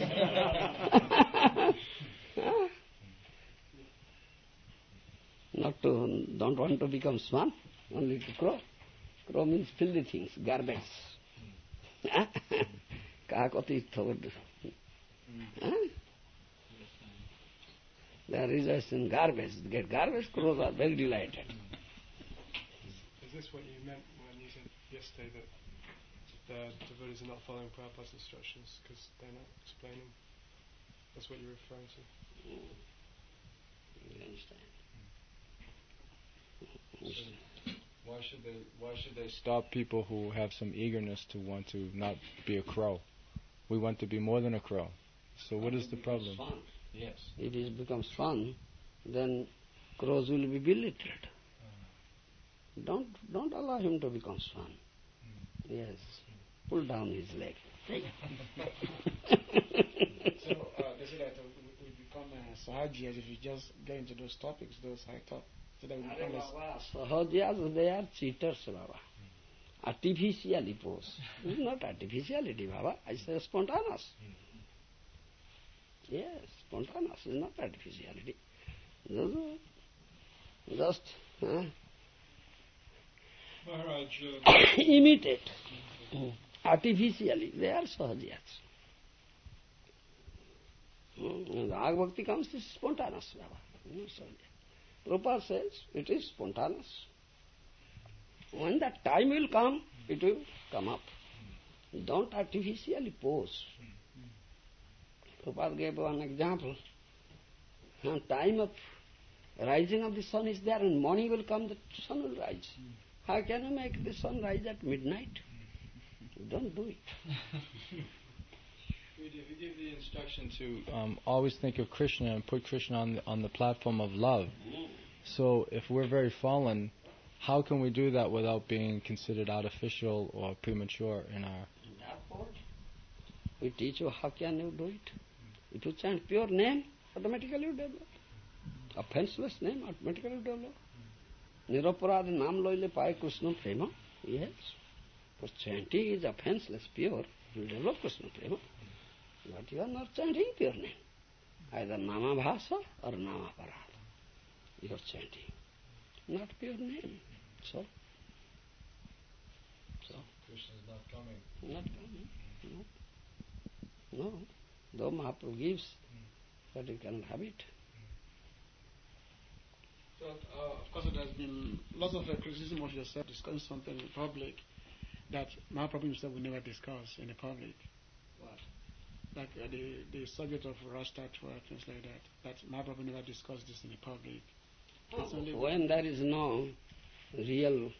Don't want to become swan, only to crow. Crow means filthy things, garbage. Kakoti thawad. Huh? They resist in garbage. They get garbage, crows are very delighted. Is this what you meant when you said yesterday that the devotees are not following Prabhupada's instructions because they're not explaining? That's what you're referring to? You understand? Why should they stop people who have some eagerness to want to not be a crow? We want to be more than a crow. So what is the problem? Fun. Yes. If it becomes fun, then crows will be belittled. Don't allow him to become fun. Yes. Pull down his leg. So, they say that we become Sahajiyas if you just get into those topics, those high topics. So that we become Sahajiyas, they are cheaters, Baba. Artificially posed. This is not artificiality, Baba. I say spontaneous. Yes, spontaneous is not artificiality. Just imitate. Artificially, they are Sahajiyas. When Rag Bhakti comes, it is spontaneous, Baba. Prabhupada says it is spontaneous. When that time will come, it will come up. Don't artificially pose. Prabhupada gave one example. Time of rising of the sun is there, and morning will come, the sun will rise. How can you make the sun rise at midnight? Don't do it. We give the instruction to always think of Krishna and put Krishna on the platform of love. So if we're very fallen, how can we do that without being considered artificial or premature in our... Therefore, we teach you how can you do it. If you chant pure name, automatically you develop. Offenseless name, automatically you develop. Niraparad nam loile pai Krishna prema. Yes. But chanting is offenseless, pure. You develop Krishna prema. But you are not chanting pure name. Either nama bhasa or nama parada. You are chanting. Not pure name. So Krishna is not coming. Not coming. No. Though Mahaprabhu gives, but you cannot have it. So, of course, there has been lots of criticism of yourself discussing something in public that Mahaprabhu himself will never discuss in the public. What? Like the subject of Rashtattva, things like that. That Mahaprabhu never discussed this in the public. When there is no real,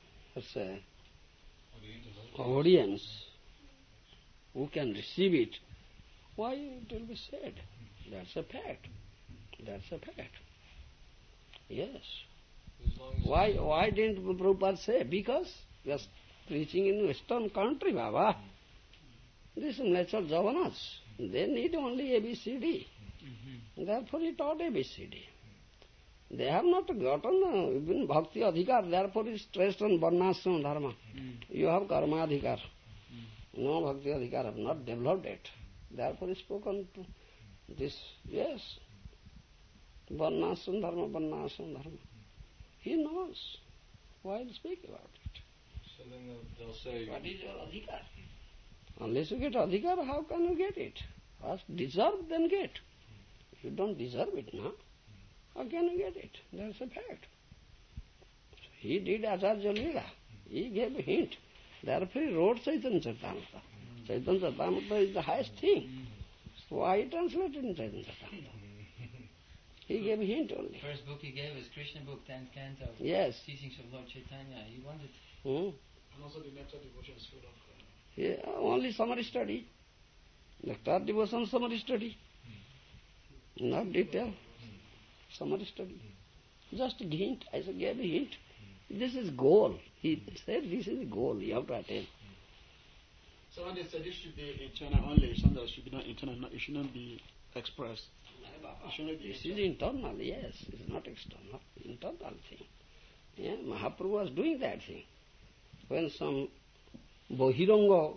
audience who can receive it, why it will be said? That's a fact. That's a fact. Yes. Why didn't Prabhupada say? Because we are preaching in Western country, Baba. This is natural javanas. They need only ABCD. Therefore he taught ABCD. They have not gotten even bhakti adhikar, therefore he stressed on varnashram dharma. You have karma adhikar. No bhakti adhikar, have not developed it. Therefore he spoken to this, yes. Varnashram dharma. He knows. Why will speak about it? So then they'll say... What is your adhikar? Unless you get adhikar, how can you get it? First deserve, then get. If you don't deserve it, no? How can you get it? That's a fact. He did Acharya Leela. He gave a hint. Therefore he wrote Chaitanya Charitamrita. Chaitanya Charitamrita is the highest thing. Why he translated in Chaitanya Charitamrita? He gave a hint only. First book he gave was Krishna book, 10th canto. Yes. Teachings of Lord Chaitanya. He wanted... And also the nectar devotion is full of... Yeah, only summary study. Nectar devotion, summary study. Not detail. Summary study. Just a hint. I gave a hint. This is goal. He said this is the goal you have to attain. So when they said this should be internal only, something that should be not internal, it should not be expressed. This is internal, yes. It's not external. Internal thing. Yeah, Mahaprabhu was doing that thing. When some Bohiranga,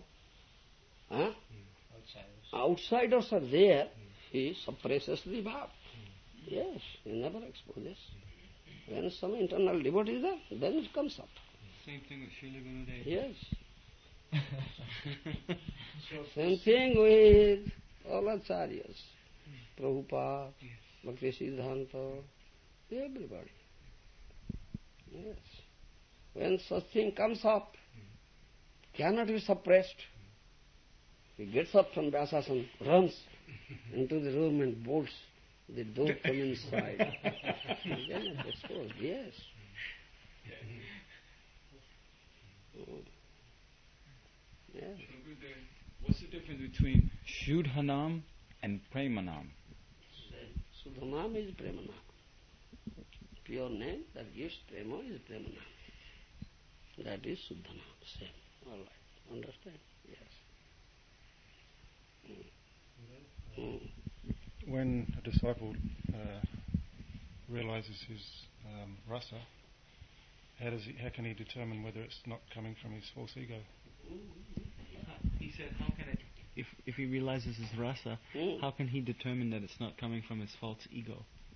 outsiders are there, he suppresses the bhav. Yes, he never exposes. When some internal devotee is there, then it comes up. Same thing with Srila Gurudev. Yes. Same thing with all acharyas, Prabhupada, Bhakti Siddhanta, everybody. Yes. When such thing comes up, cannot be suppressed. He gets up from Vyasasana, runs into the room and bolts the door from inside. He cannot expose, yes. Yes. What's the difference between Shuddhanam and Premanam? Shuddhanam is Premanam. Pure name that gives prema is Premanam. That is Shuddhanam. Same. All right. Understand? Yes. When a disciple realizes his rasa, how can he determine whether it's not coming from his false ego? He said, how can it, if he realizes his rasa, how can he determine that it's not coming from his false ego?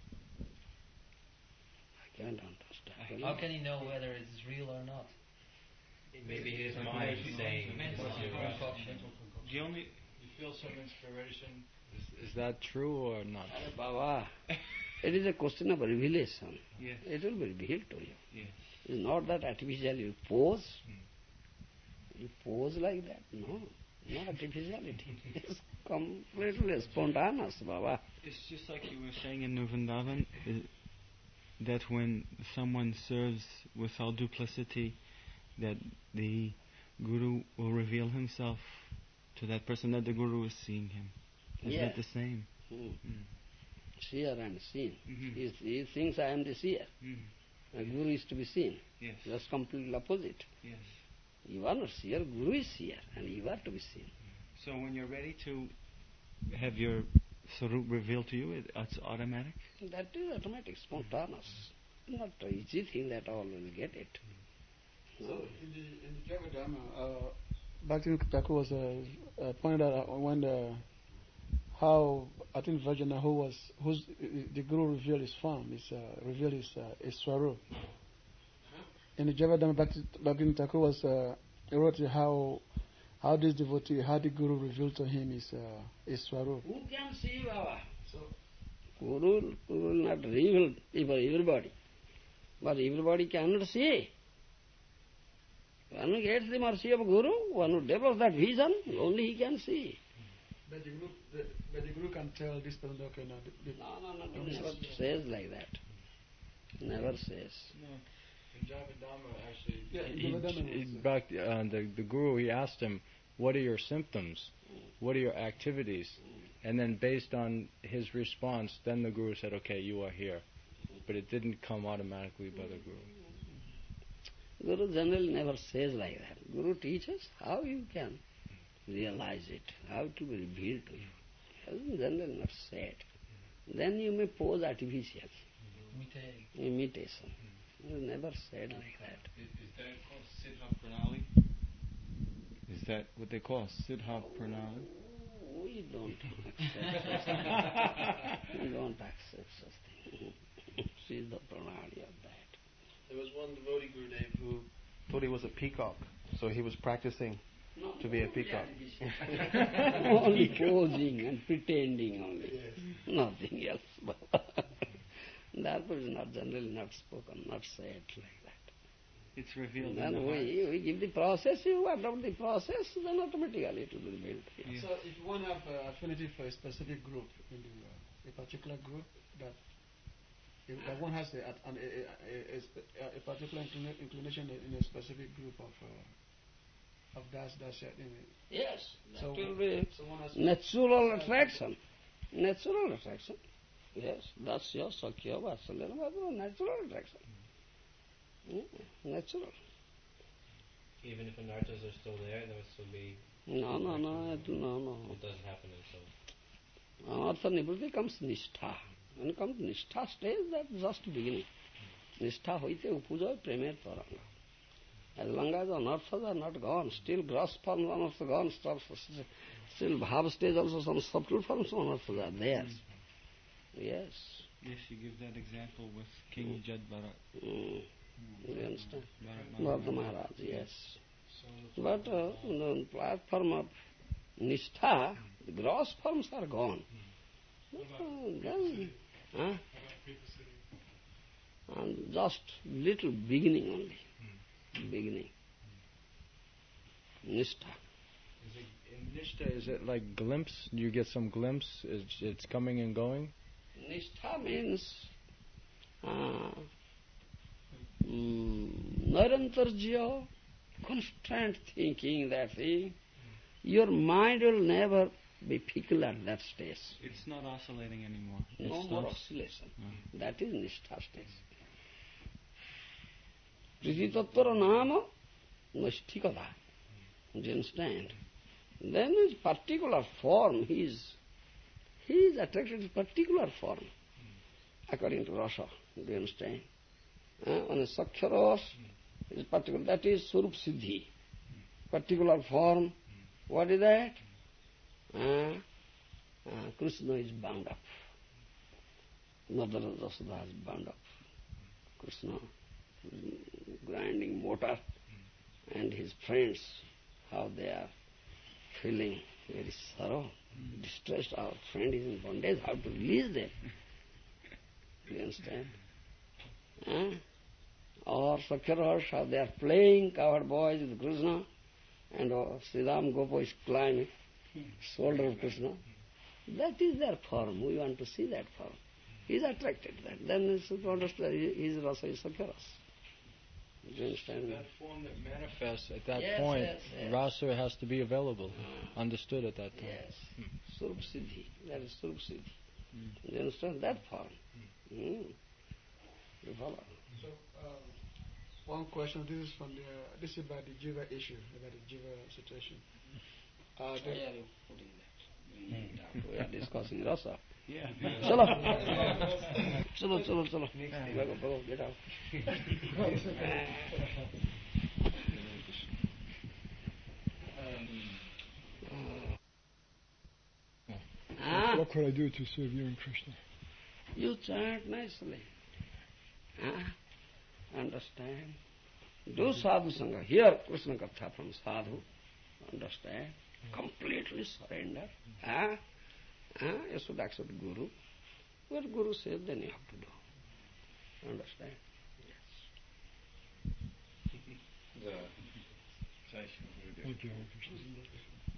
I can't understand. How can he know whether it's real or not? Maybe his mind is saying concoction. You feel some inspiration. Is that true or not? Baba, it is a question of revelation. Yes. It will be revealed to you. Yes. It's not that artificial you pose. You pose like that. No, no artificiality. It's completely spontaneous, Baba. It's just like you were saying in Vrindavan, that when someone serves without duplicity, that the Guru will reveal himself to that person, that the Guru is seeing him. Is that the same? Seer and seen. Mm-hmm. He thinks I am the seer. The Guru is to be seen. Yes. That's completely opposite. Yes. You are not seer, Guru is seer, and you are to be seen. So when you're ready to have your Sarup revealed to you, it's automatic? That is automatic, spontaneous. Not an easy thing that all will get it. So in the Javadhamma, Bhaktivinoda Thakur was pointed out when how I think Vajrayana who's the Guru revealed his form, revealed his Swarup. In the Javadhamma, Bhaktivinoda Thakur was wrote how this devotee, how the Guru revealed to him his Swarup. Who can see Baba? So Guru will not reveal everybody, but everybody cannot see. One who gets the mercy of Guru, one who develops that vision, only he can see. But the Guru can tell this person, okay, now... No, never says like that. Never says. No. In Javadhamma, actually, the Guru, he asked him, what are your symptoms? What are your activities? And then based on his response, then the Guru said, okay, you are here. But it didn't come automatically by the Guru. Guru generally never says like that. Guru teaches how you can realize it, how to be revealed to you. He hasn't generally not said. Then you may pose artificial imitation. He never said like that. Is that called Siddha Pranali? Is that what they call Siddha Pranali? We don't accept such thing. We don't accept such thing. Siddha Pranali of that. There was one devotee, Gurudev, who thought he was a peacock, so he was practicing to be a peacock. Only posing and pretending only. Yes. Nothing else. That was not generally not spoken, not said like that. It's revealed then in the heart. we give the process, you adopt the process, then automatically it will be built. Yes. So if one have affinity for a specific group, in a particular group, that one has a particular inclination in a specific group of das. Yes, that so will be one has natural attraction. Natural attraction. Yes, that's your Sakya Vatsalya, natural attraction. Natural. Even if anarthas are still there would still be... No. It doesn't happen until... Anartha nivritti comes nishtha. When it comes to nishtha stage, that's just beginning. Nishtha hoite upuja premer taranga. As long as anarthas are not gone, still gross forms of anarthas gone, still bhav stage also some subtle forms of anarthas are there. Yes. Yes, you give that example with King Jad Bharat. You understand? Bharata Maharaj, yes. But on the platform of Nishtha, the gross forms are gone. Then, and just little beginning only. Beginning. Nishtha. In Nishtha, is it like glimpse? You get some glimpse? It's coming and going? Nishtha means Narantarjya, constant thinking that thing. Your mind will never be fickle at that stage. It's not oscillating anymore. No more oscillation. That is Nishtha stage. Priti Tattvara Nama Nashtikada. Do you understand? Then his particular form, he is attracted to particular form, according to rasa. Do you understand? On a Sakhya Ras, is particular, that is Swarup Siddhi. Particular form, what is that? Krishna is bound up. Mother Jasudha is bound up. Krishna, grinding motor, and his friends, how they are feeling very sorrow, distressed. Our friend is in bondage, how to release them? Do you understand? Or Sakhya, how they are playing cowherd boys with Krishna, and Sridham Gopa is climbing shoulder of Krishna. That is their form. We want to see that form. He is attracted to that. Then he should understand his rasa is Sakhya rasa. Do you understand? That form that manifests at that point, rasa has to be available, understood at that time. Yes. Swarup Siddhi. That is Swarup Siddhi. Do you understand that form? You follow? So, one question. This is from this is about the jiva issue, about the jiva situation. Why are you putting that? We are discussing rasa. Yeah. Chalo. Chalo. Get out. What could I do to serve you and Krishna? You chant nicely. Understand? Do sadhu sangha. Hear Krishna Katha from sadhu. Understand? Completely surrender. You should accept Guru. What Guru says, then you have to do. Understand? Thank you, Hare Krishna.